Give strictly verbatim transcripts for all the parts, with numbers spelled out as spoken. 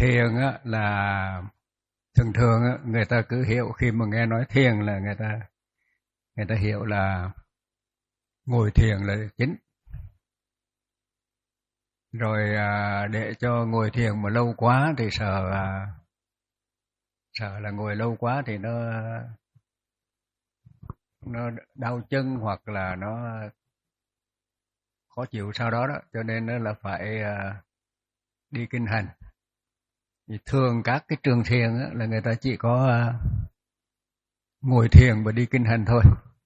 Thiền á, là thường thường á, người ta cứ hiểu khi mà nghe nói thiền là người ta người ta hiểu là ngồi thiền là chính. Rồi à, để cho ngồi thiền mà lâu quá thì sợ à, sợ là ngồi lâu quá thì nó nó đau chân hoặc là nó khó chịu sau đó đó, cho nên nó là phải à, đi kinh hành. Thì thường các cái trường thiền á, là người ta chỉ có à, ngồi thiền và đi kinh hành thôi.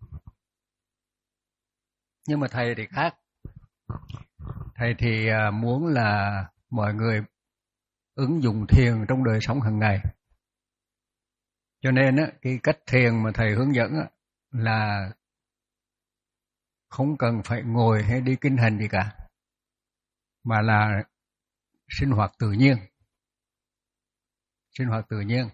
Nhưng mà thầy thì khác. Thầy thì à, muốn là mọi người ứng dụng thiền trong đời sống hàng ngày. Cho nên á, cái cách thiền mà thầy hướng dẫn á, là không cần phải ngồi hay đi kinh hành gì cả, mà là sinh hoạt tự nhiên. Sinh hoạt tự nhiên.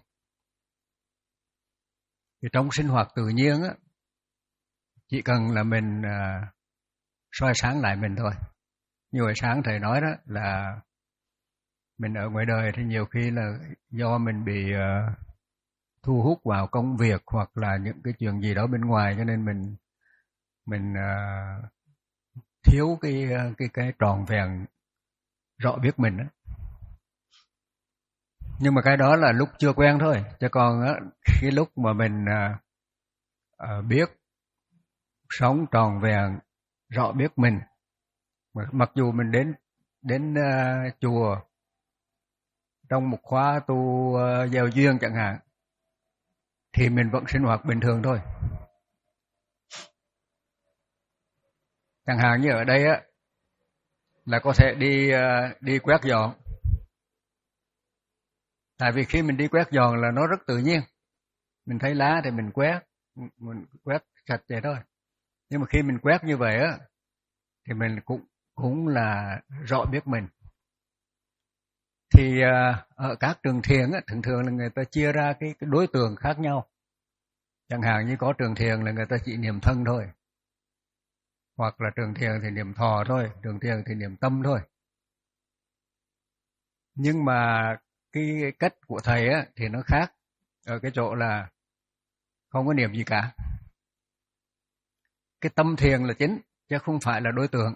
Thì trong sinh hoạt tự nhiên á, chỉ cần là mình à, soi sáng lại mình thôi. Như hồi sáng thầy nói đó là mình ở ngoài đời thì nhiều khi là do mình bị uh, thu hút vào công việc hoặc là những cái chuyện gì đó bên ngoài, cho nên mình mình uh, thiếu cái cái cái trọn vẹn rõ biết mình đó. Nhưng mà cái đó là lúc chưa quen thôi, chứ còn á, cái lúc mà mình uh, uh, biết sống trọn vẹn rõ biết mình, mặc dù mình đến đến uh, chùa trong một khóa tu uh, gieo duyên chẳng hạn, thì mình vẫn sinh hoạt bình thường thôi. Chẳng hạn như ở đây á, là có thể đi uh, đi quét dọn. Tại vì khi mình đi quét dọn là nó rất tự nhiên. Mình thấy lá thì mình quét, mình quét sạch vậy thôi. Nhưng mà khi mình quét như vậy á, thì mình cũng cũng là rõ biết mình. Thì uh, ở các trường thiền á, thường thường là người ta chia ra cái, cái đối tượng khác nhau. Chẳng hạn như có trường thiền là người ta chỉ niệm thân thôi, hoặc là trường thiền thì niệm thọ thôi, trường thiền thì niệm tâm thôi. Nhưng mà cái cách của thầy á, thì nó khác ở cái chỗ là không có niệm gì cả. Cái tâm thiền là chính, chứ không phải là đối tượng.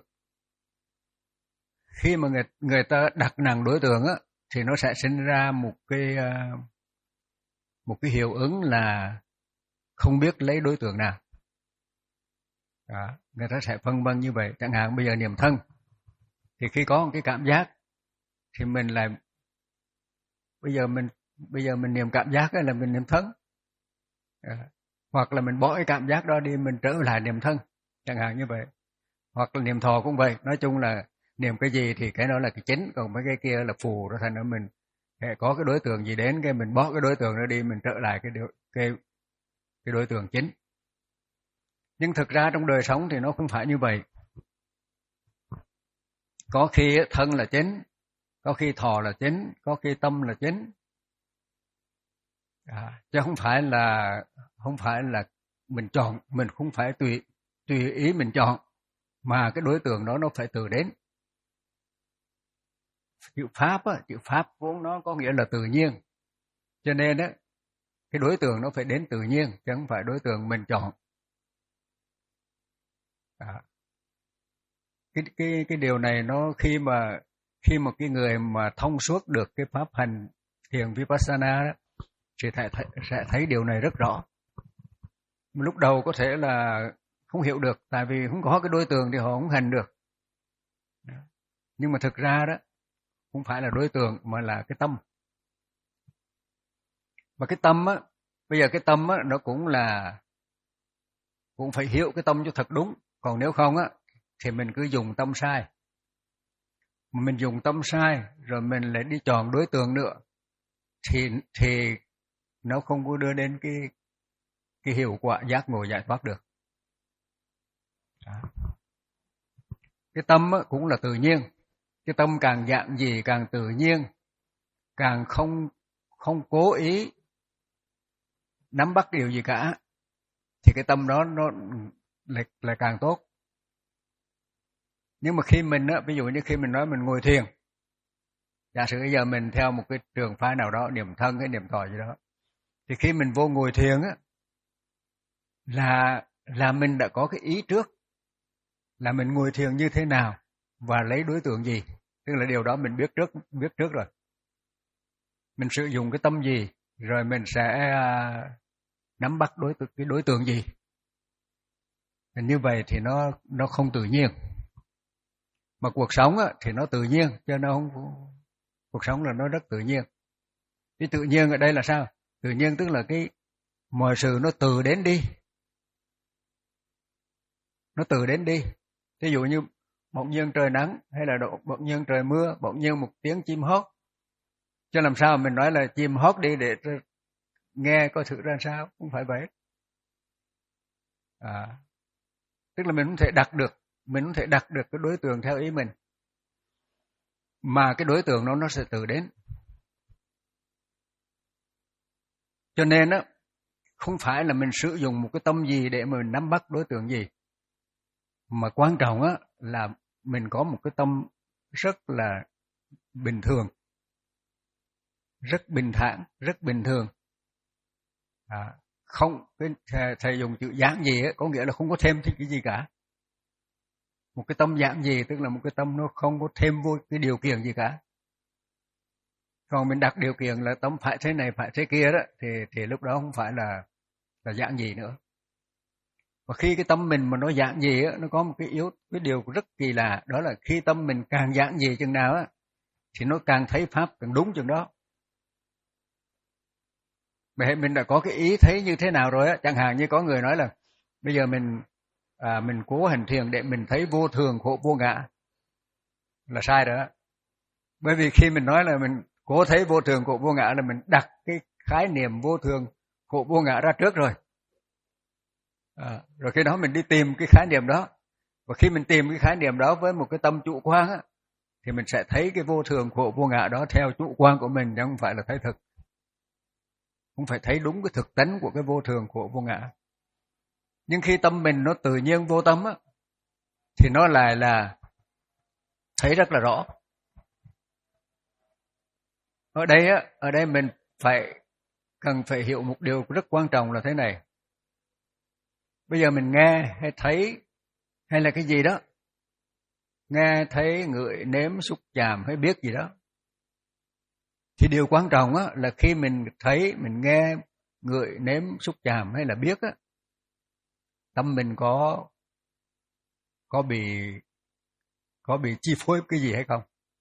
Khi mà người, người ta đặt nặng đối tượng á, thì nó sẽ sinh ra một cái một cái hiệu ứng là không biết lấy đối tượng nào. Đó, người ta sẽ phân vân như vậy. Chẳng hạn bây giờ niệm thân, thì khi có một cái cảm giác thì mình lại bây giờ mình bây giờ mình niệm cảm giác là mình niệm thân. À, hoặc là mình bỏ cái cảm giác đó đi, mình trở lại niệm thân, chẳng hạn như vậy. Hoặc là niệm thọ cũng vậy. Nói chung là niệm cái gì thì cái đó là cái chính, còn mấy cái kia là phù, rồi thành ra mình có cái đối tượng gì đến, cái mình bỏ cái đối tượng đó đi, mình trở lại cái cái cái đối tượng chính. Nhưng thực ra trong đời sống thì nó không phải như vậy. Có khi thân là chính, có khi thọ là chính, có khi tâm là chính. À, chứ không phải là không phải là mình chọn, mình không phải tùy tùy ý mình chọn, mà cái đối tượng đó nó phải tự đến. Chữ pháp á, chữ pháp vốn nó có nghĩa là tự nhiên. Cho nên á, cái đối tượng nó phải đến tự nhiên, chứ không phải đối tượng mình chọn. À, cái cái cái điều này nó khi mà khi mà cái người mà thông suốt được cái pháp hành thiền vipassana đó, thì sẽ thấy, sẽ thấy điều này rất rõ. Lúc đầu có thể là không hiểu được, tại vì không có cái đối tượng thì họ không hành được. Nhưng mà thực ra đó, không phải là đối tượng mà là cái tâm. Và cái tâm á, bây giờ cái tâm á, nó cũng là cũng phải hiểu cái tâm cho thật đúng. Còn nếu không á, thì mình cứ dùng tâm sai. Mà mình dùng tâm sai, rồi mình lại đi chọn đối tượng nữa, thì thì nó không có đưa đến cái cái hiệu quả giác ngộ giải thoát được. Đó. Cái tâm á, cũng là tự nhiên. Cái tâm càng dạng gì càng tự nhiên, càng không không cố ý nắm bắt điều gì cả, thì cái tâm đó nó lại, lại càng tốt. Nhưng mà khi mình á, ví dụ như khi mình nói mình ngồi thiền, Giả sử bây giờ mình theo một cái trường phái nào đó, niệm thân hay niệm thọ gì đó, thì khi mình vô ngồi thiền á, là là mình đã có cái ý trước là mình ngồi thiền như thế nào và lấy đối tượng gì, tức là điều đó mình biết trước biết trước rồi. Mình sử dụng cái tâm gì, rồi mình sẽ à, nắm bắt đối tượng cái đối tượng gì. Như vậy thì nó nó không tự nhiên. Mà cuộc sống á, thì nó tự nhiên, cho nó không, cuộc sống là nó rất tự nhiên. Cái tự nhiên ở đây là sao? Tự nhiên tức là cái mọi sự nó từ đến đi. Nó từ đến đi. Ví dụ như bỗng nhiên trời nắng, hay là bỗng nhiên trời mưa, bỗng nhiên một tiếng chim hót. Chứ làm sao mình nói là chim hót đi để nghe coi thử ra sao, không phải vậy. À, tức là mình không thể đặt được, mình không thể đặt được cái đối tượng theo ý mình. Mà cái đối tượng đó nó sẽ tự đến. Cho nên á, không phải là mình sử dụng một cái tâm gì để mà mình nắm bắt đối tượng gì. Mà quan trọng á, là mình có một cái tâm rất là bình thường, rất bình thản, rất bình thường. À, không, cái thầy, thầy dùng chữ giản gì á, có nghĩa là không có thêm cái gì cả. Một cái tâm giản gì tức là một cái tâm nó không có thêm vô cái điều kiện gì cả. Còn mình đặt điều kiện là tâm phải thế này, phải thế kia đó, thì thì lúc đó không phải là là giản gì nữa. Và khi cái tâm mình mà nó giản gì á, nó có một cái yếu cái điều rất kỳ lạ, đó là khi tâm mình càng giản gì chừng nào á, thì nó càng thấy pháp càng đúng chừng đó. Bởi mình đã có cái ý thấy như thế nào rồi á, chẳng hạn như có người nói là bây giờ mình à, mình cố hành thiền để mình thấy vô thường khổ vô ngã, là sai rồi đó. Bởi vì khi mình nói là mình cố thấy vô thường khổ vô ngã là mình đặt cái khái niệm vô thường khổ vô ngã ra trước rồi. À, rồi khi đó mình đi tìm cái khái niệm đó, và khi mình tìm cái khái niệm đó với một cái tâm chủ quan á, thì mình sẽ thấy cái vô thường khổ vô ngã đó theo chủ quan của mình, chứ không phải là thấy thực, không phải thấy đúng cái thực tánh của cái vô thường khổ vô ngã. Nhưng khi tâm mình nó tự nhiên vô tâm á, thì nó lại là thấy rất là rõ. Ở đây á, ở đây mình phải cần phải hiểu một điều rất quan trọng là thế này. Bây giờ mình nghe hay thấy hay là cái gì đó, nghe thấy ngửi nếm xúc chạm hay biết gì đó, thì điều quan trọng á là khi mình thấy, mình nghe, ngửi nếm xúc chạm hay là biết á, tâm mình có có bị có bị chi phối cái gì hay không.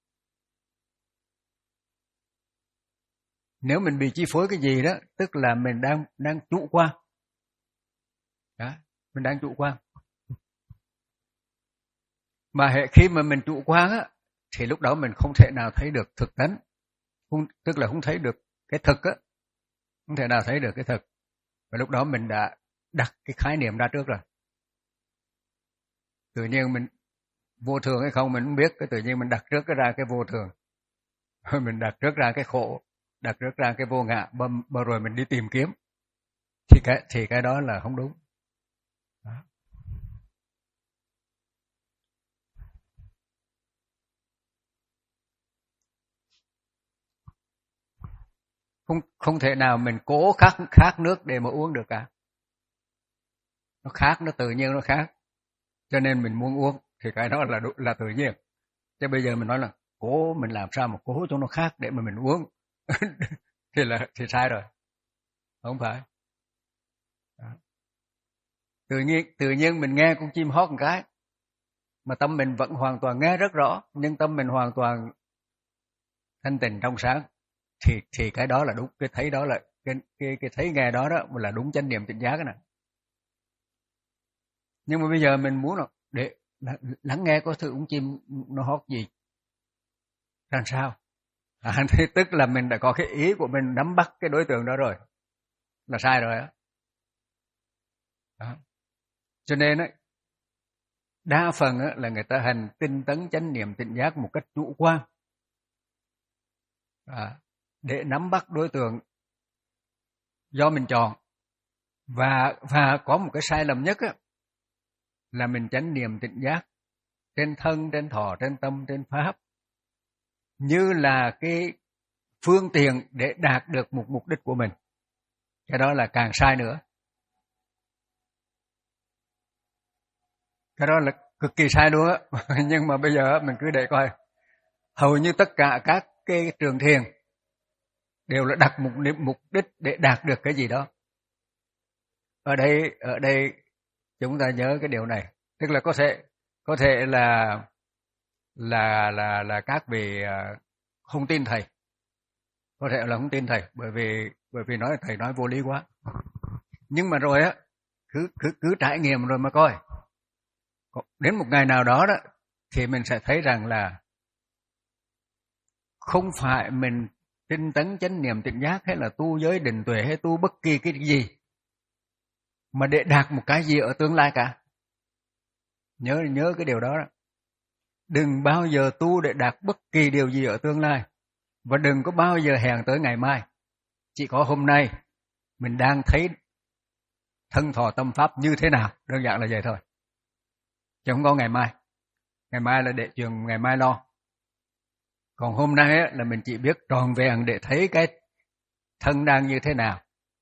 Nếu mình bị chi phối cái gì đó, tức là mình đang đang chủ quan. Đó, mình đang chủ quan. Mà hệ khi mà mình chủ quan á, thì lúc đó mình không thể nào thấy được thực tánh, không, tức là không thấy được cái thực á, không thể nào thấy được cái thực. Và lúc đó mình đã đặt cái khái niệm ra trước rồi. Tự nhiên mình vô thường hay không mình không biết, cái tự nhiên mình đặt trước cái ra cái vô thường, mình đặt trước ra cái khổ, đặt trước ra cái vô ngã, mà rồi mình đi tìm kiếm, thì cái thì cái đó là không đúng. Đó. Không không thể nào mình cố khát khát nước để mà uống được cả. Nó khác, nó tự nhiên nó khác. Cho nên mình muốn uống thì cái đó là là tự nhiên. Chứ bây giờ mình nói là cố mình làm sao mà cố cho nó khác để mà mình uống thì là thì sai rồi. Không phải. Đó. Tự nhiên tự nhiên mình nghe con chim hót một cái mà tâm mình vẫn hoàn toàn nghe rất rõ, nhưng tâm mình hoàn toàn thanh tịnh trong sáng, thì thì cái đó là đúng, cái thấy đó là cái cái cái thấy nghe đó đó là đúng chánh niệm tỉnh giác cái này. Nhưng mà bây giờ mình muốn là để lắng nghe có thử con chim nó hót gì làm sao, à, thì tức là mình đã có cái ý của mình nắm bắt cái đối tượng đó rồi, là sai rồi đó. Đó. Cho nên ấy, đa phần ấy, là người ta hành tinh tấn chánh niệm tỉnh giác một cách chủ quan, à, để nắm bắt đối tượng do mình chọn, và và có một cái sai lầm nhất ấy, là mình chánh niệm tỉnh giác trên thân, trên thọ, trên tâm, trên pháp, như là cái phương tiện để đạt được một mục đích của mình. Cái đó là càng sai nữa. Cái đó là cực kỳ sai luôn á. Nhưng mà bây giờ mình cứ để coi. Hầu như tất cả các cái trường thiền đều là đặt một mục đích để đạt được cái gì đó. Ở đây ở đây chúng ta nhớ cái điều này, tức là có thể có thể là là là là các vị không tin thầy, có thể là không tin thầy bởi vì bởi vì nói thầy nói vô lý quá. Nhưng mà rồi á, cứ cứ cứ trải nghiệm rồi mà coi. Đến một ngày nào đó đó thì mình sẽ thấy rằng là không phải mình tinh tấn chánh niệm tỉnh giác hay là tu giới định tuệ hay tu bất kỳ cái gì mà để đạt một cái gì ở tương lai cả. Nhớ nhớ cái điều đó, đó. Đừng bao giờ tu để đạt bất kỳ điều gì ở tương lai. Và đừng có bao giờ hẹn tới ngày mai. Chỉ có hôm nay mình đang thấy thân thọ tâm pháp như thế nào. Đơn giản là vậy thôi. Chứ không có ngày mai. Ngày mai là để chuyện ngày mai lo. Còn hôm nay á, là mình chỉ biết tròn vẹn để thấy cái thân đang như thế nào.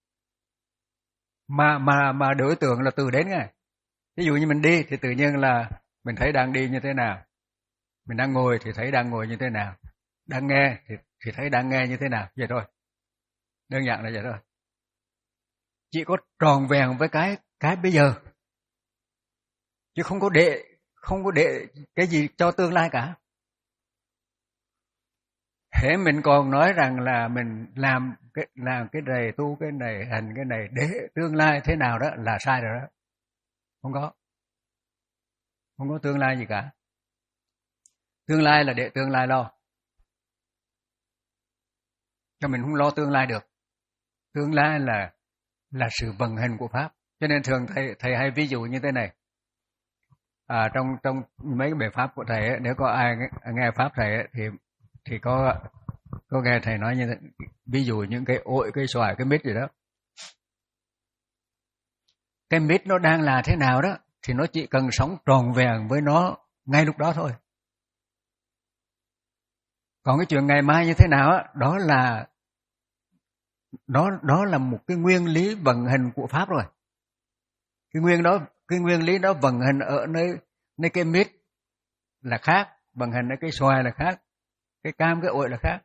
Mà mà mà đối tượng là từ đến ngay. Ví dụ như mình đi thì tự nhiên là mình thấy đang đi như thế nào. Mình đang ngồi thì thấy đang ngồi như thế nào. Đang nghe thì, thì thấy đang nghe như thế nào. Vậy thôi. Đơn giản là vậy thôi. Chỉ có tròn vẹn với cái cái bây giờ. Chứ không có để không có để cái gì cho tương lai cả. Thế mình còn nói rằng là mình làm cái làm cái này, tu cái này, hành cái này để tương lai thế nào đó là sai rồi đó. Không có. Không có tương lai gì cả. Tương lai là để tương lai lo. Cho mình không lo tương lai được. Tương lai là là sự vận hành của pháp. Cho nên thường thầy thầy hay ví dụ như thế này. À, trong trong mấy cái bài pháp của thầy ấy, nếu có ai nghe pháp thầy ấy, thì thì có có nghe thầy nói như thế, ví dụ những cái ổi, cái xoài, cái mít gì đó. Cái mít nó đang là thế nào đó thì nó chỉ cần sống tròn vẹn với nó ngay lúc đó thôi. Còn cái chuyện ngày mai như thế nào á, đó là đó đó là một cái nguyên lý vận hành của pháp rồi. Cái nguyên đó cái nguyên lý đó vận hành ở nơi nơi cái mít là khác, vận hành ở cái xoài là khác, cái cam cái ổi là khác.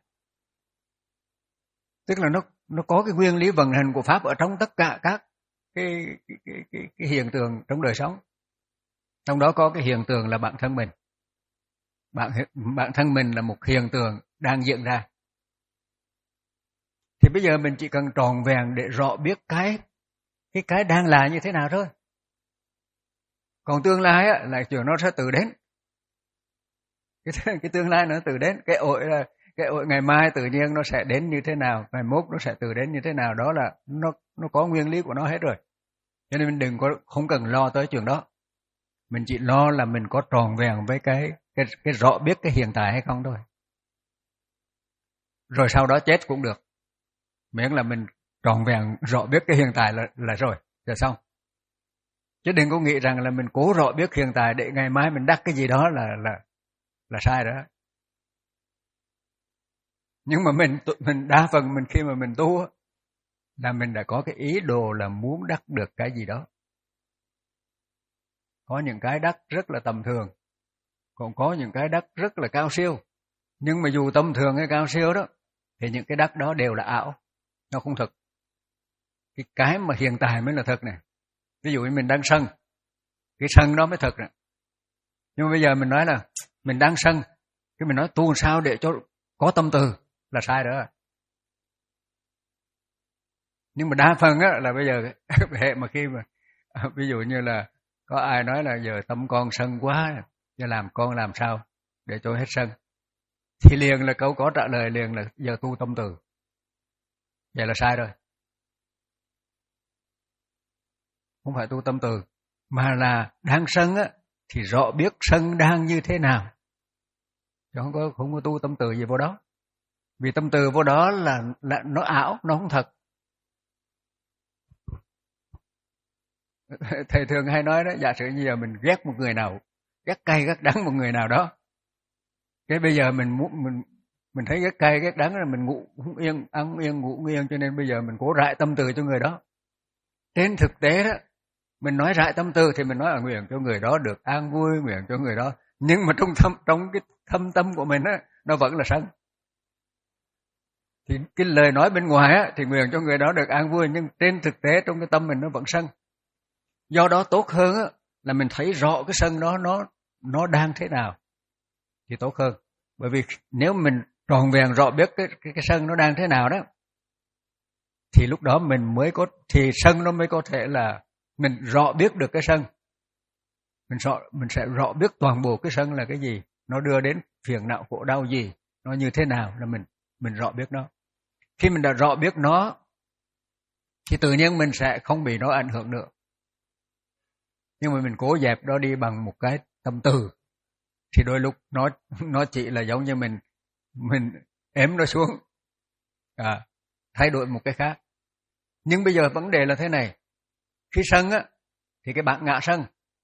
Tức là nó nó có cái nguyên lý vận hành của pháp ở trong tất cả các cái cái, cái, cái, cái hiện tượng trong đời sống. Trong đó có cái hiện tượng là bản thân mình. Bản bản thân mình là một hiện tượng đang diễn ra. Thì bây giờ mình chỉ cần tròn vẹn để rõ biết cái cái cái đang là như thế nào thôi. Còn tương lai á, là chuyện nó sẽ tự đến. Cái, cái tương lai nó tự đến. Cái ổi là cái ổi ngày mai tự nhiên nó sẽ đến như thế nào, ngày mốt nó sẽ tự đến như thế nào, đó là nó nó có nguyên lý của nó hết rồi. Cho nên mình đừng có không cần lo tới chuyện đó. Mình chỉ lo là mình có tròn vẹn với cái cái cái rõ biết cái hiện tại hay không thôi. Rồi sau đó chết cũng được. Miễn là mình tròn vẹn rõ biết cái hiện tại là là rồi, rồi xong. Chứ đừng có nghĩ rằng là mình cố rõ biết hiện tại để ngày mai mình đắc cái gì đó là là là sai đó. Nhưng mà mình mình đa phần mình khi mà mình tu là mình đã có cái ý đồ là muốn đắc được cái gì đó. Có những cái đắc rất là tầm thường, còn có những cái đắc rất là cao siêu. Nhưng mà dù tầm thường hay cao siêu đó thì những cái đắc đó đều là ảo, nó không thực. Cái cái mà hiện tại mới là thật này. Ví dụ như mình đang sân, cái sân đó mới thật này. Nhưng mà bây giờ mình nói là mình đang sân, cái mình nói tu sao để cho có tâm từ là sai đó. Nhưng mà đa phần á là bây giờ hệ mà khi mà ví dụ như là có ai nói là giờ tâm con sân quá, giờ làm con làm sao để cho hết sân, thì liền là câu có trả lời liền là giờ tu tâm từ. Vậy là sai rồi. Không phải tu tâm từ, mà là đang sân á thì rõ biết sân đang như thế nào. Chứ không có không có tu tâm từ gì vô đó. Vì tâm từ vô đó là là nó ảo, nó không thật. Thầy thường hay nói đó, giả sử như giờ mình ghét một người nào, ghét cay ghét đắng một người nào đó. Cái bây giờ mình muốn mình Mình thấy ghét cay ghét đắng là mình ngủ không yên, ăn không yên, ngủ không yên, cho nên bây giờ mình cố rải tâm từ cho người đó. Trên thực tế đó, mình nói rải tâm từ thì mình nói là nguyện cho người đó được an vui, nguyện cho người đó, nhưng mà trong thâm, trong cái thâm tâm của mình á, nó vẫn là sân. Thì cái lời nói bên ngoài á, thì nguyện cho người đó được an vui, nhưng trên thực tế trong cái tâm mình nó vẫn sân. Do đó tốt hơn á, là mình thấy rõ cái sân đó nó nó đang thế nào thì tốt hơn. Bởi vì nếu mình tròn vẹn rõ biết cái, cái cái sân nó đang thế nào đó, thì lúc đó mình mới có, thì sân nó mới có thể là mình rõ biết được cái sân. Mình rõ, mình sẽ rõ biết toàn bộ cái sân là cái gì, nó đưa đến phiền não khổ đau gì, nó như thế nào là mình mình rõ biết nó. Khi mình đã rõ biết nó thì tự nhiên mình sẽ không bị nó ảnh hưởng nữa. Nhưng mà mình cố dẹp nó đi bằng một cái tâm từ thì đôi lúc nó nó chỉ là giống như mình mình ém nó xuống, à, thay đổi một cái khác. Nhưng bây giờ vấn đề là thế này, khi sân á thì cái bản ngã sân,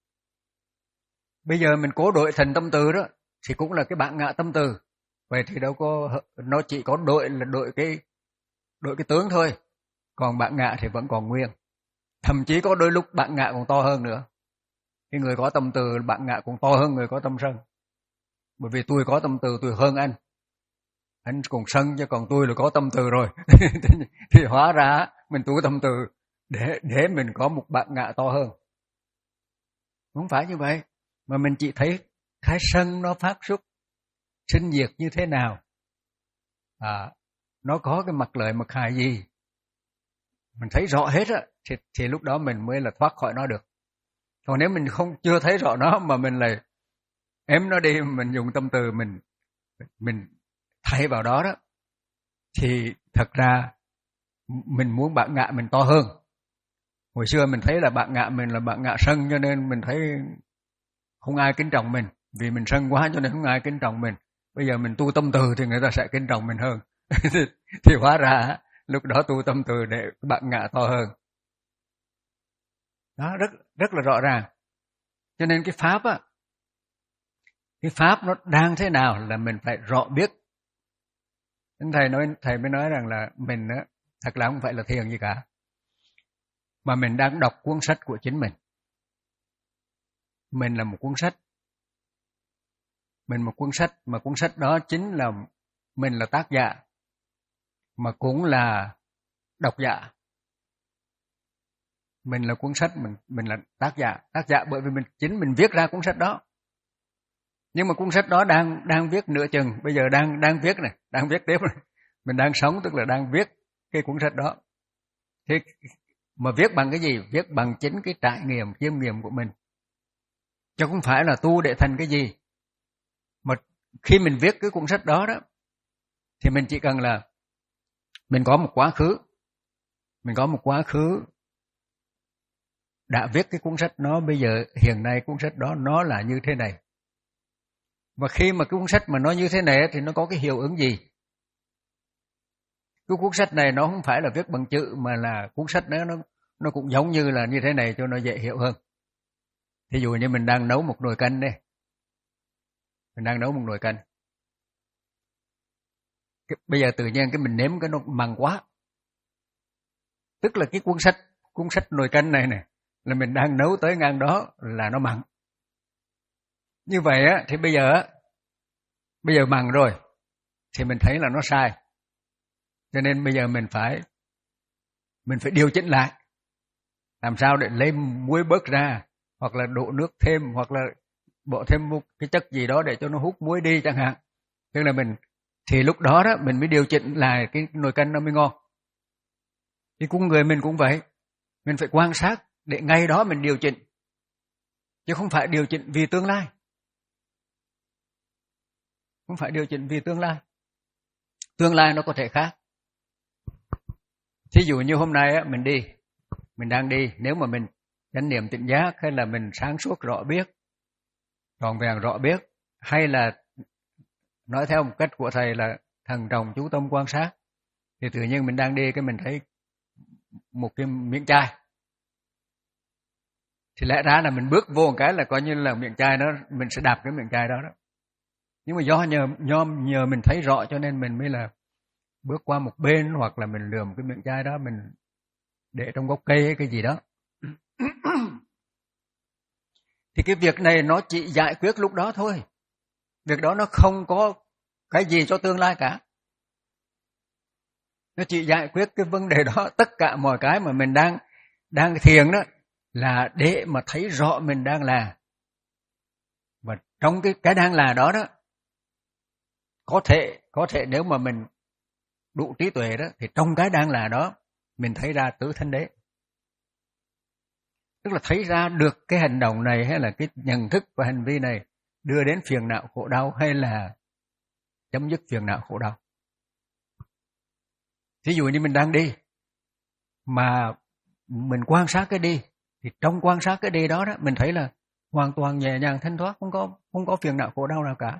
bây giờ mình cố đổi thành tâm từ đó thì cũng là cái bản ngã tâm từ. Vậy thì đâu có, nó chỉ có đổi là đổi cái đổi cái tướng thôi, còn bản ngã thì vẫn còn nguyên. Thậm chí có đôi lúc bản ngã còn to hơn nữa. Cái người có tâm từ bản ngã còn to hơn người có tâm sân. Bởi vì tôi có tâm từ tôi hơn anh, anh còn sân chứ còn tôi là có tâm từ rồi. Thì hóa ra mình tu tâm từ để để mình có một bản ngã to hơn. Không phải như vậy, mà mình chỉ thấy cái sân nó phát xuất sinh diệt như thế nào, à, nó có cái mặt lợi mặt hại gì, mình thấy rõ hết á, thì, thì lúc đó mình mới là thoát khỏi nó được. Còn nếu mình không chưa thấy rõ nó mà mình lại ém nó đi, mình dùng tâm từ mình mình thay vào đó đó, thì thật ra mình muốn bản ngã mình to hơn. Hồi xưa mình thấy là bản ngã mình là bản ngã sân, cho nên mình thấy không ai kính trọng mình, vì mình sân quá cho nên không ai kính trọng mình. Bây giờ mình tu tâm từ thì người ta sẽ kính trọng mình hơn. thì, thì hóa ra lúc đó tu tâm từ để bản ngã to hơn. Đó, rất rất là rõ ràng. Cho nên cái pháp á, cái pháp nó đang thế nào là mình phải rõ biết. Thầy nói, thầy mới nói rằng là mình á, thật là không phải là thiền gì cả, mà mình đang đọc cuốn sách của chính mình. Mình là một cuốn sách, mình một cuốn sách, mà cuốn sách đó chính là mình là tác giả, mà cũng là độc giả. Mình là cuốn sách, mình mình là tác giả, tác giả bởi vì mình chính mình viết ra cuốn sách đó. Nhưng mà cuốn sách đó đang đang viết nửa chừng, bây giờ đang đang viết này, đang viết tiếp này. Mình đang sống tức là đang viết cái cuốn sách đó. Thế mà viết bằng cái gì? Viết bằng chính cái trải nghiệm, chiêm nghiệm của mình. Chứ không phải là tu để thành cái gì. Mà khi mình viết cái cuốn sách đó đó, thì mình chỉ cần là mình có một quá khứ, mình có một quá khứ đã viết cái cuốn sách đó, bây giờ hiện nay cuốn sách đó nó là như thế này. Và khi mà cái cuốn sách mà nó như thế này thì nó có cái hiệu ứng gì? Cái cuốn sách này nó không phải là viết bằng chữ, mà là cuốn sách đó nó nó cũng giống như là như thế này cho nó dễ hiểu hơn. Thí dụ như mình đang nấu một nồi canh đây, mình đang nấu một nồi canh. Cái, bây giờ tự nhiên cái mình nếm cái nó mặn quá, tức là cái cuốn sách cuốn sách nồi canh này này là mình đang nấu tới ngang đó là nó mặn. Như vậy á thì bây giờ á, bây giờ mặn rồi thì mình thấy là nó sai. Cho nên bây giờ mình phải mình phải điều chỉnh lại, làm sao để lấy muối bớt ra, hoặc là đổ nước thêm, hoặc là bỏ thêm một cái chất gì đó để cho nó hút muối đi chẳng hạn. Tức là mình thì lúc đó đó mình mới điều chỉnh lại cái nồi canh nó mới ngon. Thì con người mình cũng vậy, mình phải quan sát để ngay đó mình điều chỉnh, chứ không phải điều chỉnh vì tương lai. Không phải điều chỉnh vì tương lai. Tương lai nó có thể khác. Thí dụ như hôm nay á, mình đi, mình đang đi, nếu mà mình chánh niệm tỉnh giác, hay là mình sáng suốt rõ biết, tròn vẹn rõ biết, hay là nói theo một cách của thầy là thần trọng chú tâm quan sát, thì tự nhiên mình đang đi cái mình thấy một cái miếng chai, thì lẽ ra là mình bước vô một cái là coi như là miệng chai đó, mình sẽ đạp cái miệng chai đó đó. Nhưng mà do nhờ, nhờ, nhờ mình thấy rõ cho nên mình mới là bước qua một bên, hoặc là mình lườm cái miệng chai đó mình để trong gốc cây hay cái gì đó. Thì cái việc này nó chỉ giải quyết lúc đó thôi. Việc đó nó không có cái gì cho tương lai cả. Nó chỉ giải quyết cái vấn đề đó. Tất cả mọi cái mà mình đang đang thiền đó là để mà thấy rõ mình đang là. Và trong cái cái đang là đó đó, có thể có thể nếu mà mình đủ trí tuệ đó, thì trong cái đang là đó mình thấy ra tứ thánh đế. Tức là thấy ra được cái hành động này hay là cái nhận thức và hành vi này đưa đến phiền não khổ đau hay là chấm dứt phiền não khổ đau. Ví dụ như mình đang đi mà mình quan sát cái đi, thì trong quan sát cái đi đó đó mình thấy là hoàn toàn nhẹ nhàng thanh thoát, không có không có phiền não khổ đau nào cả.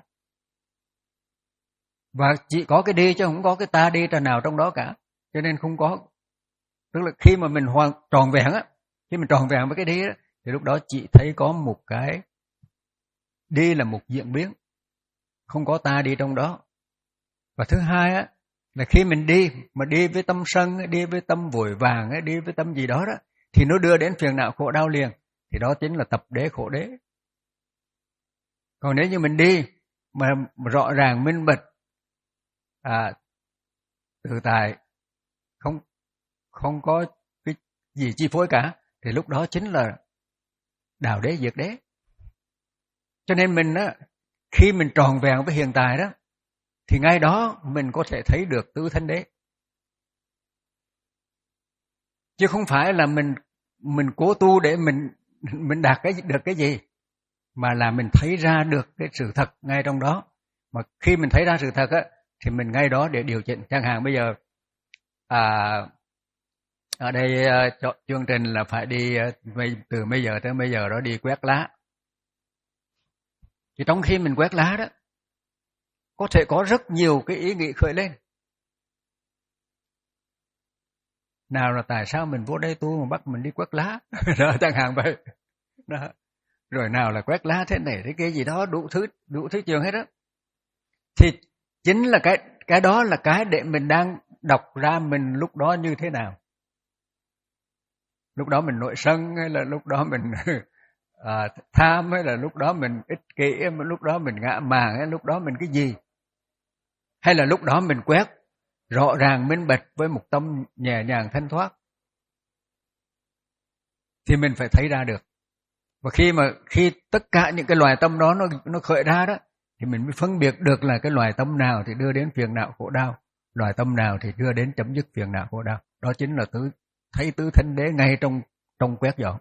Và chỉ có cái đi chứ không có cái ta đi trần nào trong đó cả. Cho nên không có, tức là khi mà mình hoàn tròn vẹn á, khi mình tròn vẹn với cái đi á, thì lúc đó chỉ thấy có một cái đi là một diễn biến, không có ta đi trong đó. Và thứ hai á, là khi mình đi mà đi với tâm sân, đi với tâm vội vàng, đi với tâm gì đó đó, thì nó đưa đến phiền não khổ đau liền. Thì đó chính là tập đế khổ đế. Còn nếu như mình đi mà rõ ràng minh bạch, à, tự tại, không không có cái gì chi phối cả, thì lúc đó chính là đạo đế diệt đế. Cho nên mình á, khi mình tròn vẹn với hiện tại đó, thì ngay đó mình có thể thấy được tứ thánh đế. Chứ không phải là mình mình cố tu để mình mình đạt cái được cái gì, mà là mình thấy ra được cái sự thật ngay trong đó. Mà khi mình thấy ra sự thật á, thì mình ngay đó để điều chỉnh. Chẳng hạn bây giờ à, ở đây uh, chương trình là phải đi uh, từ bây giờ tới bây giờ đó đi quét lá. Thì trong khi mình quét lá đó, có thể có rất nhiều cái ý nghĩ khởi lên. Nào là tại sao mình vô đây tu mà bắt mình đi quét lá, đó chẳng hạn vậy. Đó. Rồi nào là quét lá thế này thế kia gì đó, đủ thứ đủ thứ trường hết đó. Thì chính là cái cái đó là cái để mình đang đọc ra mình lúc đó như thế nào. Lúc đó mình nội sân hay là lúc đó mình à, tham, hay là lúc đó mình ích kỷ, hay là lúc đó mình ngã màng, hay là lúc đó mình cái gì. Hay là lúc đó mình quét rõ ràng minh bạch với một tâm nhẹ nhàng thanh thoát. Thì mình phải thấy ra được. Và khi mà khi tất cả những cái loài tâm đó nó nó khởi ra đó, thì mình mới phân biệt được là cái loài tâm nào thì đưa đến phiền não khổ đau, loài tâm nào thì đưa đến chấm dứt phiền não khổ đau. Đó chính là tứ thấy tứ thánh đế ngay trong trong quét dọn.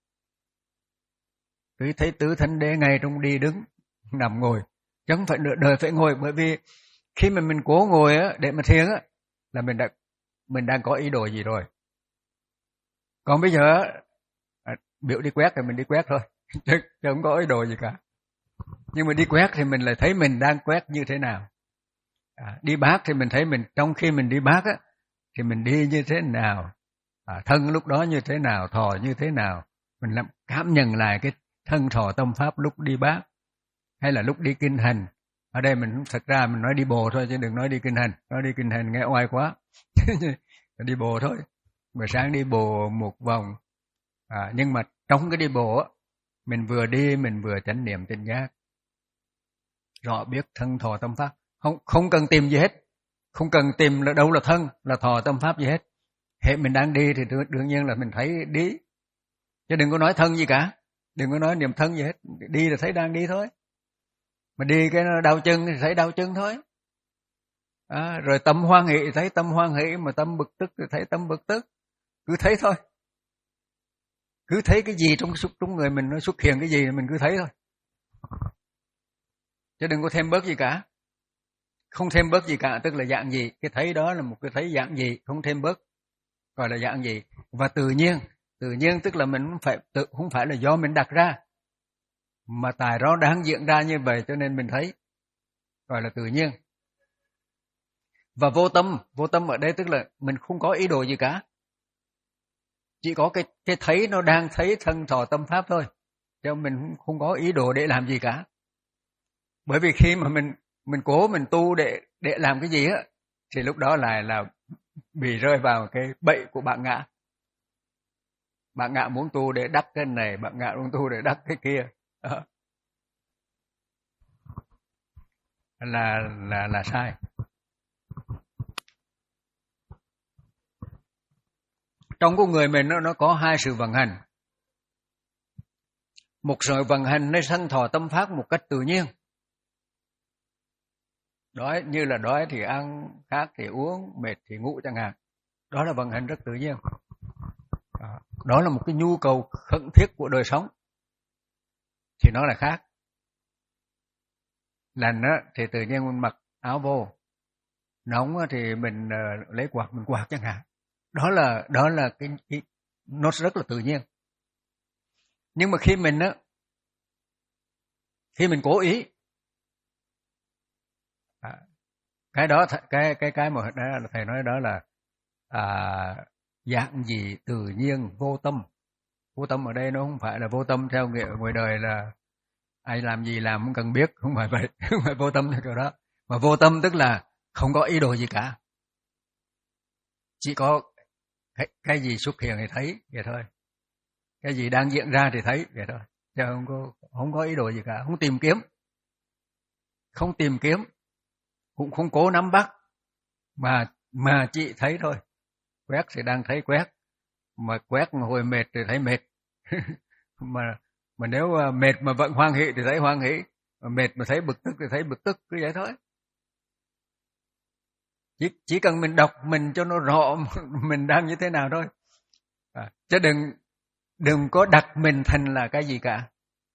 Cứ thấy tứ thánh đế ngay trong đi đứng, nằm ngồi, chứ không phải nửa đời phải ngồi. Bởi vì khi mà mình cố ngồi á để mà thiền á, là mình đã mình đang có ý đồ gì rồi. Còn bây giờ à, biểu đi quét thì mình đi quét thôi, chứ, chứ không có ý đồ gì cả. Nhưng mà đi quét thì mình lại thấy mình đang quét như thế nào. À, đi bát thì mình thấy mình trong khi mình đi bát á, thì mình đi như thế nào, à, thân lúc đó như thế nào, thọ như thế nào. Mình làm cảm nhận lại cái thân thọ tâm pháp lúc đi bát, hay là lúc đi kinh hành. Ở đây mình thật ra mình nói đi bộ thôi chứ đừng nói đi kinh hành. Nói đi kinh hành nghe oai quá. Đi bộ thôi. Buổi sáng đi bộ một vòng. À, nhưng mà trong cái đi bộ á, mình vừa đi mình vừa chánh niệm tỉnh giác. Rõ biết thân thọ tâm pháp. Không không cần tìm gì hết. Không cần tìm là đâu là thân, là thọ tâm pháp gì hết. Hệ mình đang đi thì đương nhiên là mình thấy đi. Chứ đừng có nói thân gì cả. Đừng có nói niệm thân gì hết. Đi là thấy đang đi thôi. Mà đi cái đau chân thì thấy đau chân thôi. À, rồi tâm hoan hỷ thấy tâm hoan hỷ, mà tâm bực tức thì thấy tâm bực tức. Cứ thấy thôi. Cứ thấy cái gì trong trong người mình nó xuất hiện cái gì mình cứ thấy thôi. Chứ đừng có thêm bớt gì cả. Không thêm bớt gì cả tức là dạng gì. Cái thấy đó là một cái thấy dạng gì, không thêm bớt. Gọi là dạng gì. Và tự nhiên. Tự nhiên tức là mình không phải, tự, không phải là do mình đặt ra. Mà tại đó đang diễn ra như vậy cho nên mình thấy. Gọi là tự nhiên. Và vô tâm. Vô tâm ở đây tức là mình không có ý đồ gì cả. Chỉ có cái, cái thấy nó đang thấy thân thọ tâm pháp thôi. Chứ mình không có ý đồ để làm gì cả. Bởi vì khi mà mình mình cố mình tu để để làm cái gì á, thì lúc đó lại là bị rơi vào cái bẫy của bạn ngã. Bạn ngã muốn tu để đắc cái này, bạn ngã muốn tu để đắc cái kia. Đó. Là là là sai. Trong con người mình nó nó có hai sự vận hành. Một sự vận hành nó sanh thọ tâm pháp một cách tự nhiên. Đói như là đói thì ăn, khát thì uống, mệt thì ngủ chẳng hạn. Đó là vận hành rất tự nhiên. Đó là một cái nhu cầu khẩn thiết của đời sống. Thì nó là khác. Lạnh á, thì tự nhiên mình mặc áo vô. Nóng á, thì mình uh, lấy quạt mình quạt chẳng hạn. Đó là đó là cái, cái nó rất là tự nhiên. Nhưng mà khi mình á, khi mình cố ý, à, cái đó cái cái cái mà đó, thầy nói đó là à, dạng gì tự nhiên vô tâm. Vô tâm ở đây nó không phải là vô tâm theo nghĩa ngoài đời là ai làm gì làm không cần biết, không phải vậy, không phải vô tâm theo kiểu đó. Mà vô tâm tức là không có ý đồ gì cả. Chỉ có cái, cái gì xuất hiện thì thấy vậy thôi. Cái gì đang diễn ra thì thấy vậy thôi. Chứ không có không có ý đồ gì cả, không tìm kiếm. Không tìm kiếm, cũng không cố nắm bắt mà mà chỉ thấy thôi. Quét thì đang thấy quét, mà quét mà hồi mệt thì thấy mệt. mà mà nếu mệt mà vẫn hoan hỷ thì thấy hoan hỷ, mà mệt mà thấy bực tức thì thấy bực tức, cứ vậy thôi. Chỉ chỉ cần mình đọc mình cho nó rõ mình đang như thế nào thôi. À, chứ đừng đừng có đặt mình thành là cái gì cả.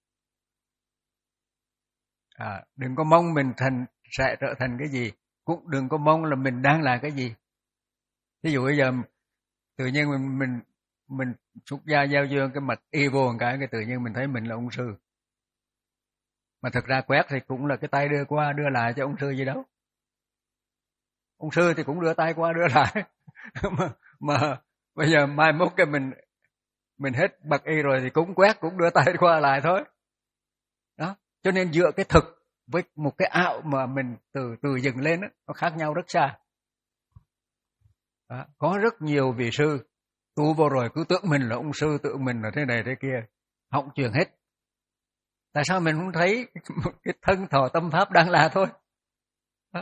À, đừng có mong mình thành sẽ trở thành cái gì, cũng đừng có mong là mình đang là cái gì. Ví dụ bây giờ tự nhiên mình mình mình xuất gia giao dương cái mặt y vô một cái cái tự nhiên mình thấy mình là ông sư. Mà thực ra quét thì cũng là cái tay đưa qua đưa lại cho ông sư gì đâu. Ông sư thì cũng đưa tay qua đưa lại. mà, mà bây giờ mai mốt cái mình mình hết bậc y rồi thì cũng quét cũng đưa tay qua lại thôi. Đó, cho nên dựa cái thực với một cái ảo mà mình từ từ dựng lên đó, nó khác nhau rất xa. Đó, có rất nhiều vị sư tu vô rồi cứ tưởng mình là ông sư, tưởng mình là thế này thế kia, hỏng chuyện hết. Tại sao mình không thấy cái thân thọ tâm pháp đang là thôi. Đó.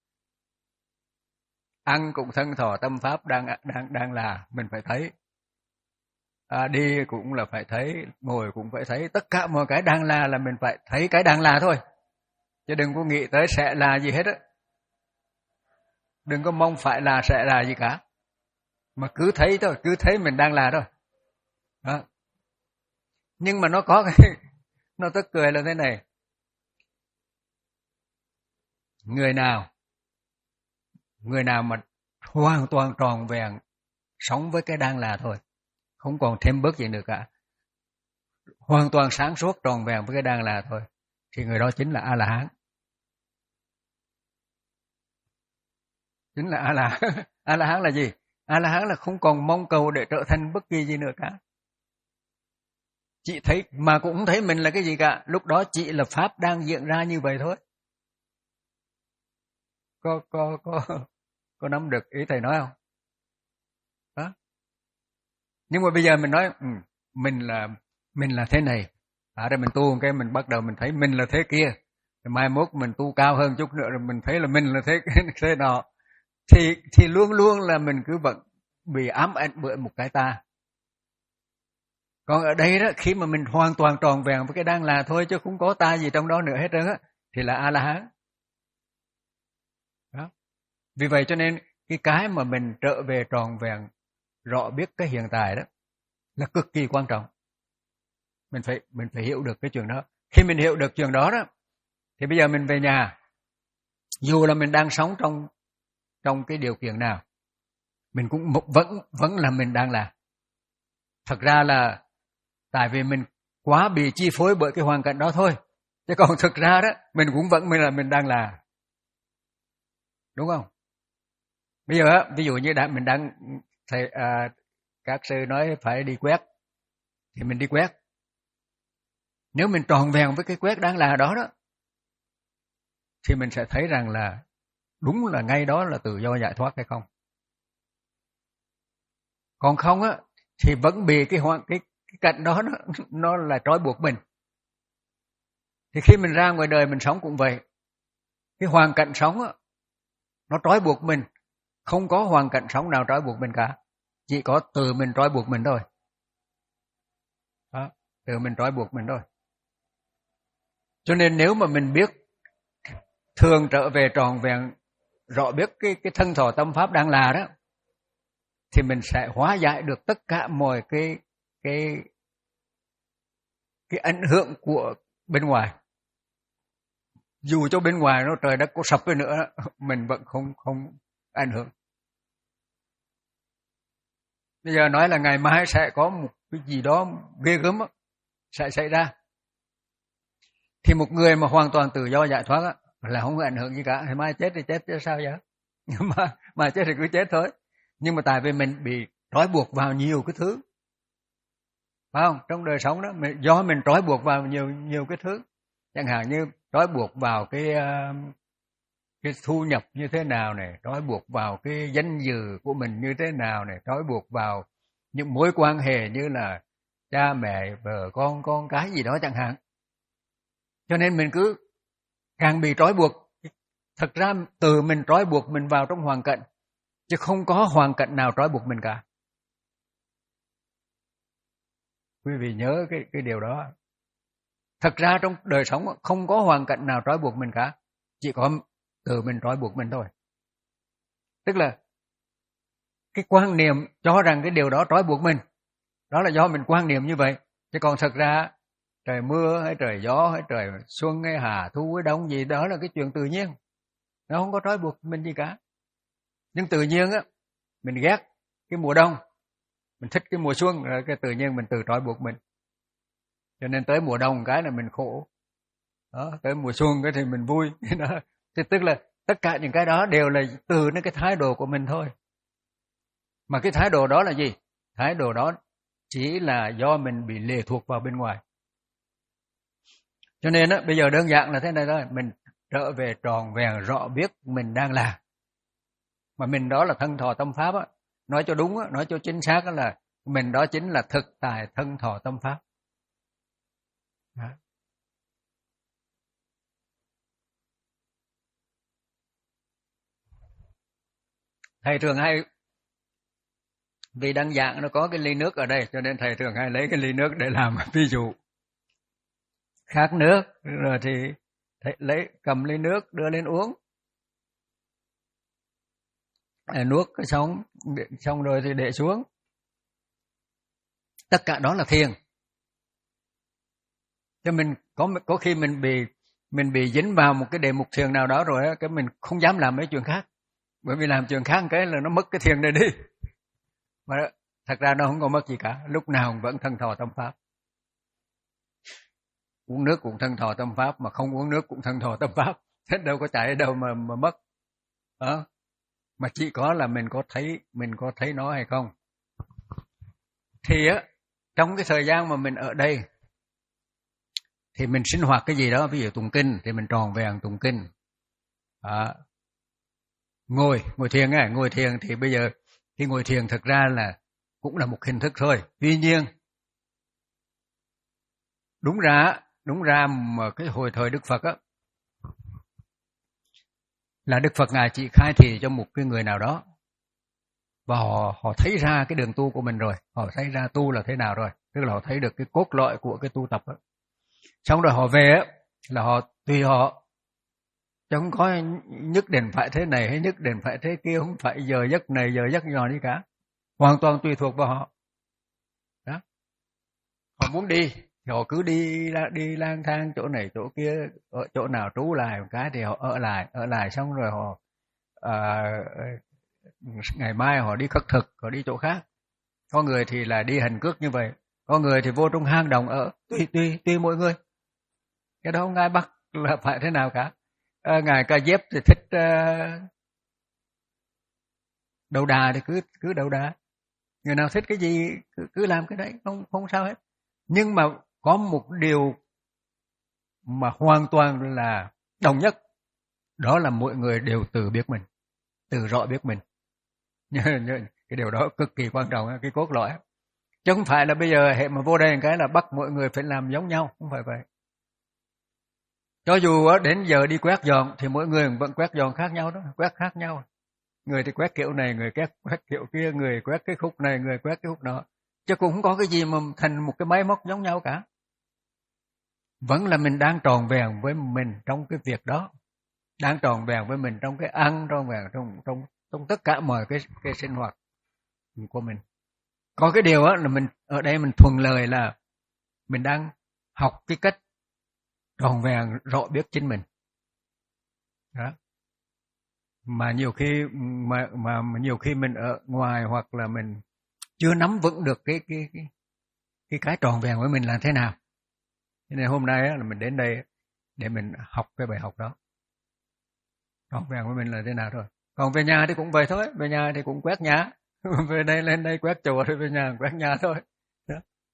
Ăn cũng thân thọ tâm pháp đang đang đang là mình phải thấy. À, đi cũng là phải thấy, ngồi cũng phải thấy, tất cả mọi cái đang là là mình phải thấy cái đang là thôi. Chứ đừng có nghĩ tới sẽ là gì hết á. Đừng có mong phải là sẽ là gì cả. Mà cứ thấy thôi, cứ thấy mình đang là thôi. Đó. Nhưng mà nó có cái nó tức cười là thế này. Người nào người nào mà hoàn toàn tròn vẹn sống với cái đang là thôi, không còn thêm bớt gì nữa cả, hoàn toàn sáng suốt tròn vẹn với cái đang là thôi, thì người đó chính là A La Hán. Chính là A La A La Hán là gì? A La Hán là không còn mong cầu để trở thành bất kỳ gì nữa cả. Chị thấy mà cũng không thấy mình là cái gì cả, lúc đó chỉ là pháp đang diễn ra như vậy thôi. Có có có có nắm được ý thầy nói không? Đó. Nhưng mà bây giờ mình nói ừ, mình là mình là thế này, à đây mình tu cái mình bắt đầu mình thấy mình là thế kia, rồi mai mốt mình tu cao hơn chút nữa rồi mình thấy là mình là thế thế nọ, thì thì luôn luôn là mình cứ vẫn bị ám ảnh bởi một cái ta. Còn ở đây đó, khi mà mình hoàn toàn tròn vẹn với cái đang là thôi chứ không có ta gì trong đó nữa hết trơn á, thì là A La Hán. Đó. Vì vậy cho nên cái cái mà mình trở về tròn vẹn, rõ biết cái hiện tại đó là cực kỳ quan trọng. Mình phải mình phải hiểu được cái chuyện đó. Khi mình hiểu được chuyện đó đó, thì bây giờ mình về nhà, dù là mình đang sống trong trong cái điều kiện nào, mình cũng vẫn vẫn là mình đang là. Thật ra là tại vì mình quá bị chi phối bởi cái hoàn cảnh đó thôi. Chứ còn thực ra đó, mình cũng vẫn mình là mình đang là. Đúng không? Bây giờ ví dụ như đã mình đang thầy à, các sư nói phải đi quét thì mình đi quét. Nếu mình tròn vẹn với cái quét đang là đó đó, thì mình sẽ thấy rằng là đúng là ngay đó là tự do giải thoát hay không. Còn không á thì vẫn bị cái hoàn cái, cái cảnh đó nó, nó là trói buộc mình. Thì khi mình ra ngoài đời mình sống cũng vậy. Cái hoàn cảnh sống á nó trói buộc mình, không có hoàn cảnh sống nào trói buộc mình cả. Chỉ có tự mình trói buộc mình thôi. Đó, tự mình trói buộc mình thôi. Cho nên nếu mà mình biết thường trở về tròn vẹn, rõ biết cái cái thân thọ tâm pháp đang là đó, thì mình sẽ hóa giải được tất cả mọi cái cái cái ảnh hưởng của bên ngoài. Dù cho bên ngoài nó trời đất có sập đi nữa, mình vẫn không không ảnh hưởng. Bây giờ nói là ngày mai sẽ có một cái gì đó ghê gớm sẽ xảy ra, thì một người mà hoàn toàn tự do giải thoát là không có ảnh hưởng gì cả. Thì mai chết thì chết chứ sao vậy? mà mà chết thì cứ chết thôi. Nhưng mà tại vì mình bị trói buộc vào nhiều cái thứ, phải không? Trong đời sống đó, mình, do mình trói buộc vào nhiều nhiều cái thứ, chẳng hạn như trói buộc vào cái cái thu nhập như thế nào này, trói buộc vào cái danh dự của mình như thế nào này, trói buộc vào những mối quan hệ như là cha mẹ, vợ con, con cái gì đó chẳng hạn. Cho nên mình cứ càng bị trói buộc. Thật ra từ mình trói buộc mình vào trong hoàn cảnh, chứ không có hoàn cảnh nào trói buộc mình cả. Quý vị nhớ cái cái điều đó. Thật ra trong đời sống không có hoàn cảnh nào trói buộc mình cả, chỉ có từ mình trói buộc mình thôi. Tức là cái quan niệm cho rằng cái điều đó trói buộc mình, đó là do mình quan niệm như vậy. Chứ còn thật ra trời mưa hay trời gió hay trời xuân hay hà thu hay đông gì đó là cái chuyện tự nhiên, nó không có trói buộc mình gì cả. Nhưng tự nhiên á, mình ghét cái mùa đông, mình thích cái mùa xuân, rồi cái tự nhiên mình tự trói buộc mình. Cho nên tới mùa đông cái là mình khổ, đó, tới mùa xuân cái thì mình vui. Đó. Thì tức là tất cả những cái đó đều là từ cái thái độ của mình thôi. Mà cái thái độ đó là gì? Thái độ đó chỉ là do mình bị lệ thuộc vào bên ngoài. Cho nên á, bây giờ đơn giản là thế này thôi, mình trở về tròn vẹn rõ biết mình đang là. Mà mình đó là thân thọ tâm pháp á, nói cho đúng á, nói cho chính xác á là mình đó chính là thực tại thân thọ tâm pháp. Đó. Thầy thường hay, vì đăng giảng nó có cái ly nước ở đây, cho nên thầy thường hay lấy cái ly nước để làm ví dụ. Khát nước, rồi thì thầy lấy cầm ly nước đưa lên uống. À, nuốt cái xong, xong rồi thì để xuống. Tất cả đó là thiền. Cho mình có có khi mình bị mình bị dính vào một cái đề mục thiền nào đó rồi á, cái mình không dám làm mấy chuyện khác. Bởi vì làm chuyện khác cái là nó mất cái thiền này đi. Mà thật ra nó không có mất gì cả, lúc nào vẫn thân thọ tâm pháp. Uống nước cũng thân thọ tâm pháp, mà không uống nước cũng thân thọ tâm pháp. Thế đâu có chạy đâu mà mà mất. Đó. Mà chỉ có là mình có thấy mình có thấy nó hay không. Thì á, trong cái thời gian mà mình ở đây thì mình sinh hoạt cái gì đó, ví dụ tụng kinh thì mình tròn vẹn tụng kinh. À, ngồi ngồi thiền á, ngồi thiền thì bây giờ khi ngồi thiền thực ra là cũng là một hình thức thôi. Tuy nhiên đúng ra đúng ra mà cái hồi thời Đức Phật á, là Đức Phật ngài chỉ khai thị cho một cái người nào đó, và họ họ thấy ra cái đường tu của mình rồi, họ thấy ra tu là thế nào rồi, tức là họ thấy được cái cốt lõi của cái tu tập đó. Xong rồi họ về á, là họ tùy họ, chứ không có nhất định phải thế này hay nhất định phải thế kia, không phải giờ giấc này giờ giấc nhỏ đi cả, hoàn toàn tùy thuộc vào họ. Đó. Họ muốn đi thì họ cứ đi đi lang thang chỗ này chỗ kia, ở chỗ nào trú lại một cái thì họ ở lại, ở lại xong rồi họ à, ngày mai họ đi khất thực, họ đi chỗ khác. Có người thì là đi hành cước như vậy, có người thì vô trong hang động ở, tùy tùy tùy mỗi người. Cái đó không ai bắt là phải thế nào cả. À, ngài Ca Diếp thì thích uh, đầu đà thì cứ cứ đầu đà, người nào thích cái gì cứ, cứ làm cái đấy, không không sao hết. Nhưng mà có một điều mà hoàn toàn là đồng nhất, đó là mỗi người đều tự biết mình, tự rõ biết mình. Cái điều đó cực kỳ quan trọng, cái cốt lõi. Chứ không phải là bây giờ hệ mà vô đây cái là bắt mọi người phải làm giống nhau, không phải vậy. Cho dù đến giờ đi quét dọn thì mỗi người vẫn quét dọn khác nhau đó, quét khác nhau. Người thì quét kiểu này, người quét, quét kiểu kia, người quét cái khúc này, người quét cái khúc nọ. Chứ cũng không có cái gì mà thành một cái máy móc giống nhau cả. Vẫn là mình đang tròn vẹn với mình trong cái việc đó. Đang tròn vẹn với mình trong cái ăn, tròn vẹn trong, trong, trong tất cả mọi cái, cái sinh hoạt của mình. Có cái điều đó là mình ở đây mình thuận lợi là mình đang học cái cách tròn vẹn rõ biết chính mình. Đó. Mà nhiều khi mà, mà, mà nhiều khi mình ở ngoài hoặc là mình chưa nắm vững được cái cái cái cái cái tròn vẹn với mình là thế nào. Cho nên hôm nay là mình đến đây để mình học cái bài học đó. Tròn vẹn với mình là thế nào thôi. Còn về nhà thì cũng vậy thôi, về nhà thì cũng quét nhà. Về đây lên đây quét chùa thì về nhà quét nhà thôi. Đó.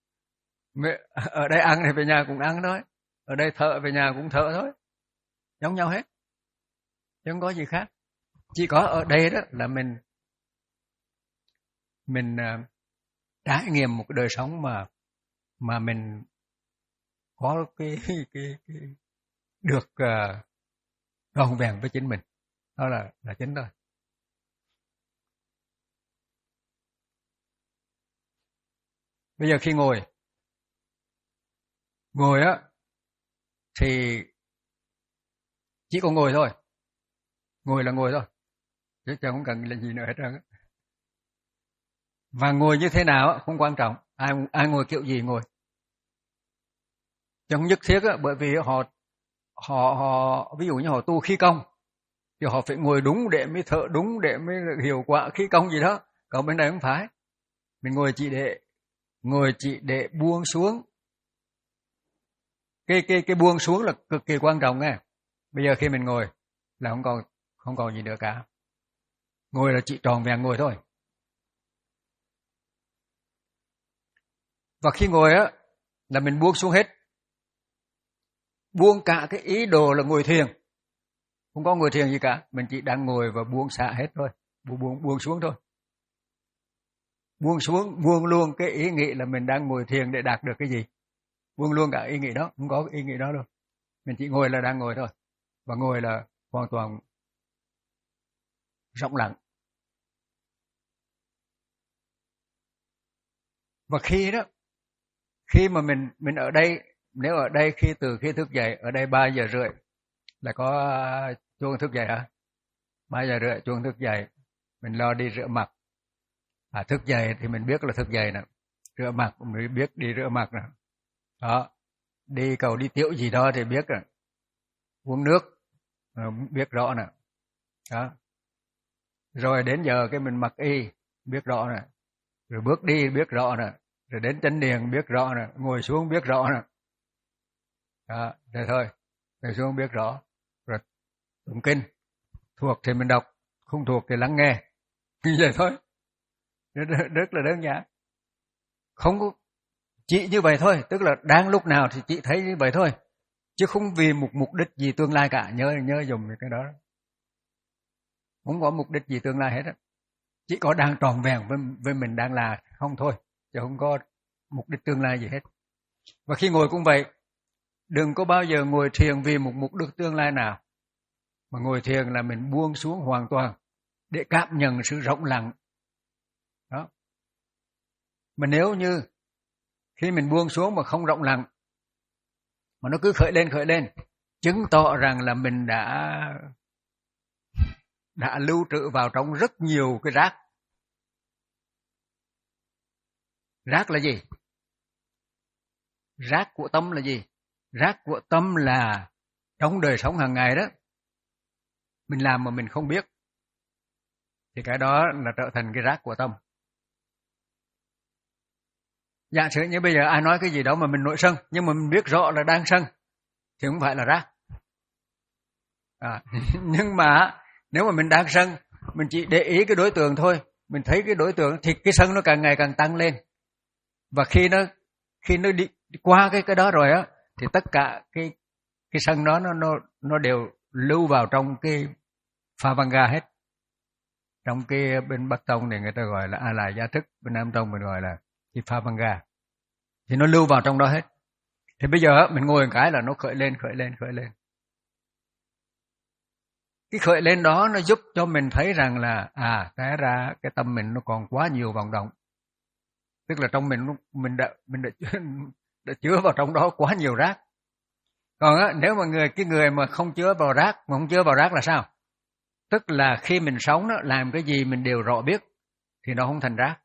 Ở đây ăn thì về nhà cũng ăn thôi. Ở đây thợ về nhà cũng thợ thôi. Giống nhau hết. Chứ không có gì khác. Chỉ có ở đây đó là mình mình uh, trải nghiệm một cái đời sống mà mà mình có cái cái, cái, cái được uh, tròn vẹn với chính mình. Đó là là chính thôi. Bây giờ khi ngồi ngồi á thì chỉ có ngồi thôi. Ngồi là ngồi thôi. Chứ chẳng không cần là gì nữa hết trơn. Và ngồi như thế nào không quan trọng. Ai ai ngồi kiểu gì ngồi. Chẳng nhất thiết á, bởi vì họ họ họ ví dụ như họ tu khí công thì họ phải ngồi đúng để mới thở đúng để mới hiệu quả khí công gì đó. Còn bên này không phải. Mình ngồi chỉ để ngồi chỉ để buông xuống. Cái cái cái buông xuống là cực kỳ quan trọng nghe. Bây giờ khi mình ngồi là không còn không còn gì nữa cả. Ngồi là chỉ tròn vẹn ngồi thôi. Và khi ngồi á là mình buông xuống hết. Buông cả cái ý đồ là ngồi thiền. Không có ngồi thiền gì cả, mình chỉ đang ngồi và buông xả hết thôi, buông buông buông xuống thôi. Buông xuống, buông luôn cái ý nghĩ là mình đang ngồi thiền để đạt được cái gì. Buông luôn cả ý nghĩ đó, không có ý nghĩ đó đâu. Mình chỉ ngồi là đang ngồi thôi. Và ngồi là hoàn toàn rộng lặng. Và khi đó, khi mà mình mình ở đây, nếu ở đây khi từ khi thức dậy, ở đây ba giờ rưỡi là có chuông thức dậy hả? ba giờ rưỡi chuông thức dậy, mình lo đi rửa mặt. À, thức dậy thì mình biết là thức dậy nè, rửa mặt mình biết đi rửa mặt nè. Đó, đi cầu đi tiểu gì đó thì biết rồi. Uống nước biết rõ nè. Đó. Rồi đến giờ cái mình mặc y biết rõ nè. Rồi bước đi biết rõ nè. Rồi đến chánh niệm biết rõ nè, ngồi xuống biết rõ nè. Đó, thế thôi. Ngồi xuống biết rõ. Rồi tụng kinh, thuộc thì mình đọc, không thuộc thì lắng nghe. Như vậy thôi. Rất, rất là đơn giản. Không có chỉ như vậy thôi, tức là đang lúc nào thì chị thấy như vậy thôi. Chứ không vì một mục đích gì tương lai cả, nhớ nhớ dùng cái đó. Không có mục đích gì tương lai hết á. Chỉ có đang tròn vẹn với với mình đang là không thôi, chứ không có mục đích tương lai gì hết. Và khi ngồi cũng vậy, đừng có bao giờ ngồi thiền vì một mục đích tương lai nào. Mà ngồi thiền là mình buông xuống hoàn toàn để cảm nhận sự rộng lặng. Đó. Mà nếu như khi mình buông xuống mà không rộng lặng, mà nó cứ khởi lên khởi lên, chứng tỏ rằng là mình đã đã lưu trữ vào trong rất nhiều cái rác. Rác là gì? Rác của tâm là gì? Rác của tâm là trong đời sống hàng ngày đó, mình làm mà mình không biết, thì cái đó là trở thành cái rác của tâm. Giả sử như bây giờ ai nói cái gì đó mà mình nổi sân, nhưng mà mình biết rõ là đang sân, thì không phải là rác. À, nhưng mà nếu mà mình đang sân, mình chỉ để ý cái đối tượng thôi, mình thấy cái đối tượng thì cái sân nó càng ngày càng tăng lên. Và khi nó khi nó đi qua cái cái đó rồi á, thì tất cả cái cái sân đó nó nó nó đều lưu vào trong cái Phavanga hết. Trong cái bên Bắc Tông này người ta gọi là A Lại Gia Thức, bên Nam Tông mình gọi là cái Phavanga. Thì nó lưu vào trong đó hết. Thì bây giờ mình ngồi một cái là nó khởi lên, khởi lên, khởi lên. Cái khởi lên đó nó giúp cho mình thấy rằng là à, té ra cái tâm mình nó còn quá nhiều vọng động. Tức là trong mình mình đã mình đã, đã chứa vào trong đó quá nhiều rác. Còn á, nếu mà người cái người mà không chứa vào rác, mà không chứa vào rác là sao? Tức là khi mình sống đó, làm cái gì mình đều rõ biết thì nó không thành rác.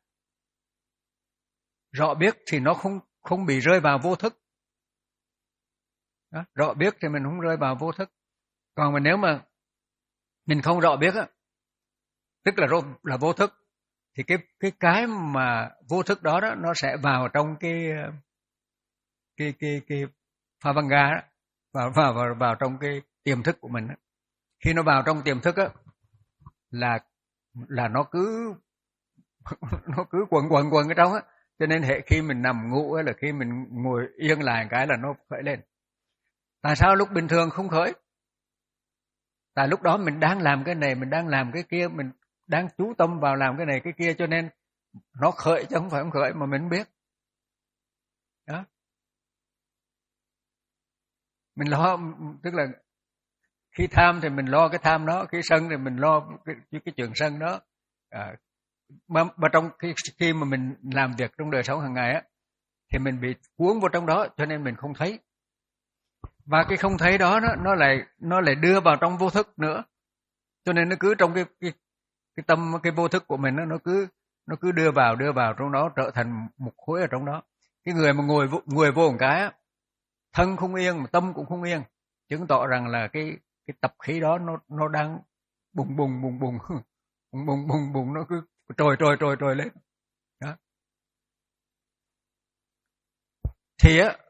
Rõ biết thì nó không không bị rơi vào vô thức. Đó, rõ biết thì mình không rơi vào vô thức. Còn mà nếu mà mình không rõ biết á, tức là là vô thức, thì cái cái cái mà vô thức đó đó nó sẽ vào trong cái cái cái cái Phavanga đó, vào vào vào vào trong cái tiềm thức của mình đó. Khi nó vào trong tiềm thức á là là nó cứ nó cứ quẩn quẩn quẩn ở trong á, cho nên hệ khi mình nằm ngủ hay là khi mình ngồi yên lại cái là nó khởi lên. Tại sao lúc bình thường không khởi? Tại lúc đó mình đang làm cái này, mình đang làm cái kia, mình đang chú tâm vào làm cái này cái kia, cho nên nó khởi chứ không phải không khởi mà mình không biết. Đó. Mình lo, tức là khi tham thì mình lo cái tham đó, khi sân thì mình lo cái, cái chuyện sân đó. À, mà, mà trong khi, khi mà mình làm việc trong đời sống hàng ngày á, thì mình bị cuốn vào trong đó, cho nên mình không thấy. Và cái không thấy đó nó, nó lại nó lại đưa vào trong vô thức nữa, cho nên nó cứ trong cái cái cái tâm cái vô thức của mình nó nó cứ nó cứ đưa vào đưa vào trong đó, trở thành một khối ở trong đó. Cái người mà ngồi ngồi vô một cái á, thân không yên mà tâm cũng không yên, chứng tỏ rằng là cái cái tập khí đó nó nó đang bùng bùng bùng bùng bùng bùng bùng bùng nó cứ trồi trồi trồi trồi lên. Đó. Thì á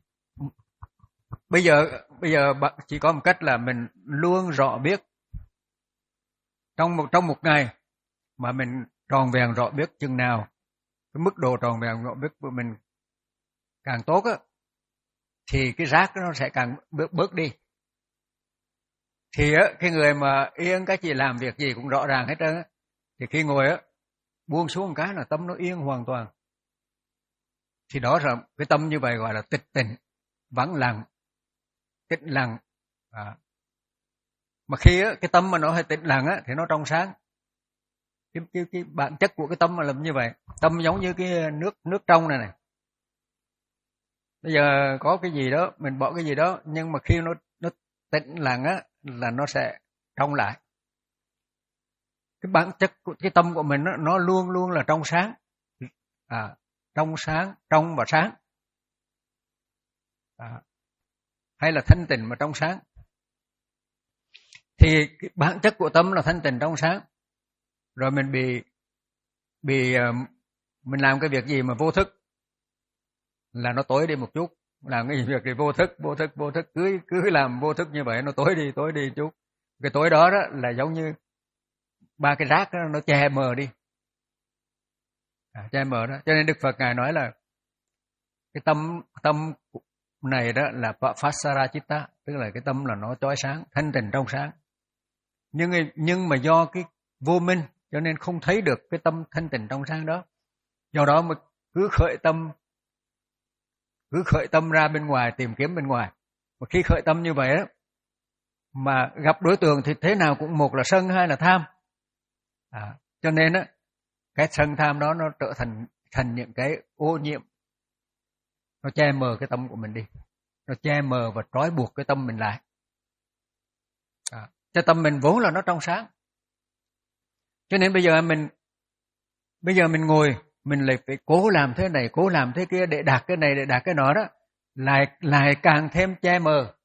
bây giờ bây giờ chỉ có một cách là mình luôn rõ biết. Trong một trong một ngày mà mình tròn vẹn rõ biết chừng nào, cái mức độ tròn vẹn rõ biết của mình càng tốt á, thì cái rác nó sẽ càng bớt bớt đi. Thì á cái người mà yên cái gì làm việc gì cũng rõ ràng hết trơn á, thì khi ngồi á buông xuống một cái là tâm nó yên hoàn toàn. Thì đó là cái tâm như vậy gọi là tịch tịnh, vắng lặng, tĩnh lặng. À. Mà khi á, cái tâm mà nó hơi tĩnh lặng á, thì nó trong sáng. Cái, cái, cái bản chất của cái tâm là như vậy. Tâm giống như cái nước nước trong này này. Bây giờ có cái gì đó, mình bỏ cái gì đó, nhưng mà khi nó nó tĩnh lặng á, là nó sẽ trong lại. Cái bản chất của cái tâm của mình á, nó luôn luôn là trong sáng. À, trong sáng, trong và sáng. À. Hay là thanh tịnh mà trong sáng. Thì cái bản chất của tâm là thanh tịnh trong sáng. Rồi mình bị bị mình làm cái việc gì mà vô thức là nó tối đi một chút, làm cái việc gì vô thức vô thức vô thức cứ cứ làm vô thức như vậy, nó tối đi tối đi chút. Cái tối đó đó là giống như ba cái rác đó, nó che mờ đi. À, che mờ đó. Cho nên Đức Phật ngài nói là cái tâm tâm này đó là Pasara Chitta, tức là cái tâm là nó chói sáng, thanh tịnh trong sáng. Nhưng nhưng mà do cái vô minh cho nên không thấy được cái tâm thanh tịnh trong sáng đó. Do đó mà cứ khởi tâm cứ khởi tâm ra bên ngoài, tìm kiếm bên ngoài. Mà khi khởi tâm như vậy đó, mà gặp đối tượng thì thế nào cũng một là sân, hai là tham. À, cho nên á cái sân tham đó nó trở thành thành những cái ô nhiễm, nó che mờ cái tâm của mình đi, nó che mờ và trói buộc cái tâm mình lại. À, cho tâm mình vốn là nó trong sáng. Cho nên bây giờ mình bây giờ mình ngồi, mình lại phải cố làm thế này, cố làm thế kia để đạt cái này, để đạt cái nọ đó, lại lại càng thêm che mờ.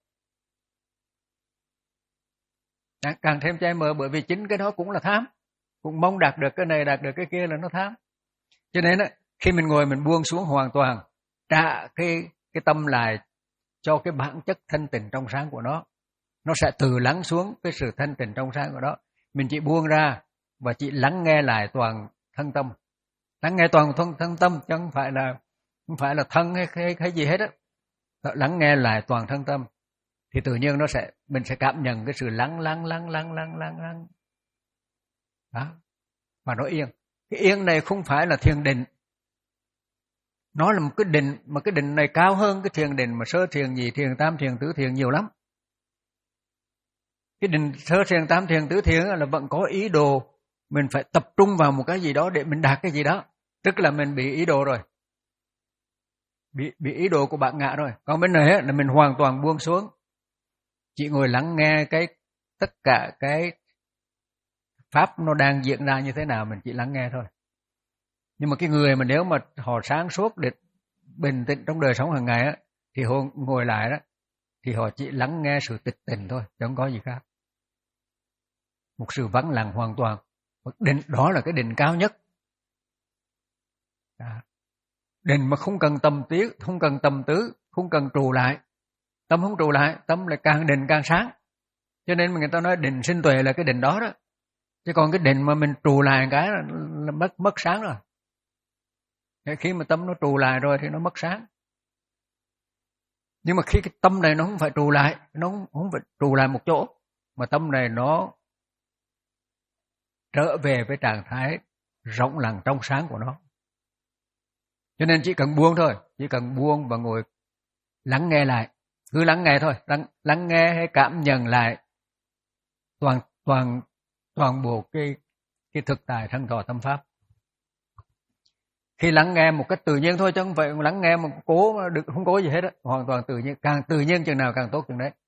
Càng thêm che mờ, bởi vì chính cái đó cũng là tham, cũng mong đạt được cái này, đạt được cái kia là nó tham. Cho nên á, khi mình ngồi mình buông xuống hoàn toàn, trả cái cái tâm lại cho cái bản chất thanh tịnh trong sáng của nó, nó sẽ tự lắng xuống cái sự thanh tịnh trong sáng của nó. Mình chỉ buông ra và chỉ lắng nghe lại toàn thân tâm, lắng nghe toàn thân thân tâm, chứ không phải là không phải là thân hay cái, cái gì hết á. Lắng nghe lại toàn thân tâm. thì tự nhiên nó sẽ mình sẽ cảm nhận cái sự lắng lắng lắng lắng lắng lắng lắng đó, mà nó yên. Cái yên này không phải là thiền định, nó là một cái định, mà cái định này cao hơn cái thiền định mà sơ thiền, nhị thiền, tam thiền, tứ thiền nhiều lắm. Cái định sơ thiền, tam thiền, tứ thiền là vẫn có ý đồ, mình phải tập trung vào một cái gì đó để mình đạt cái gì đó, tức là mình bị ý đồ rồi, bị bị ý đồ của bạn ngạ rồi. Còn bên này là mình hoàn toàn buông xuống, chỉ ngồi lắng nghe cái tất cả cái pháp nó đang diễn ra như thế nào, mình chỉ lắng nghe thôi. Nhưng mà cái người mà nếu mà họ sáng suốt để bình tĩnh trong đời sống hàng ngày á, thì họ ngồi lại đó thì họ chỉ lắng nghe sự tịch tỉnh thôi, chứ không có gì khác. Một sự vắng lặng hoàn toàn. Định đó là cái định cao nhất. Đó. Định mà không cần tâm tứ, không cần tâm tứ, không cần trù lại. Tâm không trù lại, tâm lại càng định càng sáng. Cho nên người ta nói định sinh tuệ là cái định đó đó. Chứ còn cái định mà mình trù lại cái là, là mất mất sáng rồi. Khi mà tâm nó trù lại rồi thì nó mất sáng. Nhưng mà khi cái tâm này nó không phải trù lại, nó không, không phải trù lại một chỗ, mà tâm này nó trở về với trạng thái rộng lặng trong sáng của nó. Cho nên chỉ cần buông thôi, chỉ cần buông và ngồi lắng nghe lại, cứ lắng nghe thôi, lắng, lắng nghe hay cảm nhận lại toàn toàn toàn bộ cái cái thực tại thân thọ tâm pháp. Khi lắng nghe một cách tự nhiên thôi, chứ không phải lắng nghe mà cố được, không cố gì hết á, hoàn toàn tự nhiên, càng tự nhiên chừng nào càng tốt chừng đấy.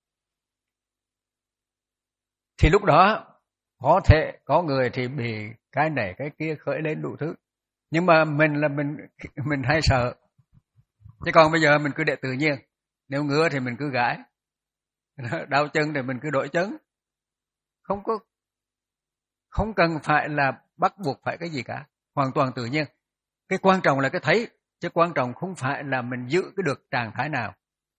Thì lúc đó có thể có người thì bị cái này cái kia khởi lên đủ thứ, nhưng mà mình là mình mình hay sợ. Chứ còn bây giờ mình cứ để tự nhiên, nếu ngứa thì mình cứ gãi, đau chân thì mình cứ đổi chân, không có không cần phải là bắt buộc phải cái gì cả, hoàn toàn tự nhiên. Cái quan trọng là cái thấy, chứ quan trọng không phải là mình giữ cái được trạng thái nào.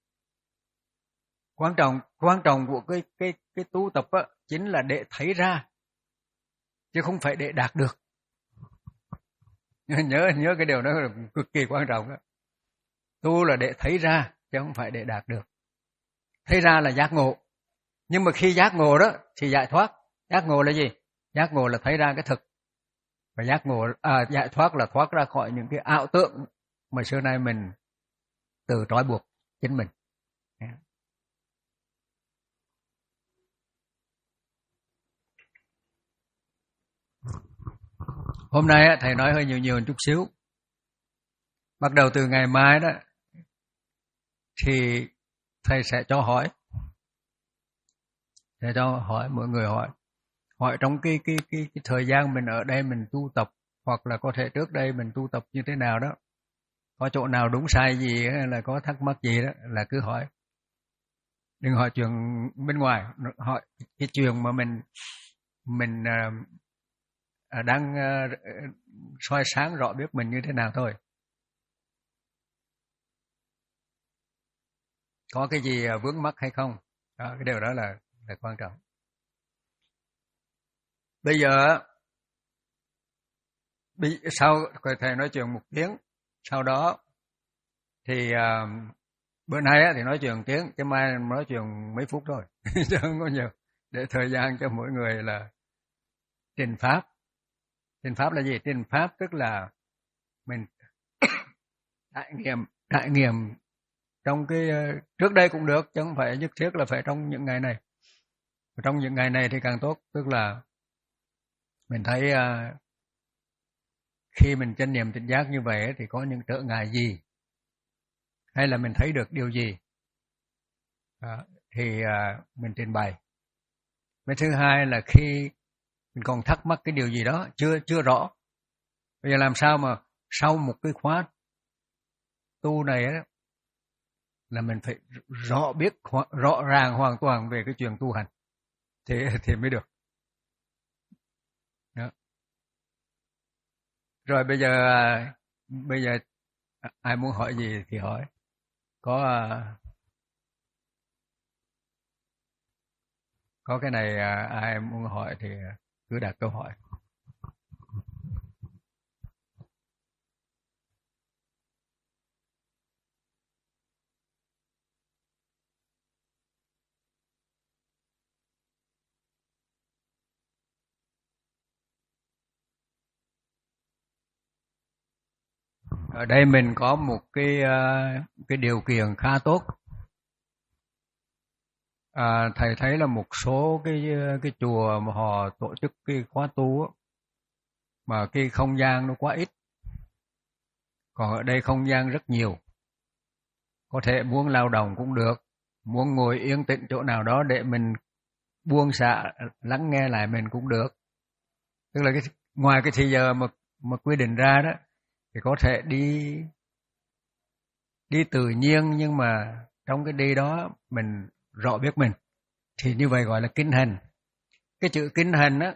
Quan trọng quan trọng của cái cái cái tu tập á chính là để thấy ra, chứ không phải để đạt được. Nhớ nhớ cái điều đó là cực kỳ quan trọng đó. Tu là để thấy ra chứ không phải để đạt được. Thấy ra là giác ngộ. Nhưng mà khi giác ngộ đó thì giải thoát. Giác ngộ là gì? Giác ngộ là thấy ra cái thực. Và giác ngộ à, giải thoát là thoát ra khỏi những cái ảo tượng mà xưa nay mình tự trói buộc chính mình. Hôm nay thầy nói hơi nhiều nhiều một chút xíu. Bắt đầu từ ngày mai đó thì thầy sẽ cho hỏi. Để cho hỏi mọi người hỏi. Hỏi trong cái, cái cái cái thời gian mình ở đây mình tu tập, hoặc là có thể trước đây mình tu tập như thế nào đó, có chỗ nào đúng sai gì hay là có thắc mắc gì đó là cứ hỏi. Đừng hỏi chuyện bên ngoài, hỏi cái chuyện mà mình mình uh, đang uh, soi sáng rõ biết mình như thế nào thôi. Có cái gì vướng mắc hay không? Đó, cái điều đó là là quan trọng. Bây giờ sau thầy nói chuyện một tiếng, sau đó thì uh, bữa nay thì nói chuyện một tiếng, chứ mai nói chuyện mấy phút thôi, chứ không có nhiều, để thời gian cho mỗi người là trình pháp. Trình pháp là gì? Trình pháp tức là mình trải nghiệm, trải nghiệm trong cái trước đây cũng được, chứ không phải nhất thiết là phải trong những ngày này. Trong những ngày này thì càng tốt, tức là mình thấy uh, khi mình chánh niệm tỉnh giác như vậy thì có những trở ngại gì, hay là mình thấy được điều gì, đó, thì uh, mình trình bày. Cái thứ hai là khi mình còn thắc mắc cái điều gì đó chưa chưa rõ, bây giờ làm sao mà sau một cái khóa tu này đó, là mình phải rõ biết, rõ ràng hoàn toàn về cái chuyện tu hành thì thì mới được. Đó. Rồi bây giờ bây giờ ai muốn hỏi gì thì hỏi. Có có cái này ai muốn hỏi thì cứ đặt câu hỏi. Ở đây mình có một cái cái điều kiện khá tốt. À, thầy thấy là một số cái cái chùa mà họ tổ chức cái khóa tu á, mà cái không gian nó quá ít. Còn ở đây không gian rất nhiều. Có thể muốn lao động cũng được, muốn ngồi yên tĩnh chỗ nào đó để mình buông xả lắng nghe lại mình cũng được. Tức là cái ngoài cái thời giờ mà mà quy định ra đó thì có thể đi đi tự nhiên, nhưng mà trong cái đi đó mình rõ biết mình, thì như vậy gọi là kinh hành. Cái chữ kinh hành á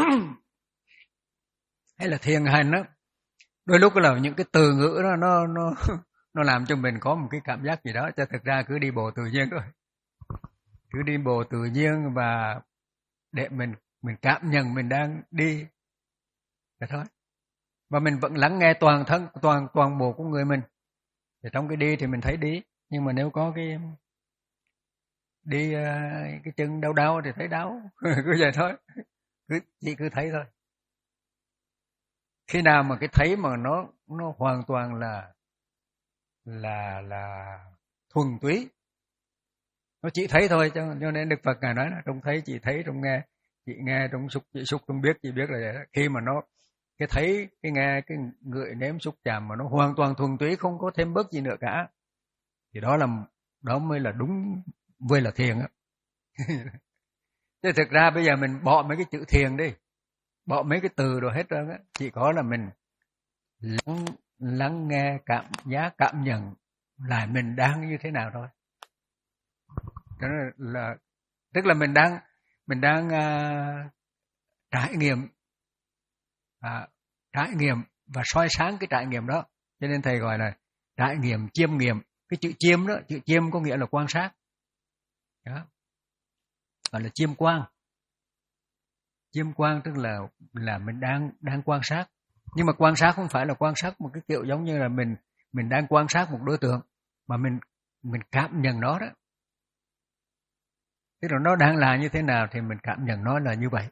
hay là thiền hành á, đôi lúc là những cái từ ngữ đó nó nó nó làm cho mình có một cái cảm giác gì đó, cho thực ra cứ đi bộ tự nhiên thôi. Cứ đi bộ tự nhiên và để mình mình cảm nhận mình đang đi vậy thôi. Và mình vẫn lắng nghe toàn thân toàn toàn bộ của người mình. Thì trong cái đi thì mình thấy đi, nhưng mà nếu có cái đi cái chân đau đau thì thấy đau. Cứ vậy thôi. Cứ chỉ cứ thấy thôi. Khi nào mà cái thấy mà nó nó hoàn toàn là là là thuần túy, nó chỉ thấy thôi, cho, cho nên Đức Phật ngài nói là trong thấy chị thấy, trong nghe chị nghe, trong xúc chị xúc, trong biết chị biết là vậy đó. Khi mà nó cái thấy, cái nghe, cái ngửi nếm xúc chạm mà nó hoàn toàn thuần túy, không có thêm bớt gì nữa cả, thì đó là đó mới là đúng, mới là thiền á. Chứ thực ra bây giờ mình bỏ mấy cái chữ thiền đi, bỏ mấy cái từ rồi hết trơn á, chỉ có là mình lắng lắng nghe, cảm giác, cảm nhận lại mình đang như thế nào thôi. Đó là, là tức là mình đang mình đang uh, trải nghiệm uh, trải nghiệm và soi sáng cái trải nghiệm đó, cho nên thầy gọi là trải nghiệm chiêm nghiệm. Cái chữ chiêm đó, chữ chiêm có nghĩa là quan sát đó, gọi là chiêm quan. Chiêm quan tức là là mình đang đang quan sát, nhưng mà quan sát không phải là quan sát một cái kiểu giống như là mình mình đang quan sát một đối tượng, mà mình mình cảm nhận nó đó. Tức là nó đang là như thế nào thì mình cảm nhận nó là như vậy.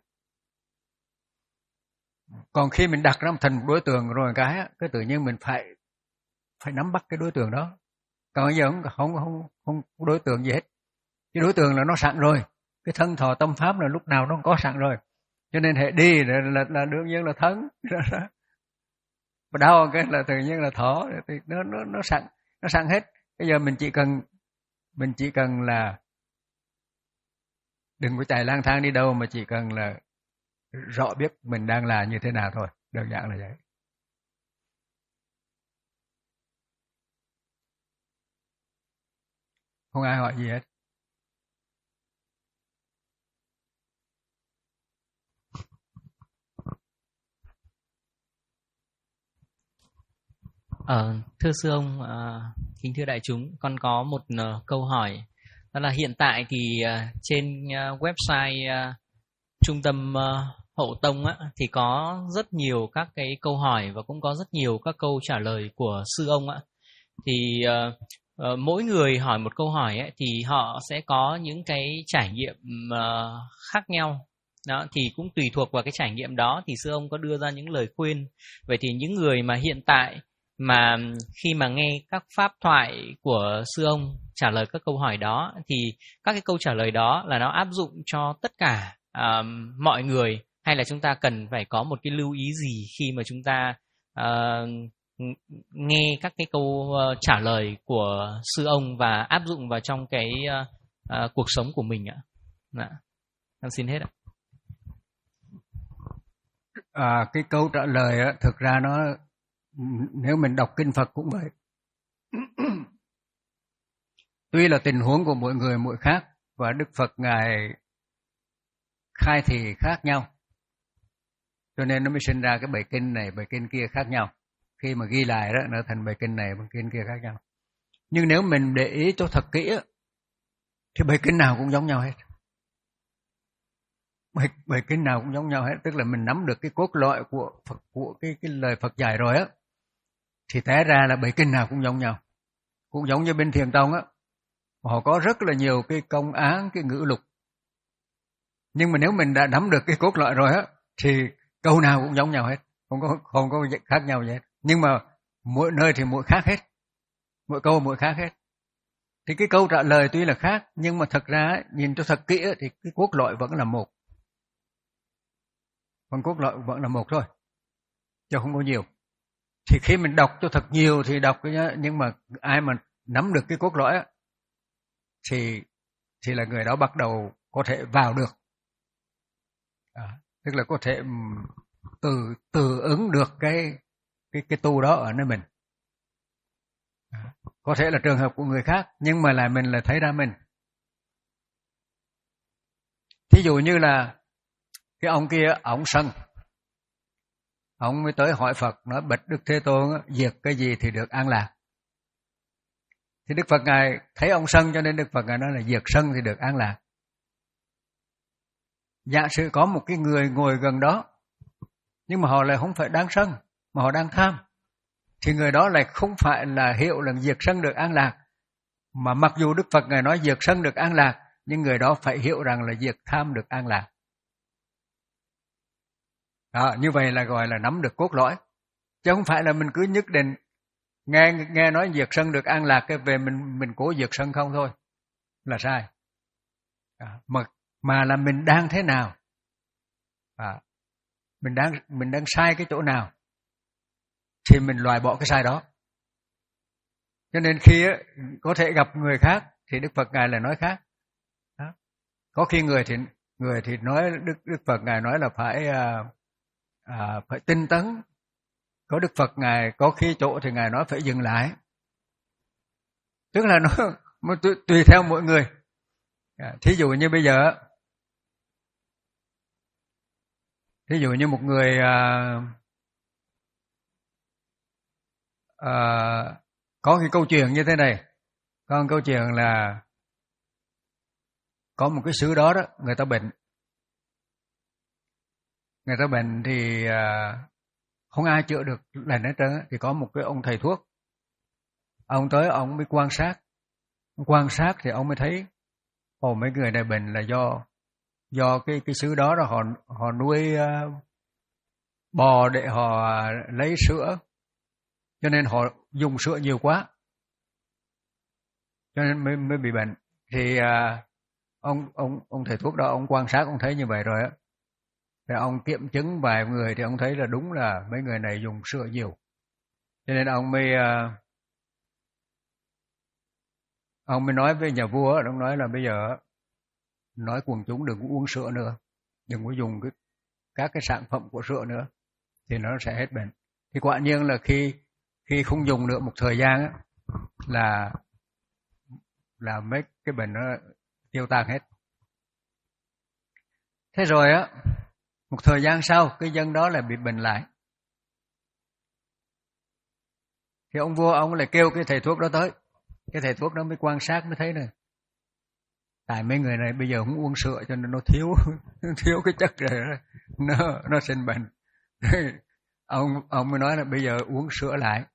Còn khi mình đặt ra thành một đối tượng rồi cái cái tự nhiên mình phải phải nắm bắt cái đối tượng đó. Còn bây giờ không không không không có đối tượng gì hết. Cái đối tượng là nó sẵn rồi. Cái thân thọ tâm pháp là lúc nào nó có sẵn rồi. Cho nên hệ đi là, là, là đương nhiên là thân. Và đau cái là tự nhiên là thọ, thì nó nó nó sẵn, nó sẵn hết. Bây giờ mình chỉ cần mình chỉ cần là đừng có chạy lang thang đi đâu, mà chỉ cần là rõ biết mình đang là như thế nào thôi, đơn giản là vậy. Không ai hỏi gì hết. Ờ, thưa sư ông, à, kính thưa đại chúng, con có một uh, câu hỏi. Đó là hiện tại thì uh, trên uh, website uh, Trung tâm uh, Hậu Tông á, thì có rất nhiều các cái câu hỏi và cũng có rất nhiều các câu trả lời của sư ông ạ. Thì uh, uh, mỗi người hỏi một câu hỏi ấy, thì họ sẽ có những cái trải nghiệm uh, khác nhau. Đó, thì cũng tùy thuộc vào cái trải nghiệm đó thì sư ông có đưa ra những lời khuyên. Vậy thì những người mà hiện tại mà khi mà nghe các pháp thoại của sư ông trả lời các câu hỏi đó, thì các cái câu trả lời đó là nó áp dụng cho tất cả uh, mọi người, hay là chúng ta cần phải có một cái lưu ý gì khi mà chúng ta uh, nghe các cái câu uh, trả lời của sư ông và áp dụng vào trong cái uh, uh, cuộc sống của mình ạ? Dạ. Em xin hết ạ. À, cái câu trả lời á, thực ra nó, nếu mình đọc kinh Phật cũng vậy. Tuy là tình huống của mỗi người mỗi khác, và Đức Phật Ngài khai thị khác nhau, cho nên nó mới sinh ra cái bài kinh này, bài kinh kia khác nhau. Khi mà ghi lại đó, nó thành bài kinh này, bài kinh kia khác nhau. Nhưng nếu mình để ý cho thật kỹ, thì bài kinh nào cũng giống nhau hết. Bài, bài kinh nào cũng giống nhau hết. Tức là mình nắm được cái cốt lõi của Phật, của cái, cái lời Phật dạy rồi á, thì té ra là bài kinh nào cũng giống nhau. Cũng giống như bên Thiền Tông á, họ có rất là nhiều cái công án, cái ngữ lục. Nhưng mà nếu mình đã nắm được cái cốt lõi rồi á, thì câu nào cũng giống nhau hết, không có không có khác nhau gì hết. Nhưng mà mỗi nơi thì mỗi khác hết, mỗi câu mỗi khác hết. Thì cái câu trả lời tuy là khác, nhưng mà thật ra nhìn cho thật kỹ thì cái cốt lõi vẫn là một. Còn cốt lõi vẫn là một thôi, chứ không có nhiều. Thì khi mình đọc cho thật nhiều thì đọc, nhưng mà ai mà nắm được cái cốt lõi thì thì là người đó bắt đầu có thể vào được. À, tức là có thể từ từ ứng được cái cái cái tu đó ở nơi mình. À, có thể là trường hợp của người khác, nhưng mà là mình là thấy ra mình. Thí dụ như là cái ông kia ông sân, ông mới tới hỏi Phật, nói bạch Đức Thế Tôn diệt cái gì thì được an lạc. Thì Đức Phật Ngài thấy ông sân, cho nên Đức Phật Ngài nói là diệt sân thì được an lạc. Giả sử có một cái người ngồi gần đó, nhưng mà họ lại không phải đang sân, mà họ đang tham, thì người đó lại không phải là hiệu là diệt sân được an lạc. Mà mặc dù Đức Phật Ngài nói diệt sân được an lạc, nhưng người đó phải hiểu rằng là diệt tham được an lạc. Đó, như vậy là gọi là nắm được cốt lõi. Chứ không phải là mình cứ nhất định nghe nghe nói diệt sân được an lạc, cái về mình mình cố diệt sân không thôi, là sai. À, mà mà là mình đang thế nào, à, mình đang mình đang sai cái chỗ nào thì mình loại bỏ cái sai đó. Cho nên khi có thể gặp người khác thì Đức Phật Ngài là nói khác. Đó. Có khi người thì người thì nói Đức Đức Phật Ngài nói là phải à, à, phải tinh tấn. Có Đức Phật Ngài có khi chỗ thì Ngài nói phải dừng lại. Tức là nó tùy, tùy theo mỗi người. À, thí dụ như bây giờ, thí dụ như một người à, à, có cái câu chuyện như thế này. Có một câu chuyện là có một cái xứ đó đó, người ta bệnh. Người ta bệnh thì à, không ai chữa được lần hết trơn. Thì có một cái ông thầy thuốc, ông tới ông mới quan sát. Ông quan sát thì ông mới thấy ồ, mấy người này bệnh là do do cái cái xứ đó đó họ họ nuôi uh, bò để họ lấy sữa, cho nên họ dùng sữa nhiều quá, cho nên mới mới bị bệnh. Thì uh, ông ông ông thầy thuốc đó ông quan sát, ông thấy như vậy rồi á, thì ông kiểm chứng vài người thì ông thấy là đúng là mấy người này dùng sữa nhiều, cho nên ông mới uh, ông mới nói với nhà vua, ông nói là bây giờ nói quần chúng đừng có uống sữa nữa, đừng có dùng cái, các cái sản phẩm của sữa nữa, thì nó sẽ hết bệnh. Thì quả nhiên là khi khi không dùng nữa một thời gian á, là là mấy cái bệnh nó tiêu tan hết. Thế rồi á, một thời gian sau cái dân đó lại bị bệnh lại. Thì ông vua ông lại kêu cái thầy thuốc đó tới. Cái thầy thuốc đó mới quan sát mới thấy này, tại mấy người này bây giờ không uống sữa cho nên nó thiếu thiếu cái chất rồi đó, nó nó sinh bệnh. ông ông mới nói là bây giờ uống sữa lại.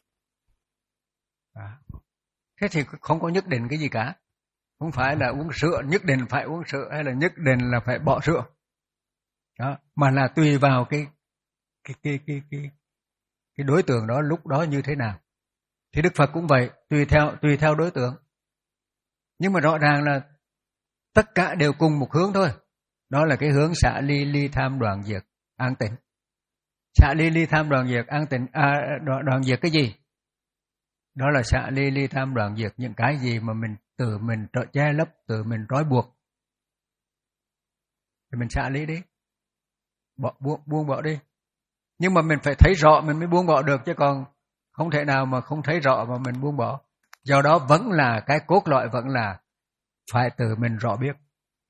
À. Thế thì không có nhất định cái gì cả, không phải là uống sữa nhất định phải uống sữa, hay là nhất định là phải bỏ sữa đó, mà là tùy vào cái cái cái cái cái cái đối tượng đó lúc đó như thế nào. Thì Đức Phật cũng vậy, tùy theo tùy theo đối tượng. Nhưng mà rõ ràng là tất cả đều cùng một hướng thôi. Đó là cái hướng xả ly ly tham đoạn diệt an tịnh. Xả ly ly tham đoạn diệt an tịnh, à, đoạn, đoạn diệt cái gì? Đó là xả ly ly tham đoạn diệt những cái gì mà mình tự mình che lấp, tự mình trói buộc. Thì mình xả ly đi, bỏ, buông, buông bỏ đi. Nhưng mà mình phải thấy rõ mình mới buông bỏ được, chứ còn không thể nào mà không thấy rõ mà mình buông bỏ. Do đó vẫn là cái cốt lõi vẫn là phải tự mình rõ biết.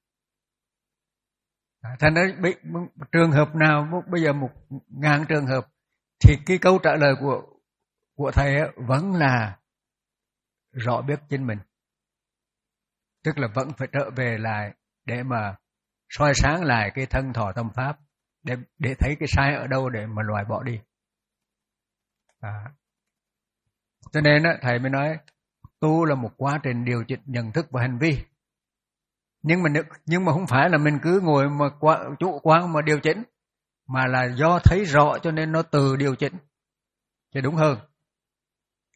Thành ra trường hợp nào bây giờ một ngàn trường hợp thì cái câu trả lời của của thầy vẫn là rõ biết chính mình. Tức là vẫn phải trở về lại để mà soi sáng lại cái thân thọ tâm pháp, để để thấy cái sai ở đâu để mà loại bỏ đi. À. Cho nên á, thầy mới nói tu là một quá trình điều chỉnh nhận thức và hành vi. Nhưng mà nhưng mà không phải là mình cứ ngồi mà qua, chủ quan mà điều chỉnh, mà là do thấy rõ cho nên nó tự điều chỉnh thì đúng hơn.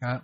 Đó.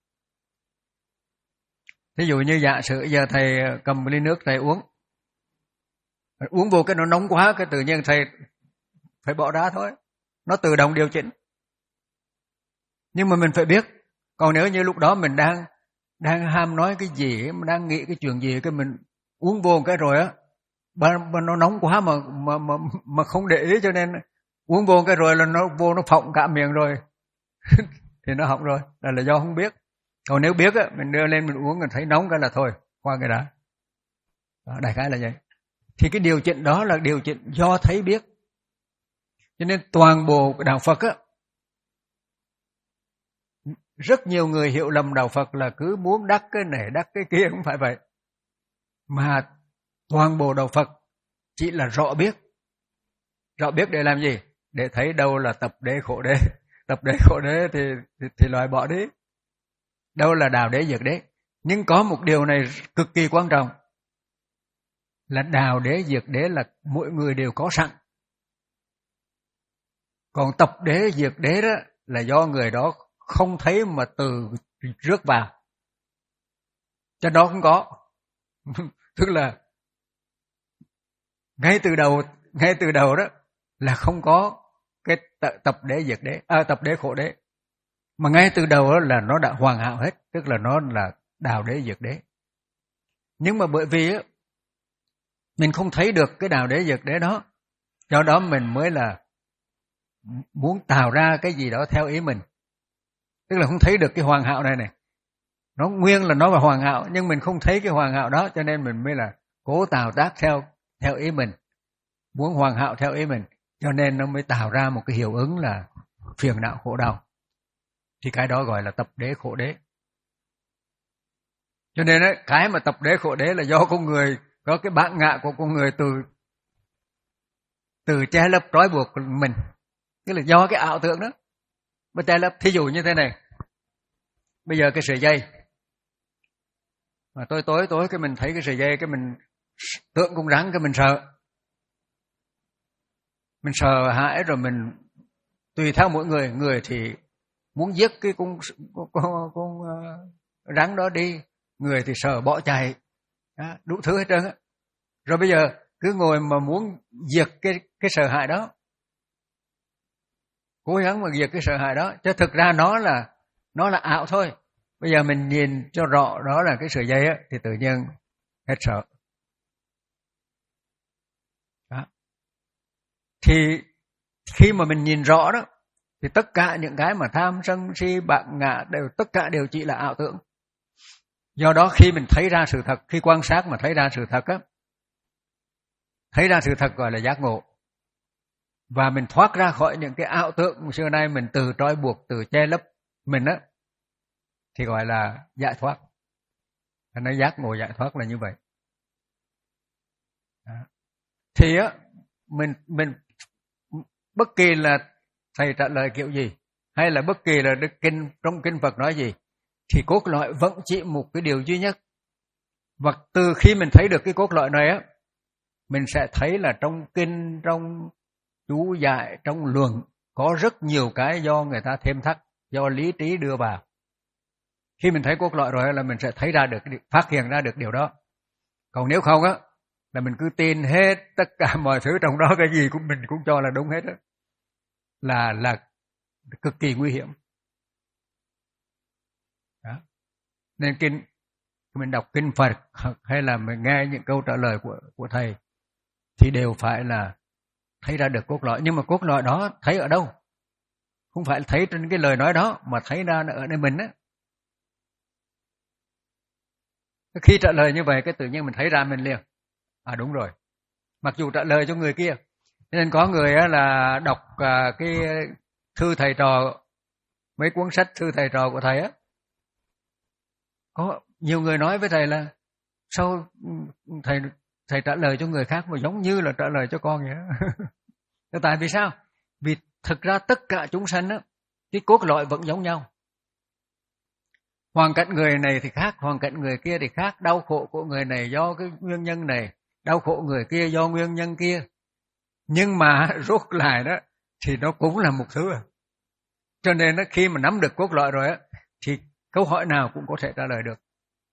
Thí dụ như giả sử giờ thầy cầm một ly nước thầy uống, uống vô cái nó nóng quá, cái tự nhiên thầy phải bỏ ra thôi, nó tự động điều chỉnh. Nhưng mà mình phải biết, còn nếu như lúc đó mình đang đang ham nói cái gì, đang nghĩ cái chuyện gì, cái mình uống vô cái rồi á, nó nóng quá mà mà mà mà không để ý, cho nên uống vô cái rồi là nó vô nó phọng cả miệng rồi thì nó hỏng rồi, là là do không biết. Còn nếu biết á, mình đưa lên mình uống, mình thấy nóng cái là thôi, qua cái đã. Đó, đại khái là vậy. Thì cái điều chỉnh đó là điều chỉnh do thấy biết. Cho nên toàn bộ đạo Phật á, rất nhiều người hiểu lầm đạo Phật là cứ muốn đắc cái này đắc cái kia, không phải vậy. Mà toàn bộ đạo Phật chỉ là rõ biết. Rõ biết để làm gì? Để thấy đâu là tập đế khổ đế. Tập đế khổ đế thì, thì, thì loại bỏ đi. Đâu là đào đế diệt đế. Nhưng có một điều này cực kỳ quan trọng, là đào đế diệt đế là mỗi người đều có sẵn. Còn tập đế diệt đế đó là do người đó không thấy mà từ rước vào. Cho đó không có. Tức là ngay từ đầu ngay từ đầu đó là không có cái tập đế diệt đế, à, tập đế khổ đế. Mà ngay từ đầu đó là nó đã hoàn hảo hết, tức là nó là đào đế diệt đế. Nhưng mà bởi vì á, mình không thấy được cái đào đế diệt đế đó, do đó mình mới là muốn tạo ra cái gì đó theo ý mình. Tức là không thấy được cái hoàn hảo này này. Nó nguyên là nó là hoàn hảo, nhưng mình không thấy cái hoàn hảo đó, cho nên mình mới là cố tạo tác theo theo ý mình, muốn hoàn hảo theo ý mình, cho nên nó mới tạo ra một cái hiệu ứng là phiền não khổ đau. Thì cái đó gọi là tập đế khổ đế. Cho nên ấy, cái mà tập đế khổ đế là do con người có cái bản ngã của con người từ từ che lấp trói buộc mình, tức là do cái ảo tưởng đó mà che lấp. Thí dụ như thế này, bây giờ cái sợi dây mà tối tối tối cái mình thấy cái sợi dây, cái mình tượng con rắn, cái mình sợ, mình sợ hãi rồi mình tùy theo mỗi người, người thì muốn giết cái con con, con, con rắn đó đi, người thì sợ bỏ chạy, đó, đủ thứ hết trơn á. Rồi bây giờ cứ ngồi mà muốn diệt cái cái sợ hãi đó, cố gắng mà diệt cái sợ hãi đó, chứ thực ra nó là nó là ảo thôi. Bây giờ mình nhìn cho rõ đó là cái sợi dây á, thì tự nhiên hết sợ. Đó. Thì khi mà mình nhìn rõ đó, thì tất cả những cái mà tham sân si bản ngã đều tất cả đều chỉ là ảo tưởng. Do đó khi mình thấy ra sự thật, khi quan sát mà thấy ra sự thật á, thấy ra sự thật gọi là giác ngộ. Và mình thoát ra khỏi những cái ảo tưởng xưa nay mình từ trói buộc, từ che lấp mình á, thì gọi là giải thoát. Nó giác ngộ giải thoát là như vậy. Đó. Thì á, mình mình bất kỳ là thầy trả lời kiểu gì, hay là bất kỳ là đức kinh trong kinh Phật nói gì, thì cốt lõi vẫn chỉ một cái điều duy nhất. Và từ khi mình thấy được cái cốt lõi này á, mình sẽ thấy là trong kinh, trong chú giải, trong luận có rất nhiều cái do người ta thêm thắt, do lý trí đưa vào. Khi mình thấy cốt lõi rồi là mình sẽ thấy ra được, phát hiện ra được điều đó. Còn nếu không á, là mình cứ tin hết tất cả mọi thứ trong đó, cái gì cũng mình cũng cho là đúng hết á, là là cực kỳ nguy hiểm. Đó. Nên kinh mình đọc kinh Phật hay là mình nghe những câu trả lời của của thầy thì đều phải là thấy ra được cốt lõi. Nhưng mà cốt lõi đó thấy ở đâu? Không phải thấy trên cái lời nói đó, mà thấy ra ở nơi mình á. Khi trả lời như vậy, cái tự nhiên mình thấy ra mình liền. À đúng rồi. Mặc dù trả lời cho người kia. Nên có người á là đọc cái thư thầy trò, mấy cuốn sách thư thầy trò của thầy á. Có nhiều người nói với thầy là sao thầy thầy trả lời cho người khác mà giống như là trả lời cho con vậy đó. Tại vì sao? Vì thực ra tất cả chúng sanh á, cái cốt lõi vẫn giống nhau. Hoàn cảnh người này thì khác, hoàn cảnh người kia thì khác, đau khổ của người này do cái nguyên nhân này, đau khổ người kia do nguyên nhân kia. Nhưng mà rốt lại đó thì nó cũng là một thứ. Cho nên đó, khi mà nắm được cốt lõi rồi á, thì câu hỏi nào cũng có thể trả lời được.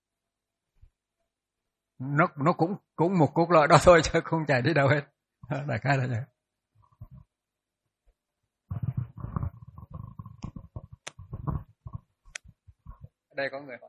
Nó nó cũng cũng một cốt lõi đó thôi chứ không chạy đi đâu hết. Đại khái là vậy. Đây có người hỏi.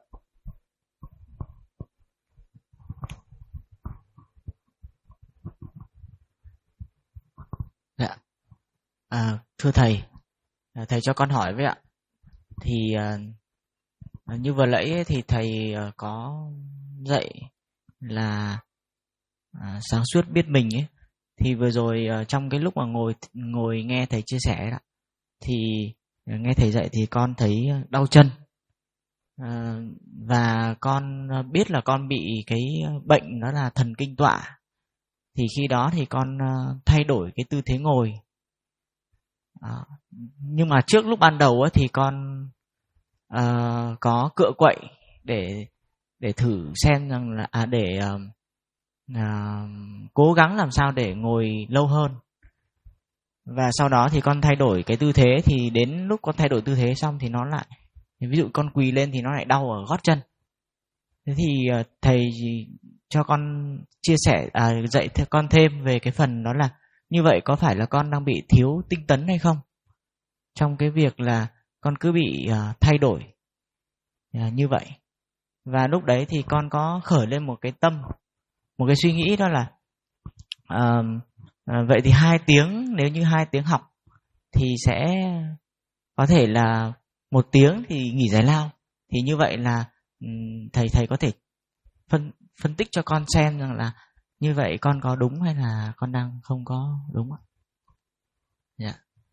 Dạ. À, thưa thầy, thầy cho con hỏi với ạ. Thì à, như vừa nãy thì thầy có dạy là à, sáng suốt biết mình ấy. Thì vừa rồi trong cái lúc mà ngồi ngồi nghe thầy chia sẻ đó, thì nghe thầy dạy thì con thấy đau chân. À, và con biết là con bị cái bệnh đó là thần kinh tọa. Thì khi đó thì con thay đổi cái tư thế ngồi. À, nhưng mà trước lúc ban đầu ấy, thì con uh, có cựa quậy để để thử xem rằng là à, để uh, uh, cố gắng làm sao để ngồi lâu hơn. Và sau đó thì con thay đổi cái tư thế, thì đến lúc con thay đổi tư thế xong thì nó lại, ví dụ con quỳ lên thì nó lại đau ở gót chân. Thế thì uh, thầy cho con chia sẻ à, dạy con thêm về cái phần đó là như vậy có phải là con đang bị thiếu tinh tấn hay không, trong cái việc là con cứ bị uh, thay đổi uh, như vậy. Và lúc đấy thì con có khởi lên một cái tâm, một cái suy nghĩ đó là uh, uh, vậy thì hai tiếng, nếu như hai tiếng học thì sẽ có thể là một tiếng thì nghỉ giải lao. Thì như vậy là um, thầy thầy có thể phân phân tích cho con xem rằng là như vậy con có đúng hay là con đang không có đúng ạ? Dạ.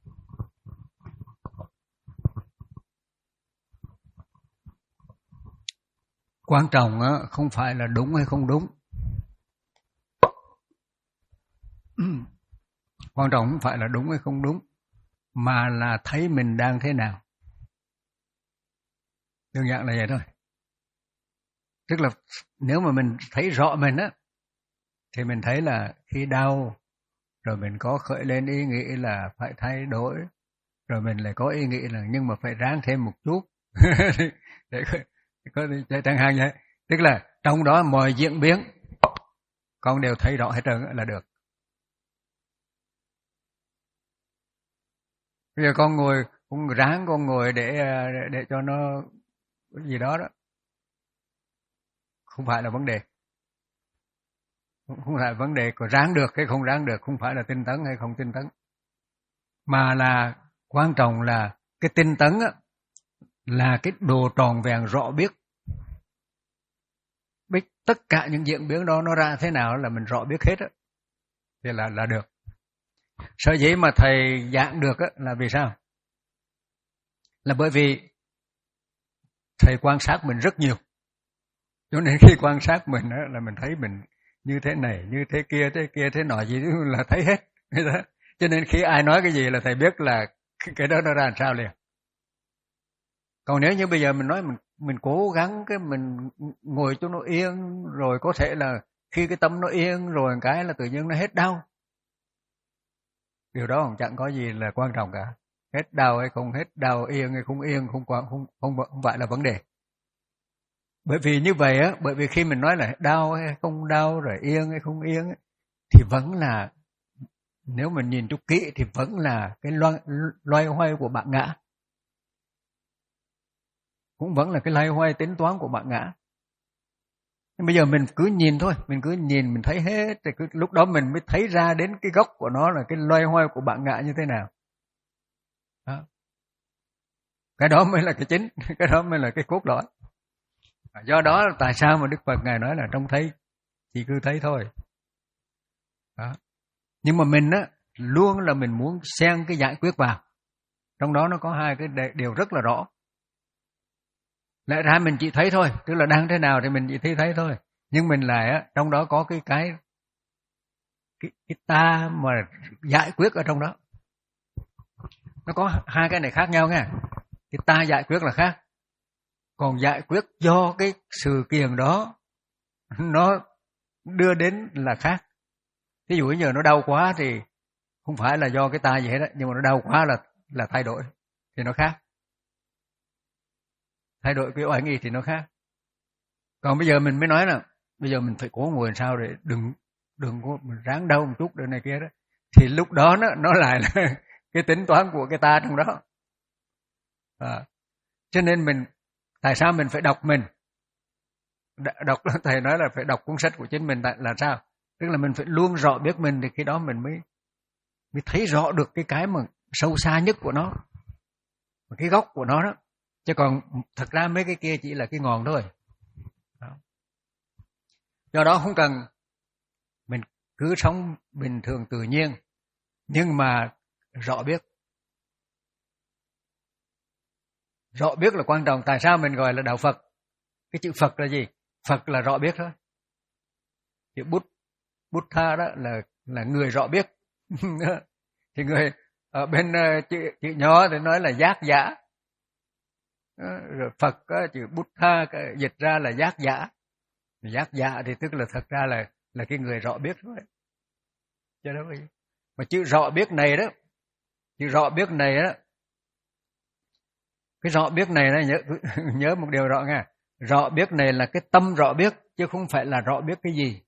Quan trọng á, không phải là đúng hay không đúng. Quan trọng không phải là đúng hay không đúng, mà là thấy mình đang thế nào. Đơn giản là vậy thôi. Tức là nếu mà mình thấy rõ mình á, thì mình thấy là khi đau, rồi mình có khởi lên ý nghĩ là phải thay đổi, rồi mình lại có ý nghĩ là nhưng mà phải ráng thêm một chút. Để có chẳng hạn vậy. Tức là trong đó mọi diễn biến con đều thấy rõ hết trơn là được. Bây giờ con ngồi, con ráng con ngồi để để, để cho nó cái gì đó đó, không phải là vấn đề. Không phải vấn đề có ráng được hay không ráng được, không phải là tinh tấn hay không tinh tấn, mà là quan trọng là cái tinh tấn á, là cái đồ tròn vẹn rõ biết. Biết tất cả những diễn biến đó nó ra thế nào là mình rõ biết hết á, thì là là được. Sở dĩ mà thầy giảng được á, là vì sao? Là bởi vì thầy quan sát mình rất nhiều, cho nên khi quan sát mình á, là mình thấy mình như thế này, như thế kia, thế kia, thế nọ gì là thấy hết. Cho nên khi ai nói cái gì là thầy biết là cái đó nó ra làm sao liền. Còn nếu như bây giờ mình nói mình mình cố gắng cái mình ngồi cho nó yên, rồi có thể là khi cái tâm nó yên rồi cái là tự nhiên nó hết đau. Điều đó cũng chẳng có gì là quan trọng cả. Hết đau hay không hết đau, yên hay không yên không quan không không không phải là vấn đề. Bởi vì như vậy á, bởi vì khi mình nói là đau hay không đau, rồi yên hay không yên ấy, thì vẫn là, nếu mình nhìn chút kỹ thì vẫn là cái loay, loay hoay của bạn ngã. Cũng vẫn là cái loay hoay tính toán của bạn ngã. Nhưng bây giờ mình cứ nhìn thôi, mình cứ nhìn mình thấy hết, thì cứ, lúc đó mình mới thấy ra đến cái gốc của nó là cái loay hoay của bạn ngã như thế nào. Đó. Cái đó mới là cái chính, cái đó mới là cái cốt lõi. Do đó tại sao mà Đức Phật Ngài nói là trông thấy chỉ cứ thấy thôi. Đó. Nhưng mà mình á, luôn là mình muốn xen cái giải quyết vào. Trong đó nó có hai cái điều rất là rõ. Lẽ ra mình chỉ thấy thôi, tức là đang thế nào thì mình chỉ thấy thấy thôi. Nhưng mình lại á, trong đó có cái cái cái, cái ta mà giải quyết ở trong đó. Nó có hai cái này khác nhau nha. Cái ta giải quyết là khác. Còn giải quyết do cái sự kiện đó nó đưa đến là khác. Ví dụ như nó đau quá thì không phải là do cái ta gì hết đó, nhưng mà nó đau quá là là thay đổi thì nó khác. thay đổi cái oai nghi thì nó khác. Còn bây giờ mình mới nói là bây giờ mình phải cố ngồi làm sao để đừng đừng có mình ráng đau một chút để này kia đó, thì lúc đó nó nó lại là cái tính toán của cái ta trong đó. À, cho nên mình tại sao mình phải đọc mình đọc thầy nói là phải đọc cuốn sách của chính mình tại là sao, tức là mình phải luôn rõ biết mình thì khi đó mình mới mới thấy rõ được cái cái mà sâu xa nhất của nó, cái gốc của nó đó, chứ còn thật ra mấy cái kia chỉ là cái ngọn thôi. Đó. Do đó không cần mình cứ sống bình thường tự nhiên, nhưng mà rõ biết. Rõ biết là quan trọng. Tại sao mình gọi là đạo Phật? Cái chữ Phật là gì? Phật là rõ biết thôi. Chữ Bút, Buddha đó là là người rõ biết. Thì người ở bên uh, chữ, chữ nhỏ thì nói là giác giả. Rồi Phật uh, chữ Buddha uh, dịch ra là giác giả. Giác giả thì tức là thật ra là là cái người rõ biết thôi. Chứ đâu vậy. Mà chữ rõ biết này đó, chữ rõ biết này đó, cái rõ biết này này nhớ nhớ một điều rõ nghe. Rõ biết này là cái tâm rõ biết, chứ không phải là rõ biết cái gì.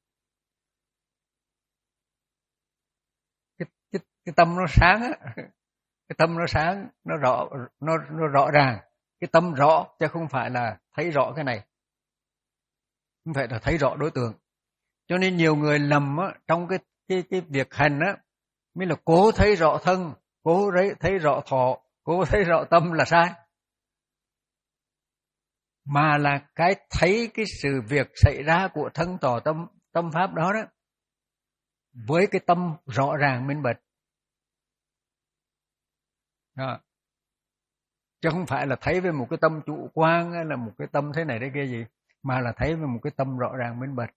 Cái cái cái tâm nó sáng á, cái tâm nó sáng, nó rõ nó nó rõ ràng, cái tâm rõ chứ không phải là thấy rõ cái này. Không phải là thấy rõ đối tượng. Cho nên nhiều người lầm á, trong cái cái cái việc hành á, mới là cố thấy rõ thân, cố thấy rõ thọ, cố thấy rõ tâm là sai. Mà là cái thấy cái sự việc xảy ra của thân tỏ tâm tâm pháp đó đó, với cái tâm rõ ràng minh bạch. Đó. Chứ không phải là thấy với một cái tâm chủ quan hay là một cái tâm thế này thế kia gì, mà là thấy với một cái tâm rõ ràng minh bạch.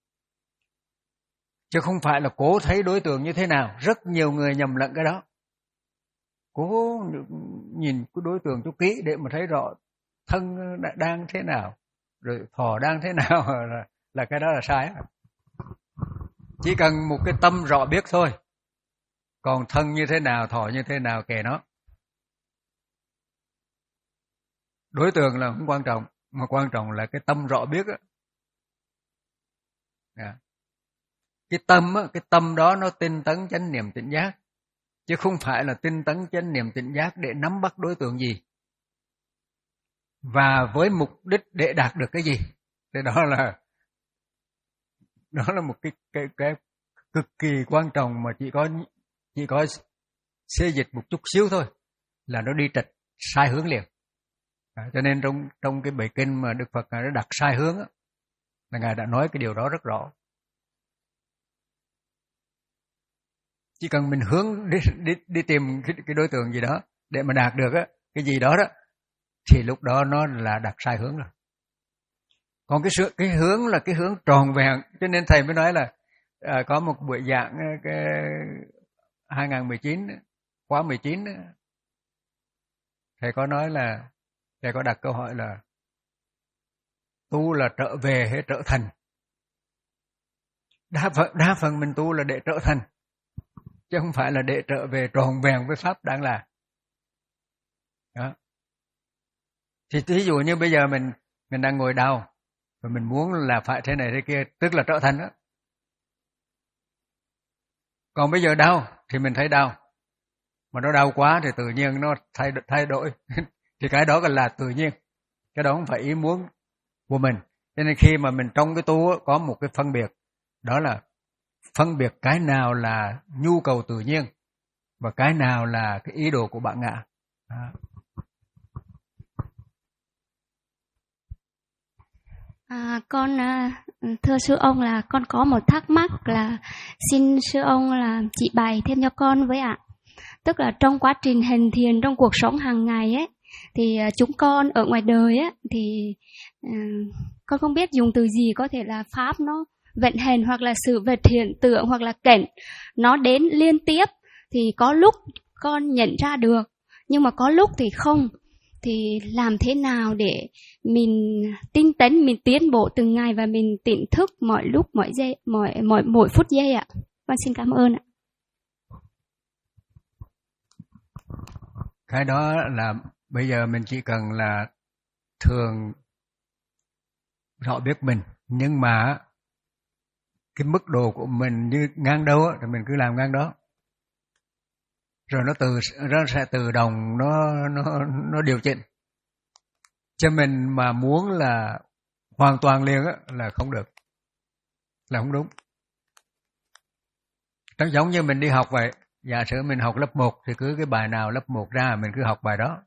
Chứ không phải là cố thấy đối tượng như thế nào. Rất nhiều người nhầm lẫn cái đó. Cố nhìn cái đối tượng cho kỹ để mà thấy rõ thân đang thế nào, rồi thọ đang thế nào, là, là cái đó là sai. Chỉ cần một cái tâm rõ biết thôi. Còn thân như thế nào, thọ như thế nào kệ nó. Đối tượng là không quan trọng, mà quan trọng là cái tâm rõ biết á. À. Cái tâm á, cái tâm đó nó tinh tấn chánh niệm tỉnh giác, chứ không phải là tinh tấn chánh niệm tỉnh giác để nắm bắt đối tượng gì và với mục đích để đạt được cái gì. Thì đó là đó là một cái cái cái cực kỳ quan trọng mà chỉ có chỉ có xê dịch một chút xíu thôi là nó đi trật sai hướng liền. À, cho nên trong trong cái bài kinh mà Đức Phật Ngài đã đặt sai hướng á, là Ngài đã nói cái điều đó rất rõ. Chỉ cần mình hướng đi đi, đi tìm cái, cái đối tượng gì đó để mà đạt được á, cái gì đó đó, thì lúc đó nó là đặt sai hướng rồi. Còn cái sự cái hướng là cái hướng tròn vẹn, cho nên thầy mới nói là à, có một buổi giảng cái hai không một chín khóa mười chín, thầy có nói là thầy có đặt câu hỏi là tu là trở về hay trở thành. Đa phần đa phần mình tu là để trở thành, chứ không phải là để trở về tròn vẹn với pháp đang là. Đó. Thì ví dụ như bây giờ mình mình đang ngồi đau và mình muốn là phải thế này thế kia, tức là trở thành đó. Còn bây giờ đau thì mình thấy đau, mà nó đau quá thì tự nhiên nó thay thay đổi. Thì cái đó là tự nhiên, cái đó không phải ý muốn của mình. Cho nên khi mà mình trong cái tu có một cái phân biệt, đó là phân biệt cái nào là nhu cầu tự nhiên và cái nào là cái ý đồ của bạn ngã. Đó. À, con thưa sư ông là con có một thắc mắc là xin sư ông là chỉ bày thêm cho con với ạ. Tức là trong quá trình hành thiền trong cuộc sống hàng ngày ấy, thì chúng con ở ngoài đời ấy, thì uh, con không biết dùng từ gì có thể là pháp nó vận hành hoặc là sự vật hiện tượng hoặc là cảnh nó đến liên tiếp, thì có lúc con nhận ra được nhưng mà có lúc thì không. Thì làm thế nào để mình tinh tấn, mình tiến bộ từng ngày và mình tỉnh thức mọi lúc, mọi giây, mọi mọi mỗi phút giây ạ. Con xin cảm ơn ạ. Cái đó là bây giờ mình chỉ cần là thường rõ biết mình, nhưng mà cái mức độ của mình như ngang đâu thì mình cứ làm ngang đó, rồi nó từ nó sẽ tự động nó nó nó điều chỉnh. Cho mình mà muốn là hoàn toàn liền á là không được, là không đúng. Nó giống như mình đi học vậy, giả sử mình học lớp một thì cứ cái bài nào lớp một ra mình cứ học bài đó.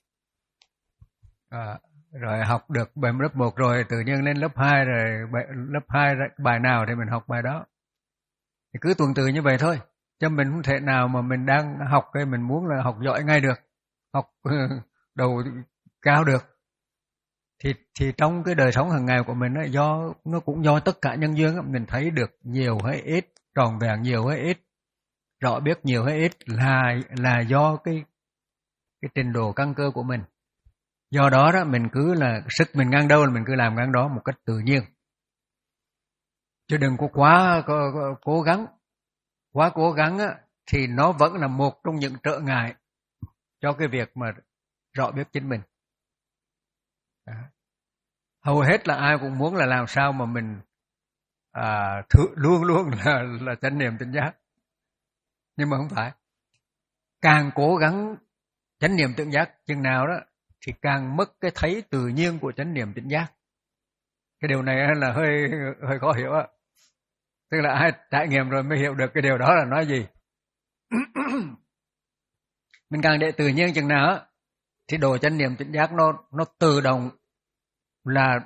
À, rồi học được bài lớp một rồi tự nhiên lên lớp hai rồi bài, lớp hai bài nào thì mình học bài đó. Thì cứ tuần tự như vậy thôi. Chứ mình không thể nào mà mình đang học cái mình muốn là học giỏi ngay được, học đầu cao được. Thì thì trong cái đời sống hàng ngày của mình đó, do nó cũng do tất cả nhân duyên, mình thấy được nhiều hay ít, tròn vẹn nhiều hay ít, rõ biết nhiều hay ít là là do cái cái trình độ căn cơ của mình. Do đó đó mình cứ là sức mình ngang đâu là mình cứ làm ngang đó một cách tự nhiên. Chứ đừng có quá có, có, cố gắng. Quá cố gắng á, thì nó vẫn là một trong những trở ngại cho cái việc mà rõ biết chính mình. Đó. Hầu hết là ai cũng muốn là làm sao mà mình à, thử, luôn luôn là, là chánh niệm tỉnh giác. Nhưng mà không phải. Càng cố gắng chánh niệm tỉnh giác chừng nào đó thì càng mất cái thấy tự nhiên của chánh niệm tỉnh giác. Cái điều này là hơi hơi khó hiểu á. Tức là ai trải nghiệm rồi mới hiểu được cái điều đó là nói gì. Mình càng để tự nhiên chừng nào á thì độ chánh niệm tỉnh giác nó nó tự động là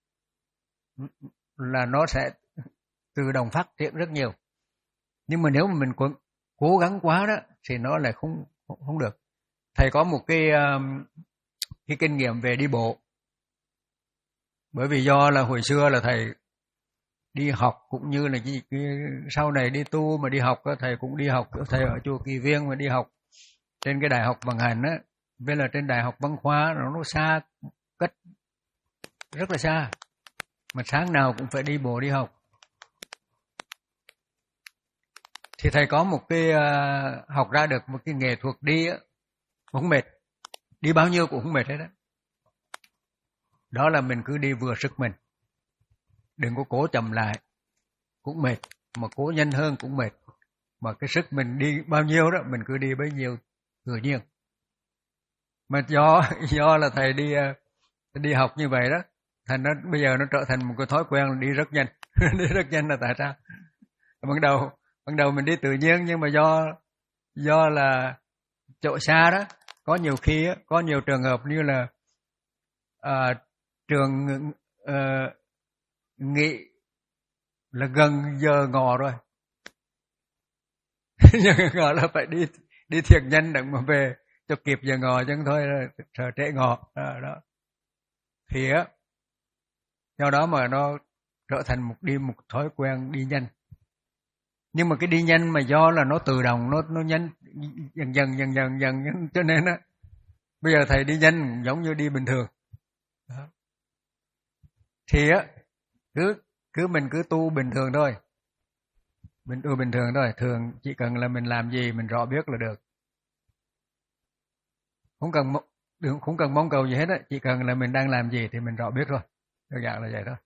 là nó sẽ tự động phát triển rất nhiều. Nhưng mà nếu mà mình cố, cố gắng quá đó thì nó lại không không được. Thầy có một cái cái kinh nghiệm về đi bộ. Bởi vì do là hồi xưa là thầy đi học cũng như là cái, cái, sau này đi tu mà đi học thầy cũng đi học, thầy ở chùa Kỳ Viên mà đi học trên cái đại học Vận Hành á, với là trên đại học Văn Khoa, nó nó xa cách rất là xa, mà sáng nào cũng phải đi bộ đi học. Thì thầy có một cái uh, học ra được một cái nghệ thuật đi á, không mệt, đi bao nhiêu cũng không mệt hết đó. Đó là mình cứ đi vừa sức mình, đừng có cố chậm lại cũng mệt, mà cố nhanh hơn cũng mệt, mà cái sức mình đi bao nhiêu đó mình cứ đi bấy nhiêu tự nhiên. Mà do do là thầy đi đi học như vậy đó, thành nó bây giờ nó trở thành một cái thói quen đi rất nhanh. Đi rất nhanh là tại sao? Ban đầu ban đầu mình đi tự nhiên, nhưng mà do do là chỗ xa đó, có nhiều khi á, có nhiều trường hợp như là à, trường uh, nghỉ là gần giờ ngọ rồi. Giờ ngọ là phải đi đi thiệt nhanh để mà về cho kịp giờ ngọ, chứ thôi sợ trễ ngọ đó, đó. Thì á, do đó mà nó trở thành một đi một thói quen đi nhanh. Nhưng mà cái đi nhanh mà do là nó tự động, nó nó nhanh dần dần dần dần dần, cho nên á bây giờ thầy đi nhanh giống như đi bình thường. Đó. Thì á cứ cứ mình cứ tu bình thường thôi. Mình tu bình thường thôi, thường chỉ cần là mình làm gì mình rõ biết là được. Không cần đừng không cần mong cầu gì hết á, chỉ cần là mình đang làm gì thì mình rõ biết thôi. Đơn giản là vậy thôi.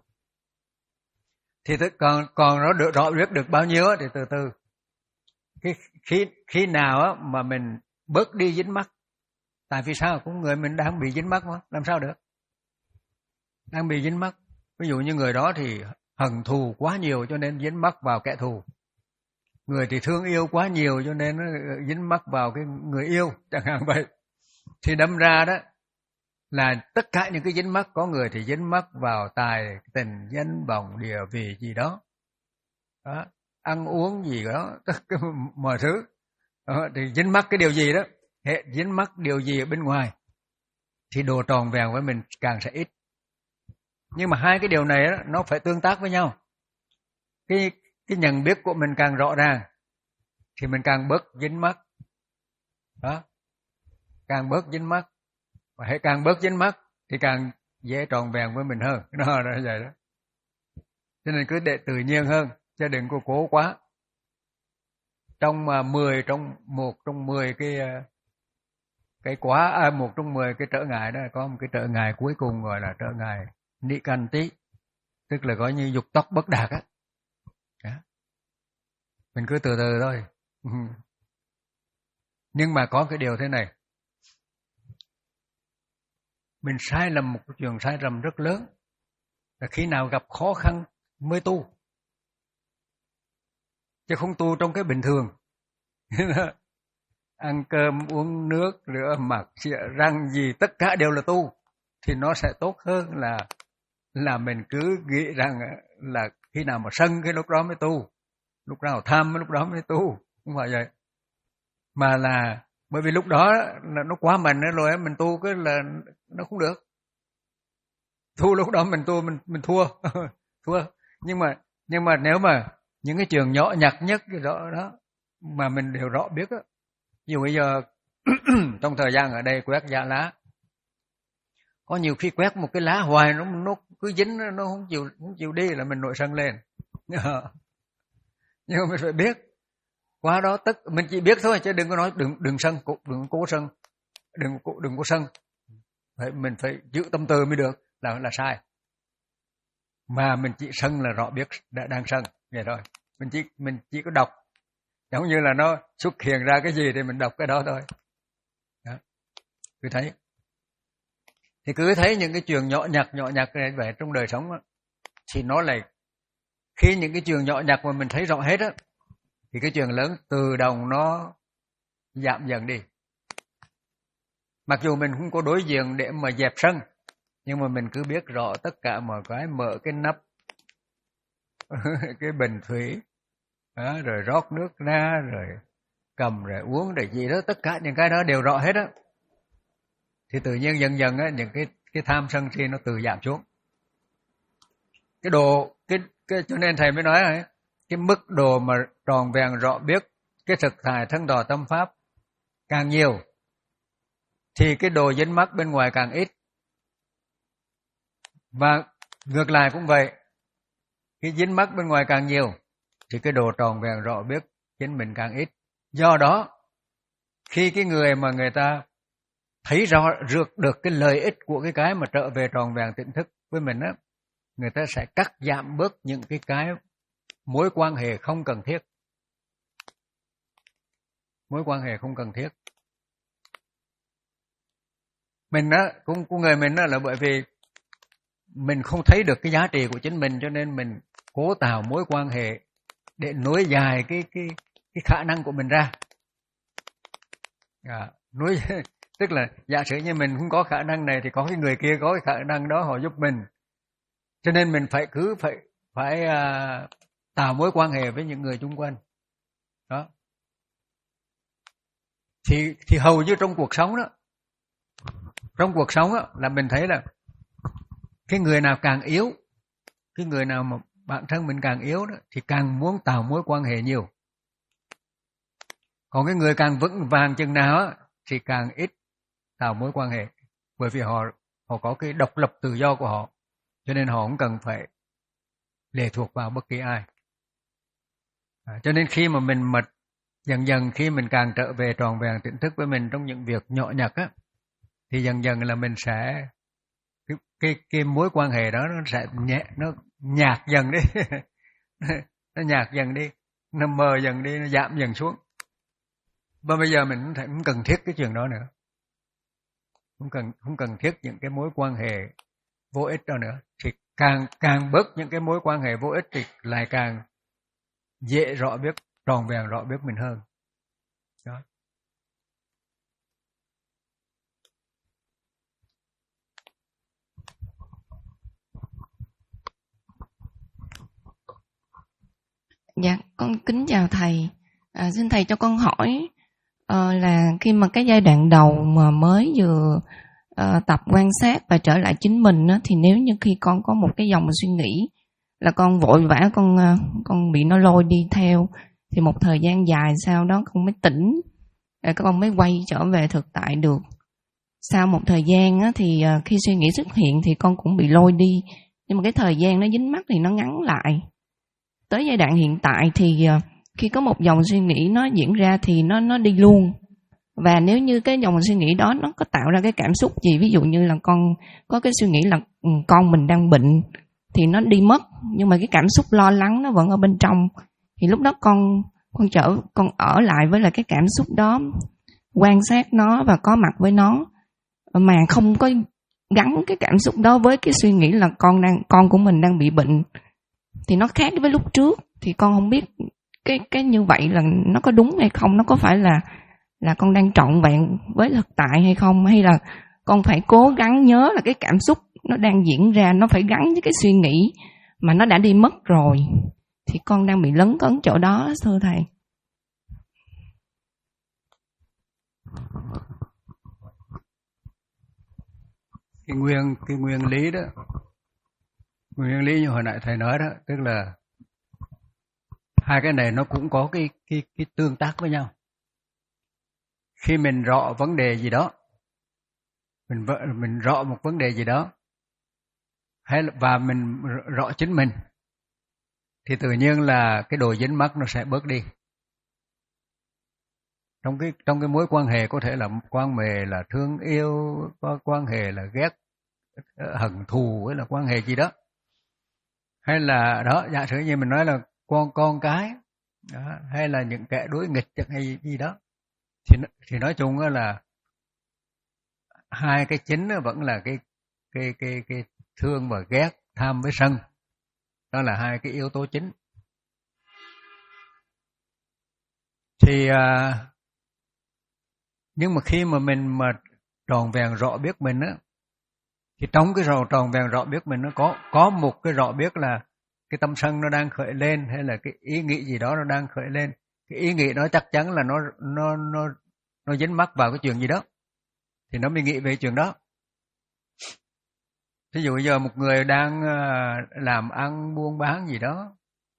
Thì còn còn nó được rõ biết được bao nhiêu á thì từ từ. Cái khi khi nào á mà mình bớt đi dính mắc. Tại vì sao? Cũng người mình đang bị dính mắc mà, làm sao được? Đang bị dính mắc. Ví dụ như người đó thì hận thù quá nhiều cho nên dính mắc vào kẻ thù. Người thì thương yêu quá nhiều cho nên nó dính mắc vào cái người yêu, chẳng hạn vậy. Thì đâm ra đó là tất cả những cái dính mắc, có người thì dính mắc vào tài, tình, danh vọng, địa vị gì đó. Đó, ăn uống gì đó, tất cả mọi thứ. Đó, thì dính mắc cái điều gì đó, hệ dính mắc điều gì ở bên ngoài thì đồ tròn vẹn với mình càng sẽ ít. Nhưng mà hai cái điều này đó, nó phải tương tác với nhau. Cái cái nhận biết của mình càng rõ ràng thì mình càng bớt dính mắc. Đó. Càng bớt dính mắc. Và hãy càng bớt dính mắc thì càng dễ tròn vẹn với mình hơn. Nó là vậy đó. Cho nên cứ để tự nhiên hơn, chứ đừng có cố quá. Trong uh, mười, trong một, trong mười cái uh, cái quá à, một trong mười cái trở ngại đó, có một cái trở ngại cuối cùng gọi là trở ngại nikanti, tức là gọi như dục tốc bất đạt á. Mình cứ từ từ thôi. Nhưng mà có cái điều thế này, mình sai lầm một chuyện sai lầm rất lớn là khi nào gặp khó khăn mới tu, chứ không tu trong cái bình thường. Ăn cơm, uống nước, rửa mặt, chịa răng gì tất cả đều là tu, thì nó sẽ tốt hơn là là mình cứ nghĩ rằng là khi nào mà sân cái lúc đó mới tu, lúc nào tham lúc đó mới tu. Không phải vậy, mà là bởi vì lúc đó là nó quá mình rồi, mình tu cái là nó không được. Tu lúc đó mình tu mình mình thua thua. Nhưng mà nhưng mà nếu mà những cái trường nhỏ nhặt nhất cái đó đó mà mình đều rõ biết á, ví dụ bây giờ trong thời gian ở đây quét giá lá, có nhiều khi quét một cái lá hoài nó nó cứ dính, nó không chịu không chịu đi là mình nổi sân lên. Nhưng mà mình phải biết qua đó, tất mình chỉ biết thôi, chứ đừng có nói đừng đừng sân, đừng cố sân, đừng đừng có sân. Phải, mình phải giữ tâm từ mới được, là là sai. Mà mình chỉ sân là rõ biết đã đang sân vậy thôi. Mình chỉ mình chỉ có đọc, giống như là nó xuất hiện ra cái gì thì mình đọc cái đó thôi. Đó. Cứ thấy, thì cứ thấy những cái chuyện nhỏ nhặt nhỏ nhặt này vậy trong đời sống đó, thì nó lại khi những cái chuyện nhỏ nhặt mà mình thấy rõ hết á, thì cái chuyện lớn tự động nó giảm dần đi. Mặc dù mình không có đối diện để mà dẹp sân, nhưng mà mình cứ biết rõ tất cả mọi cái, mở cái nắp cái bình thủy đó, rồi rót nước ra, rồi cầm rồi uống rồi gì đó, tất cả những cái đó đều rõ hết á, thì tự nhiên dần dần á, những cái cái tham sân si nó từ giảm xuống. Cái đồ cái cái cho nên thầy mới nói ấy, cái mức độ mà tròn vẹn rõ biết cái thực tại thân tỏ tâm pháp càng nhiều, thì cái đồ dính mắc bên ngoài càng ít. Và ngược lại cũng vậy, cái dính mắc bên ngoài càng nhiều thì cái đồ tròn vẹn rõ biết chính mình càng ít. Do đó khi cái người mà người ta thấy rõ được được cái lợi ích của cái cái mà trở về tròn vẹn tỉnh thức với mình á, người ta sẽ cắt giảm bớt những cái cái mối quan hệ không cần thiết. Mối quan hệ không cần thiết. Mình á, cũng của người mình á, là bởi vì mình không thấy được cái giá trị của chính mình, cho nên mình cố tạo mối quan hệ để nối dài cái cái cái khả năng của mình ra. À, nối tức là giả sử như mình không có khả năng này thì có cái người kia có cái khả năng đó họ giúp mình. Cho nên mình phải cứ phải phải uh, tạo mối quan hệ với những người xung quanh. Đó. Thì thì hầu như trong cuộc sống đó, trong cuộc sống đó, là mình thấy là cái người nào càng yếu, cái người nào mà bản thân mình càng yếu đó, thì càng muốn tạo mối quan hệ nhiều. Còn cái người càng vững vàng chừng nào đó, thì càng ít tạo mối quan hệ, bởi vì họ họ có cái độc lập tự do của họ, cho nên họ không cần phải lệ thuộc vào bất kỳ ai. À, cho nên khi mà mình mật dần dần, khi mình càng trở về tròn vẹn tỉnh thức với mình trong những việc nhỏ nhặt á, thì dần dần là mình sẽ cái cái, cái mối quan hệ đó nó sẽ nhẹ, nó nhạt dần đi, nó nhạt dần đi, nó mờ dần đi, nó giảm dần xuống. Và bây giờ mình không cần thiết cái chuyện đó nữa, không cần không cần thiết những cái mối quan hệ vô ích đó nữa. Thì càng càng bớt những cái mối quan hệ vô ích thì lại càng dễ rõ biết, tròn vẹn rõ biết mình hơn. Đó. Dạ, con kính chào thầy. À, xin thầy cho con hỏi uh, là khi mà cái giai đoạn đầu mà mới vừa uh, tập quan sát và trở lại chính mình á, thì nếu như khi con có một cái dòng suy nghĩ là con vội vã, con uh, con bị nó lôi đi theo, thì một thời gian dài sau đó con mới tỉnh, rồi con mới quay trở về thực tại được. Sau một thời gian á, thì uh, khi suy nghĩ xuất hiện thì con cũng bị lôi đi, nhưng mà cái thời gian nó dính mắc thì nó ngắn lại. Tới giai đoạn hiện tại thì uh, khi có một dòng suy nghĩ nó diễn ra thì nó nó đi luôn, Và nếu như cái dòng suy nghĩ đó nó có tạo ra cái cảm xúc gì, ví dụ như là con có cái suy nghĩ là con mình đang bệnh thì nó đi mất, nhưng mà cái cảm xúc lo lắng nó vẫn ở bên trong, thì lúc đó con con trở con ở lại với là cái cảm xúc đó, quan sát nó và có mặt với nó, mà không có gắn cái cảm xúc đó với cái suy nghĩ là con đang con của mình đang bị bệnh, thì nó khác với lúc trước. Thì con không biết cái cái như vậy là nó có đúng hay không, nó có phải là là con đang trọn vẹn với thực tại hay không, hay là con phải cố gắng nhớ là cái cảm xúc nó đang diễn ra nó phải gắn với cái suy nghĩ mà nó đã đi mất rồi. Thì con đang bị lấn cấn chỗ đó thưa thầy. Cái nguyên cái nguyên lý đó, nguyên lý như hồi nãy thầy nói đó, tức là hai cái này nó cũng có cái cái cái tương tác với nhau. Khi mình rõ vấn đề gì đó, mình mình rõ một vấn đề gì đó, hay là, và mình rõ chính mình, thì tự nhiên là cái độ dính mắc nó sẽ bớt đi. Trong cái trong cái mối quan hệ có thể là quan hệ là thương yêu, có quan hệ là ghét, hận thù, hay là quan hệ gì đó, hay là đó, giả sử như mình nói là con con cái đó, hay là những kẻ đối nghịch hay gì, gì đó, thì thì nói chung là hai cái chính vẫn là cái cái cái cái thương và ghét, tham với sân, đó là hai cái yếu tố chính. Thì à, nhưng mà khi mà mình mà tròn vẹn rõ biết mình á, thì trong cái rõ tròn vẹn rõ biết mình nó có có một cái rõ biết là cái tâm sân nó đang khởi lên, hay là cái ý nghĩ gì đó nó đang khởi lên. Cái ý nghĩ đó chắc chắn là nó nó nó nó dính mắc vào cái chuyện gì đó, thì nó mới nghĩ về chuyện đó. Ví dụ giờ một người đang làm ăn buôn bán gì đó,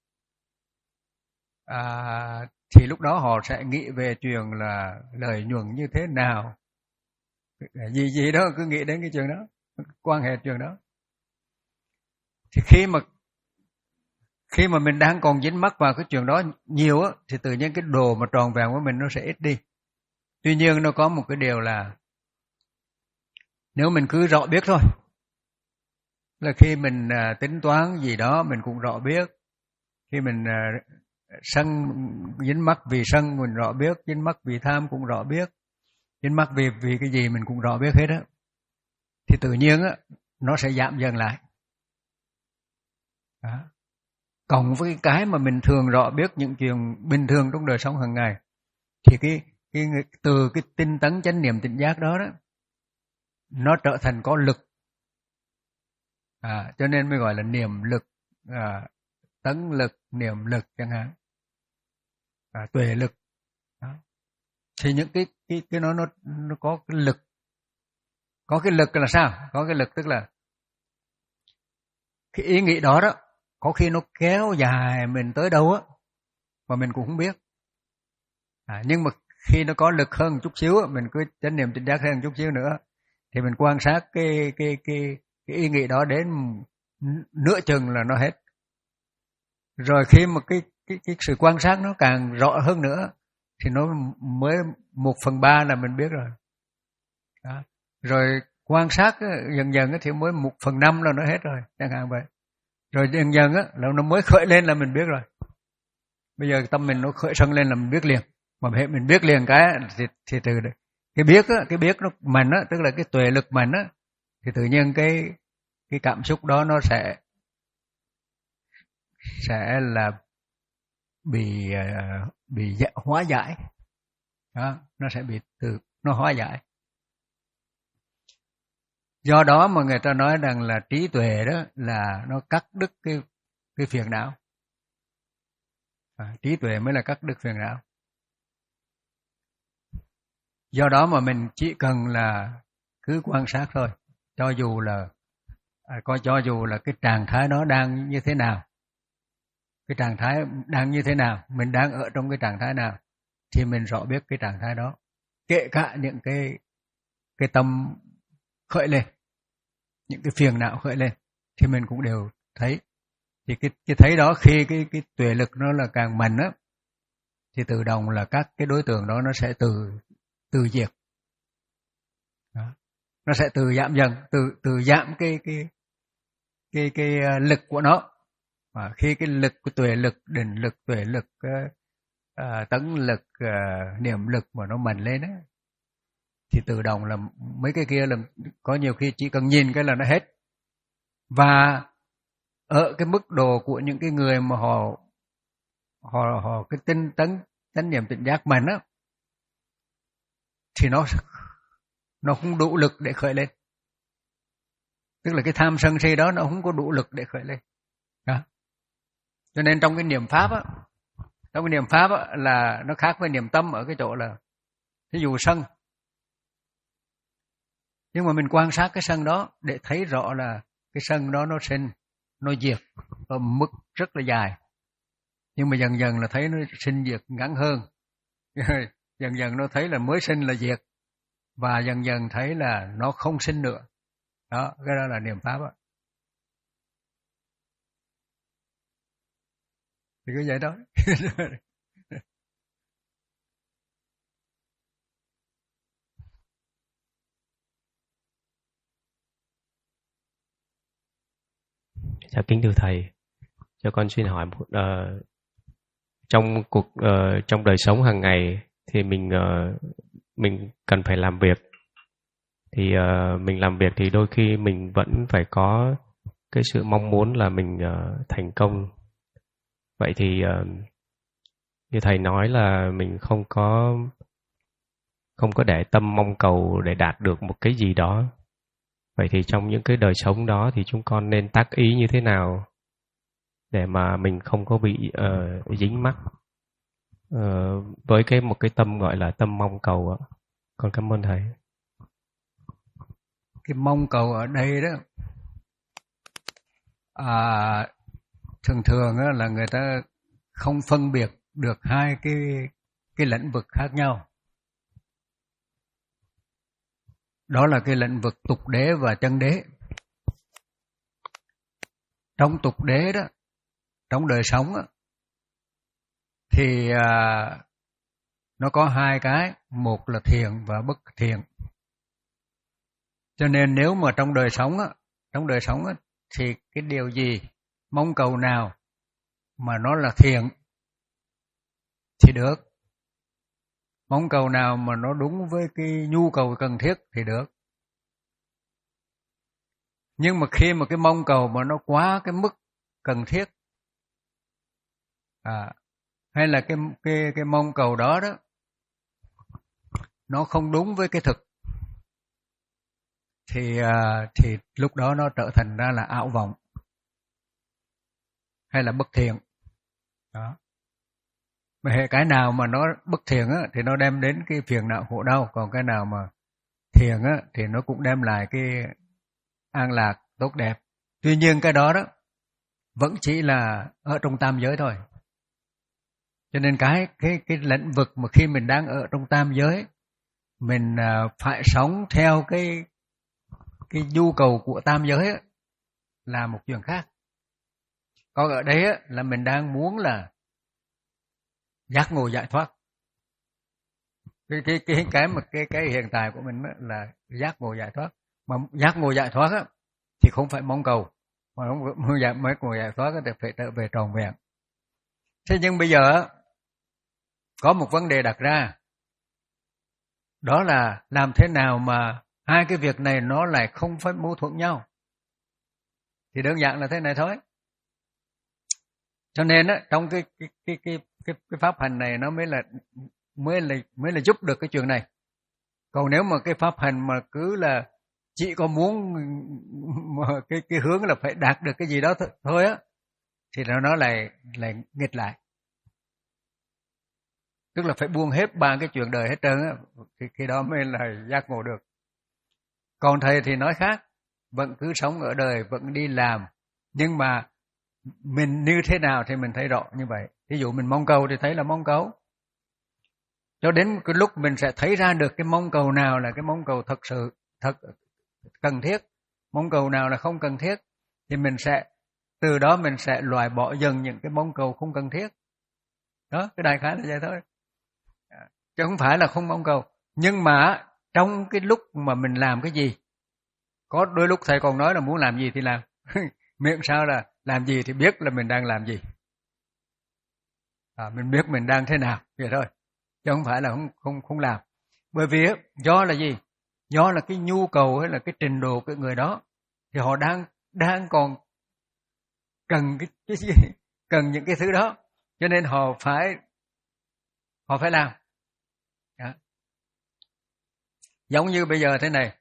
à, thì lúc đó họ sẽ nghĩ về chuyện là lợi nhuận như thế nào, gì gì đó, cứ nghĩ đến cái chuyện đó, quan hệ chuyện đó. Thì khi mà khi mà mình đang còn dính mắc vào cái chuyện đó nhiều á, thì tự nhiên cái đồ mà tròn vẹn của mình nó sẽ ít đi. Tuy nhiên nó có một cái điều là nếu mình cứ rõ biết thôi, là khi mình à, tính toán gì đó mình cũng rõ biết, khi mình à, sân dính mắc vì sân mình rõ biết, dính mắc vì tham cũng rõ biết, dính mắc vì vì cái gì mình cũng rõ biết hết á, thì tự nhiên á nó sẽ giảm dần lại. Đó. Cộng với cái mà mình thường rõ biết những chuyện bình thường trong đời sống hàng ngày, thì cái, cái từ cái tinh tấn chánh niệm tỉnh giác đó đó, nó trở thành có lực, à, cho nên mới gọi là niệm lực, à, tấn lực, niệm lực chẳng hạn, à, tuệ lực. Đó. Thì những cái cái cái nó nó nó có cái lực, có cái lực là sao? Có cái lực tức là cái ý nghĩ đó đó, có khi nó kéo dài mình tới đâu á mà mình cũng không biết. À, nhưng mà khi nó có lực hơn một chút xíu, mình cứ chánh niệm tỉnh giác hơn một chút xíu nữa, thì mình quan sát cái cái cái cái ý nghĩ đó đến nửa chừng là nó hết. Rồi khi mà cái cái cái sự quan sát nó càng rõ hơn nữa, thì nó mới một phần ba là mình biết rồi. Đó. Rồi quan sát dần dần thì mới một phần năm là nó hết rồi, chẳng hạn vậy. Rồi dần dần á là nó mới khởi lên là mình biết rồi. Bây giờ tâm mình nó khởi sân lên là mình biết liền. Mà hệ mình biết liền cái thì, thì từ cái biết á, cái biết nó mạnh á, tức là cái tuệ lực mạnh á, thì tự nhiên cái cái cảm xúc đó nó sẽ sẽ là bị bị hóa giải. Đó, nó sẽ bị từ nó hóa giải. Do đó mà người ta nói rằng là trí tuệ đó là nó cắt đứt cái cái phiền não. À, trí tuệ mới là cắt đứt phiền não. Do đó mà mình chỉ cần là cứ quan sát thôi, cho dù là à, coi cho dù là cái trạng thái đó đang như thế nào, cái trạng thái đang như thế nào, mình đang ở trong cái trạng thái nào, thì mình rõ biết cái trạng thái đó, kể cả những cái cái tâm khởi lên, những cái phiền não khởi lên, thì mình cũng đều thấy. Thì cái cái thấy đó, khi cái cái tuệ lực nó là càng mạnh á, thì tự động là các cái đối tượng đó nó sẽ từ từ diệt. Đó. Nó sẽ từ giảm dần, từ từ giảm cái cái cái cái lực của nó. Và khi cái lực của tuệ lực, định lực, tuệ lực, uh, tấn lực, uh, niệm lực mà nó mạnh lên á, thì tự động là mấy cái kia là có nhiều khi chỉ cần nhìn cái là nó hết. Và ở cái mức độ của những cái người mà họ họ họ cái tinh tấn chánh niệm tỉnh giác mạnh á, thì nó nó không đủ lực để khởi lên. Tức là cái tham sân si đó nó không có đủ lực để khởi lên. Đó. Cho nên trong cái niệm pháp á, trong cái niệm pháp á, là nó khác với niệm tâm ở cái chỗ là ví dụ sân, nhưng mà mình quan sát cái sân đó để thấy rõ là cái sân đó nó sinh, nó diệt ở mức rất là dài, nhưng mà dần dần là thấy nó sinh diệt ngắn hơn. Dần dần nó thấy là mới sinh là diệt, và dần dần thấy là nó không sinh nữa. Đó, cái đó là niệm pháp á. Thì cứ vậy đó. Chào kính thưa thầy, cho con xin hỏi một uh, trong cuộc uh, trong đời sống hàng ngày thì mình uh, mình cần phải làm việc, thì uh, mình làm việc thì đôi khi mình vẫn phải có cái sự mong muốn là mình uh, thành công. Vậy thì uh, như thầy nói là mình không có không có để tâm mong cầu để đạt được một cái gì đó. Vậy thì trong những cái đời sống đó thì chúng con nên tác ý như thế nào để mà mình không có bị uh, dính mắc uh, với cái một cái tâm gọi là tâm mong cầu ạ? Con cảm ơn thầy. Cái mong cầu ở đây đó, à, thường thường á, là người ta không phân biệt được hai cái cái lĩnh vực khác nhau. Đó là cái lĩnh vực tục đế và chân đế. Trong tục đế đó, trong đời sống đó, thì à, nó có hai cái, một là thiện và bất thiện. Cho nên nếu mà trong đời sống á, trong đời sống á, thì cái điều gì, mong cầu nào mà nó là thiện thì được. Mong cầu nào mà nó đúng với cái nhu cầu cần thiết thì được. Nhưng mà khi mà cái mong cầu mà nó quá cái mức cần thiết, à, hay là cái cái cái mong cầu đó đó nó không đúng với cái thực, thì à, thì lúc đó nó trở thành ra là ảo vọng hay là bất thiện. Đó. Mà hệ cái nào mà nó bất thiện á, thì nó đem đến cái phiền não khổ đau, còn cái nào mà thiện á, thì nó cũng đem lại cái an lạc tốt đẹp. Tuy nhiên cái đó đó vẫn chỉ là ở trong tam giới thôi. Cho nên cái cái cái lĩnh vực mà khi mình đang ở trong tam giới, mình phải sống theo cái cái nhu cầu của tam giới á, là một chuyện khác. Còn ở đây á, là mình đang muốn là giác ngộ giải thoát. Cái cái cái cái mà cái cái hiện tại của mình á, là giác ngộ giải thoát. Mà giác ngộ giải thoát á, thì không phải mong cầu, mà không giải mới ngộ giải thoát thì phải trở về tròn vẹn. Thế nhưng bây giờ có một vấn đề đặt ra, đó là làm thế nào mà hai cái việc này nó lại không phải mâu thuẫn nhau. Thì đơn giản là thế này thôi. Cho nên á, trong cái cái cái cái cái cái pháp hành này nó mới là mới là mới là giúp được cái chuyện này. Còn nếu mà cái pháp hành mà cứ là chỉ có muốn mà cái cái hướng là phải đạt được cái gì đó thôi á, thì nó nó lại lại nghịch lại. Tức là phải buông hết ba cái chuyện đời hết trơn á, thì khi đó mới là giác ngộ được. Còn thầy thì nói khác, vẫn cứ sống ở đời, vẫn đi làm, nhưng mà mình như thế nào thì mình thấy rõ như vậy. Ví dụ mình mong cầu thì thấy là mong cầu, cho đến cái lúc mình sẽ thấy ra được cái mong cầu nào là cái mong cầu thật sự thật cần thiết, mong cầu nào là không cần thiết, thì mình sẽ từ đó mình sẽ loại bỏ dần những cái mong cầu không cần thiết. Đó, cái đại khái là vậy thôi. Chứ không phải là không mong cầu. Nhưng mà trong cái lúc mà mình làm cái gì, có đôi lúc thầy còn nói là muốn làm gì thì làm. Miệng sao là làm gì thì biết là mình đang làm gì. À, mình biết mình đang thế nào, vậy thôi. Chứ không phải là không, không, không làm. Bởi vì do là gì? Do là cái nhu cầu hay là cái trình độ của người đó thì họ đang đang còn cần cái, cái gì? Cần những cái thứ đó. Cho nên họ phải họ phải làm. Đó. Giống như bây giờ thế này.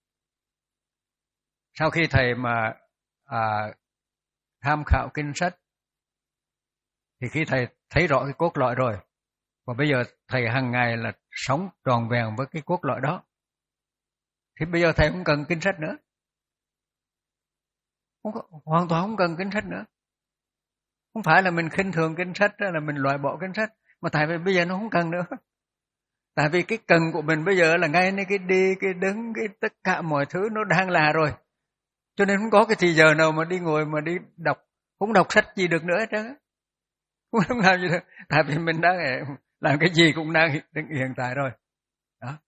Sau khi thầy mà à, tham khảo kinh sách thì khi thầy thấy rõ cái cốt lõi rồi, và bây giờ thầy hàng ngày là sống tròn vẹn với cái cốt lõi đó, thì bây giờ thầy không cần kinh sách nữa. Không có, hoàn toàn không cần kinh sách nữa. Không phải là mình khinh thường kinh sách, là mình loại bỏ kinh sách, mà tại vì bây giờ nó không cần nữa. Tại vì cái cần của mình bây giờ là ngayในcái đi, cái đứng, cái tất cả mọi thứ nó đang là rồi. Cho nên không có cái thì giờ nào mà đi ngồi mà đi đọc, không đọc sách gì được nữa hết trơn. Không làm gì được. Tại vì mình đang làm cái gì cũng đang hiện tại rồi. Đó.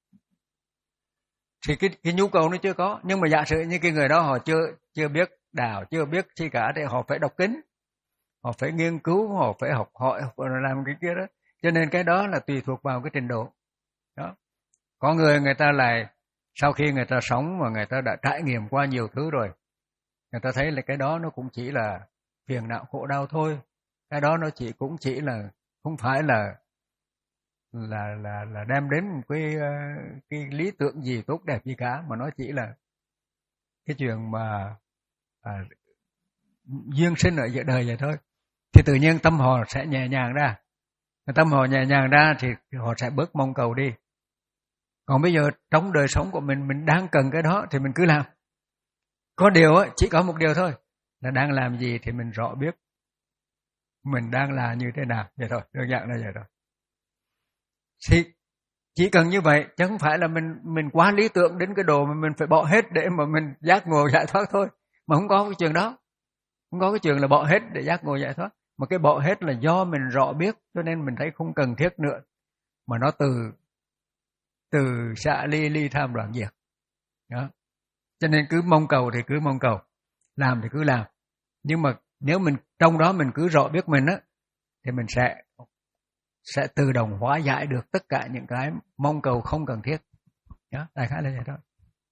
Thì cái, cái nhu cầu nó chưa có. Nhưng mà giả sử như cái người đó họ chưa chưa biết đạo, chưa biết gì cả, thì họ phải đọc kinh. Họ phải nghiên cứu, họ phải học hỏi, họ phải làm cái kia đó. Cho nên cái đó là tùy thuộc vào cái trình độ. Đó. Có người người ta lại, sau khi người ta sống và người ta đã trải nghiệm qua nhiều thứ rồi, người ta thấy là cái đó nó cũng chỉ là phiền não khổ đau thôi. Cái đó nó chỉ cũng chỉ là không phải là là là là đem đến một cái cái lý tưởng gì tốt đẹp gì cả, mà nó chỉ là cái chuyện mà à, duyên sinh ở giữa đời vậy thôi. Thì tự nhiên tâm họ sẽ nhẹ nhàng ra. Tâm họ nhẹ nhàng ra thì họ sẽ bớt mong cầu đi. Còn bây giờ trong đời sống của mình, mình đang cần cái đó thì mình cứ làm. Có điều á, chỉ có một điều thôi, là đang làm gì thì mình rõ biết mình đang là như thế nào. Vậy thôi, đơn giản là vậy thôi. Thì chỉ cần như vậy, chứ không phải là mình mình quá lý tưởng đến cái độ mà mình phải bỏ hết để mà mình giác ngộ giải thoát thôi. Mà không có cái chuyện đó. Không có cái chuyện là bỏ hết để giác ngộ giải thoát. Mà cái bỏ hết là do mình rõ biết, cho nên mình thấy không cần thiết nữa. Mà nó từ từ xả ly ly tham đoạn diệt. Đó. Cho nên cứ mong cầu thì cứ mong cầu, làm thì cứ làm. Nhưng mà nếu mình trong đó mình cứ rõ biết mình á, thì mình sẽ sẽ tự động hóa giải được tất cả những cái mong cầu không cần thiết. Đó, đại khái là vậy thôi.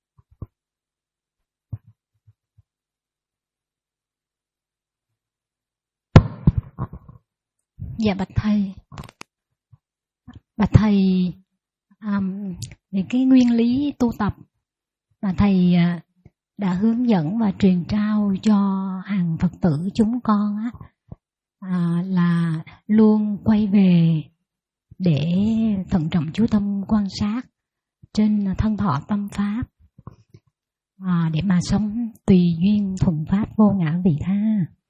Dạ bạch thầy, bạch thầy, um, về cái nguyên lý tu tập mà thầy uh, đã hướng dẫn và truyền trao cho hàng Phật tử chúng con á, à, là luôn quay về để thận trọng chú tâm quan sát trên thân thọ tâm pháp, à, để mà sống tùy duyên thuần pháp vô ngã vị tha.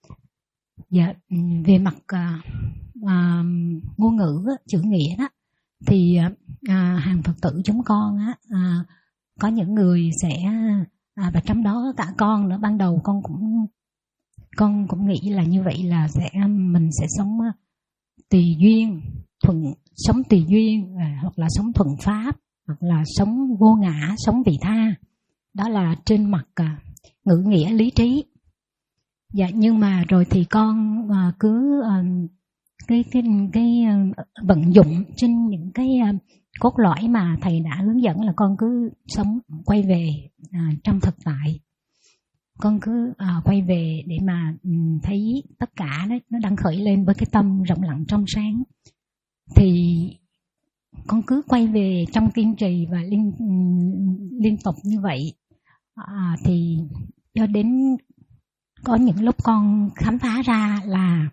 Dạ, về mặt à, à, ngôn ngữ, chữ nghĩa đó, thì à, hàng Phật tử chúng con á, à, có những người sẽ à, và trong đó cả con nữa, ban đầu con cũng con cũng nghĩ là như vậy, là sẽ mình sẽ sống tùy duyên thuận, sống tùy duyên, hoặc là sống thuận pháp, hoặc là sống vô ngã, sống vị tha. Đó là trên mặt à, ngữ nghĩa lý trí. Dạ, nhưng mà rồi thì con à, cứ à, cái cái cái uh, vận dụng trên những cái uh, cốt lõi mà thầy đã hướng dẫn, là con cứ sống quay về uh, trong thực tại. Con cứ uh, quay về để mà um, thấy tất cả đó, nó đang khởi lên với cái tâm rộng lặng trong sáng. Thì con cứ quay về trong kiên trì và liên um, liên tục như vậy. Uh, thì cho đến có những lúc con khám phá ra là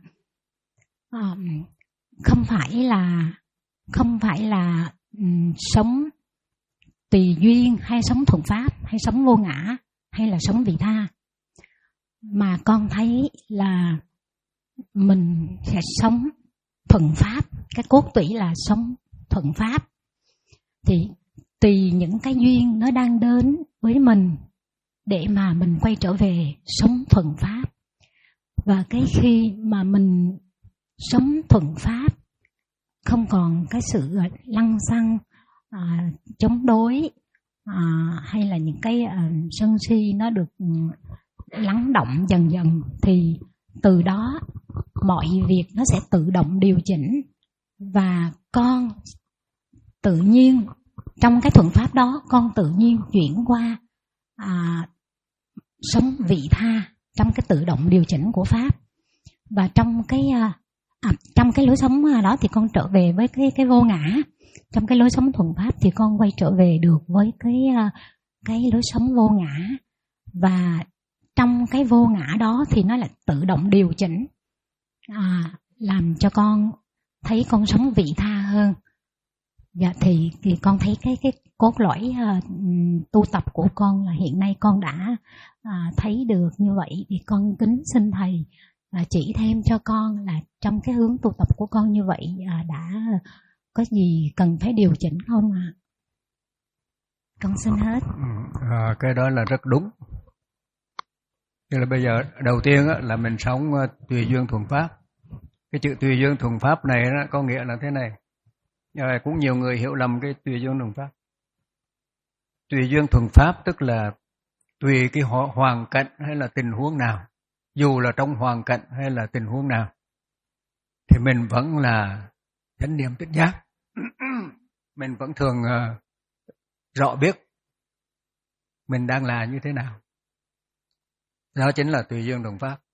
Um, không phải là không phải là um, sống tùy duyên, hay sống thuận pháp, hay sống vô ngã, hay là sống vị tha, mà con thấy là mình sẽ sống thuận pháp. Cái cốt tủy là sống thuận pháp. Thì tùy những cái duyên nó đang đến với mình để mà mình quay trở về sống thuận pháp. Và cái khi mà mình sống thuận pháp, không còn cái sự lăng xăng à, chống đối à, hay là những cái à, sân si nó được lắng động dần dần, thì từ đó mọi việc nó sẽ tự động điều chỉnh, và con tự nhiên trong cái thuận pháp đó con tự nhiên chuyển qua à, sống vị tha trong cái tự động điều chỉnh của pháp. Và trong cái à, trong cái lối sống đó thì con trở về với cái cái vô ngã. Trong cái lối sống thuận pháp thì con quay trở về được với cái cái lối sống vô ngã, và trong cái vô ngã đó thì nó là tự động điều chỉnh, à, làm cho con thấy con sống vị tha hơn. Dạ thì, thì con thấy cái cái cốt lõi uh, tu tập của con là hiện nay con đã uh, thấy được như vậy, thì con kính xin thầy uh, chỉ thêm cho con là trong cái hướng tu tập của con như vậy uh, đã có gì cần phải điều chỉnh không ạ? À? Con xin hết. À, cái đó là rất đúng. Tức là bây giờ đầu tiên á, là mình sống uh, tùy duyên thuận pháp. Cái chữ tùy duyên thuận pháp này đó, có nghĩa là thế này. Rồi cũng nhiều người hiểu lầm cái tùy duyên thuận pháp. Tùy duyên thuận pháp tức là tùy cái hoàn cảnh hay là tình huống nào, dù là trong hoàn cảnh hay là tình huống nào, thì mình vẫn là chánh niệm tỉnh giác. Mình vẫn thường uh, rõ biết mình đang là như thế nào. Đó chính là tùy duyên thuận pháp.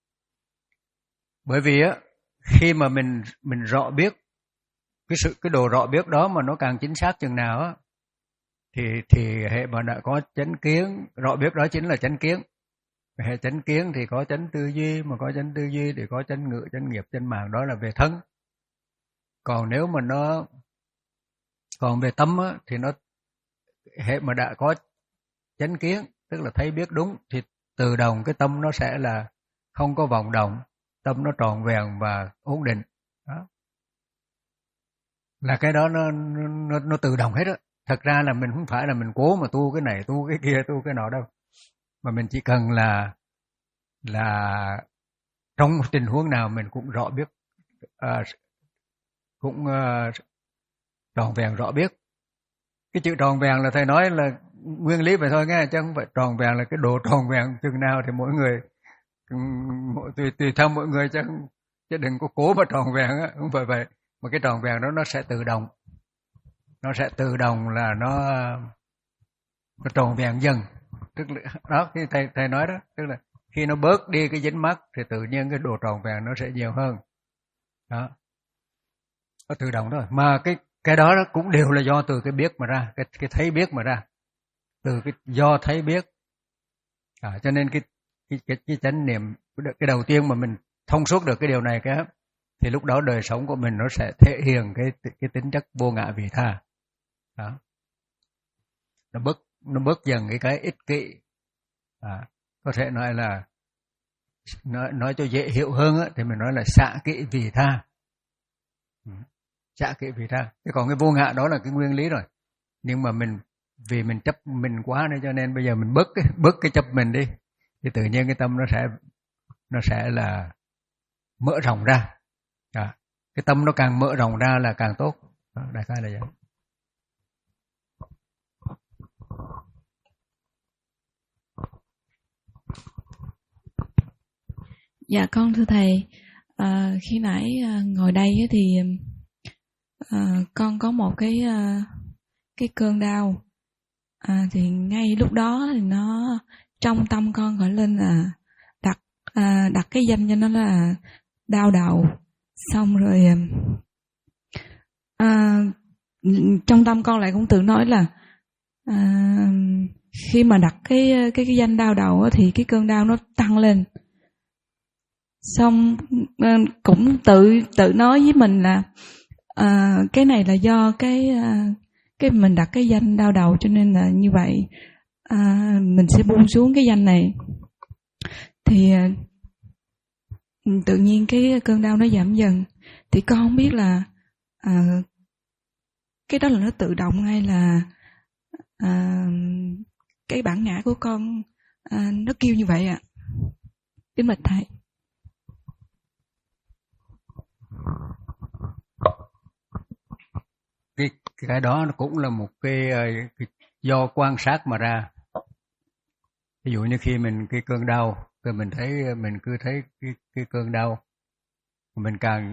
Bởi vì á, khi mà mình mình rõ biết cái sự cái đồ rõ biết đó mà nó càng chính xác chừng nào á, thì thì hệ mà đã có chánh kiến, rõ biết đó chính là chánh kiến. Hệ chánh kiến thì có chánh tư duy, mà có chánh tư duy thì có chánh ngữ, chánh nghiệp, chánh mạng, đó là về thân. Còn nếu mà nó còn về tâm á, thì nó hệ mà đã có chánh kiến, tức là thấy biết đúng, thì từ đồng cái tâm nó sẽ là không có vọng động, tâm nó tròn vẹn và ổn định. Đó. Là cái đó nó nó nó tự động hết á. Thật ra là mình không phải là mình cố mà tu cái này, tu cái kia, tu cái nọ đâu. Mà mình chỉ cần là là trong một tình huống nào mình cũng rõ biết, à, cũng uh, tròn vẹn rõ biết. Cái chữ tròn vẹn là thầy nói là nguyên lý vậy thôi nghe, chứ không phải tròn vẹn là cái độ tròn vẹn chừng nào thì mỗi người mỗi, tùy tùy theo mỗi người, chứ chứ đừng có cố mà tròn vẹn á, không phải vậy. Mà cái tròn vẹn đó nó sẽ tự động, nó sẽ tự động là nó nó tròn vẹn dần. Tức là đó, khi thầy thầy nói đó, tức là khi nó bớt đi cái dính mắc thì tự nhiên cái độ tròn vẹn nó sẽ nhiều hơn. Đó, nó tự động thôi. Mà cái cái đó, đó cũng đều là do từ cái biết mà ra, cái cái thấy biết mà ra, từ cái do thấy biết. À, cho nên cái cái cái, cái chánh niệm cái đầu tiên mà mình thông suốt được cái điều này cái thì lúc đó đời sống của mình nó sẽ thể hiện cái cái tính chất vô ngã vị tha. Đó, nó bớt nó bớt dần cái cái ích kỷ. À, có thể nói là nói nói cho dễ hiểu hơn á, thì mình nói là xả kỷ vị tha. Ừ. Xả kỷ vị tha. Thế còn cái vô ngã đó là cái nguyên lý rồi. Nhưng mà mình vì mình chấp mình quá nên cho nên bây giờ mình bớt cái bớt cái chấp mình đi, thì tự nhiên cái tâm nó sẽ nó sẽ là mở rộng ra. À, cái tâm nó càng mở rộng ra là càng tốt. Đó, đại khái là vậy. Dạ con thưa thầy, à, khi nãy à, ngồi đây thì à, con có một cái à, cái cơn đau, à, thì ngay lúc đó thì nó trong tâm con gọi lên là đặt à, đặt cái danh cho nó là đau đầu. Xong rồi à, trong tâm con lại cũng tự nói là à, khi mà đặt cái cái cái danh đau đầu á, thì cái cơn đau nó tăng lên. Xong à, cũng tự tự nói với mình là à, cái này là do cái à, cái mình đặt cái danh đau đầu cho nên là như vậy, à, mình sẽ buông xuống cái danh này. Thì à, tự nhiên cái cơn đau nó giảm dần. Thì con không biết là à, cái đó là nó tự động hay là à, cái bản ngã của con à, nó kêu như vậy ạ. À. Kính bạch thầy. Cái cái đó nó cũng là một cái, cái do quan sát mà ra. Ví dụ như khi mình cái cơn đau, thì mình thấy mình cứ thấy cái, cái cơn đau, mình càng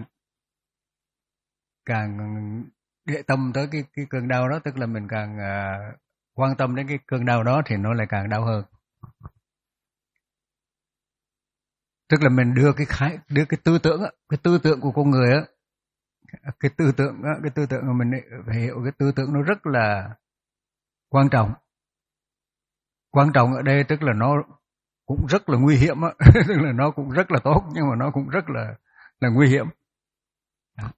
càng để tâm tới cái cái cơn đau đó, tức là mình càng uh, quan tâm đến cái cơn đau đó thì nó lại càng đau hơn. Tức là mình đưa cái khái, đưa cái tư tưởng á, cái tư tưởng của con người á, cái tư tưởng á, cái tư tưởng của mình phải hiểu cái tư tưởng nó rất là quan trọng. Quan trọng ở đây tức là nó cũng rất là nguy hiểm á, tức là nó cũng rất là tốt nhưng mà nó cũng rất là là nguy hiểm. Đó.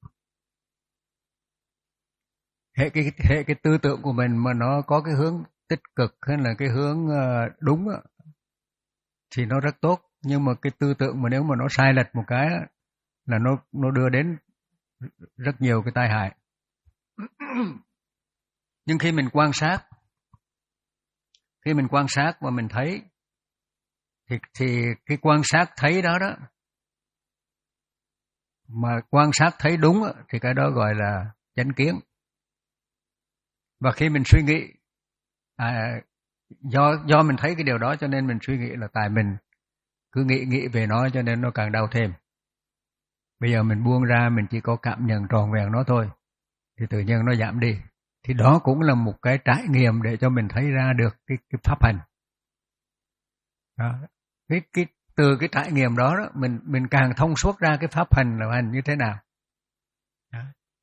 Hệ cái hệ cái tư tưởng của mình mà nó có cái hướng tích cực hay là cái hướng đúng á, thì nó rất tốt. Nhưng mà cái tư tưởng mà nếu mà nó sai lệch một cái á, là nó nó đưa đến rất nhiều cái tai hại. Nhưng khi mình quan sát, khi mình quan sát và mình thấy, thì thì cái quan sát thấy đó đó, mà quan sát thấy đúng á, thì cái đó gọi là chánh kiến. Và khi mình suy nghĩ, à, do do mình thấy cái điều đó cho nên mình suy nghĩ là tại mình cứ nghĩ nghĩ về nó cho nên nó càng đau thêm. Bây giờ mình buông ra, mình chỉ có cảm nhận tròn vẹn nó thôi, thì tự nhiên nó giảm đi. Thì đó cũng là một cái trải nghiệm để cho mình thấy ra được cái, cái pháp hành. Đó. Cái, cái, từ cái trải nghiệm đó, đó mình, mình càng thông suốt ra cái pháp hành là hành như thế nào. Đó.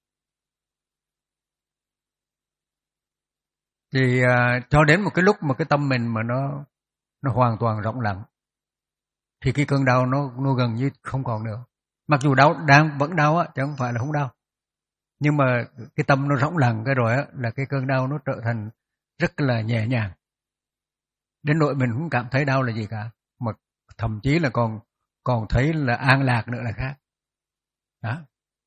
Thì uh, cho đến một cái lúc mà cái tâm mình mà nó nó hoàn toàn rộng lặng, thì cái cơn đau nó nó gần như không còn nữa. Mặc dù đau đang vẫn đau á, chứ không phải là không đau. Nhưng mà cái tâm nó rộng lặng cái rồi á, là cái cơn đau nó trở thành rất là nhẹ nhàng. Đến nỗi mình không cảm thấy đau là gì cả, mà thậm chí là còn còn thấy là an lạc nữa là khác. Đó.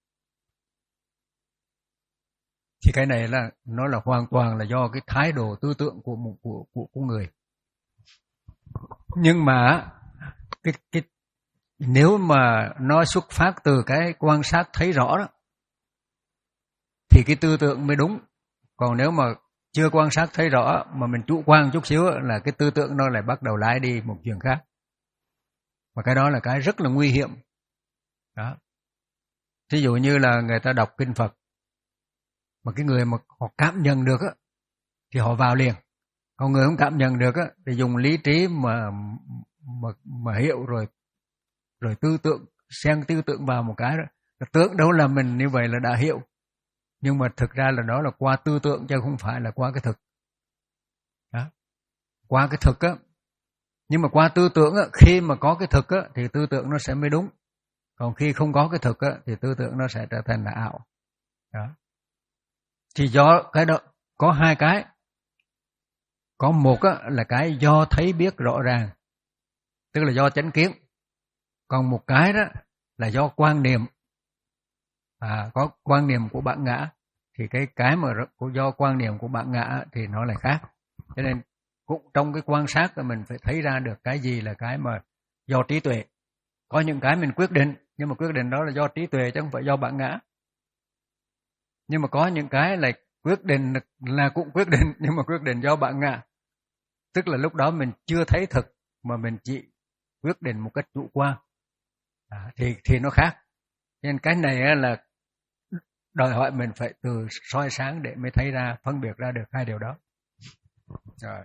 Thì cái này là nó là hoàn toàn là do cái thái độ tư tưởng của một của của, của người. Nhưng mà cái cái nếu mà nó xuất phát từ cái quan sát thấy rõ đó, thì cái tư tưởng mới đúng. Còn nếu mà chưa quan sát thấy rõ mà mình chủ quan chút xíu là cái tư tưởng nó lại bắt đầu lái đi một chuyện khác. Và cái đó là cái rất là nguy hiểm. Đó. Ví dụ như là người ta đọc kinh Phật, mà cái người mà họ cảm nhận được á, thì họ vào liền. Còn người không cảm nhận được á, thì dùng lý trí mà mà, mà hiểu rồi rồi tư tưởng, xen tư tưởng vào một cái đó. Tưởng đâu là mình như vậy là đã hiểu. Nhưng mà thực ra là đó là qua tư tưởng chứ không phải là qua cái thực. Đó. Qua cái thực á. Nhưng mà qua tư tưởng á, khi mà có cái thực á, thì tư tưởng nó sẽ mới đúng. Còn khi không có cái thực á, thì tư tưởng nó sẽ trở thành là ảo. Đó. Thì do cái đó có hai cái. Có một á, là cái do thấy biết rõ ràng, tức là do chánh kiến. Còn một cái đó là do quan niệm, à, có quan niệm của bản ngã. Thì cái cái mà do quan niệm của bản ngã thì nó lại khác. Cho nên cũng trong cái quan sát là mình phải thấy ra được cái gì là cái mà do trí tuệ. Có những cái mình quyết định, nhưng mà quyết định đó là do trí tuệ chứ không phải do bản ngã. Nhưng mà có những cái là quyết định là cũng quyết định, nhưng mà quyết định do bản ngã. Tức là lúc đó mình chưa thấy thực mà mình chỉ quyết định một cách chủ quan. À, thì thì nó khác. Nên cái này là đòi hỏi mình phải từ soi sáng để mới thấy ra, phân biệt ra được hai điều đó. Rồi.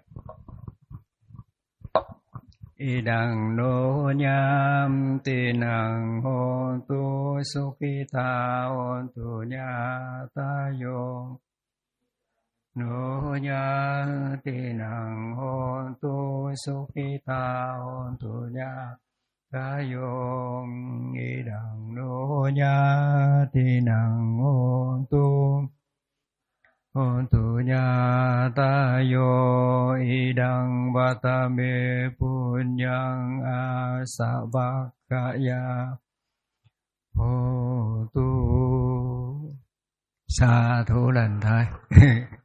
Idang no nyam tinang hontu sukhita hontu nyatayo. No nyam tinang hontu sukhita hontu nyatayo. Idang no nyam tinang hontu Hontu nyatayo idang vatame punyang asavakaya Hontu. Sa thú lành thay.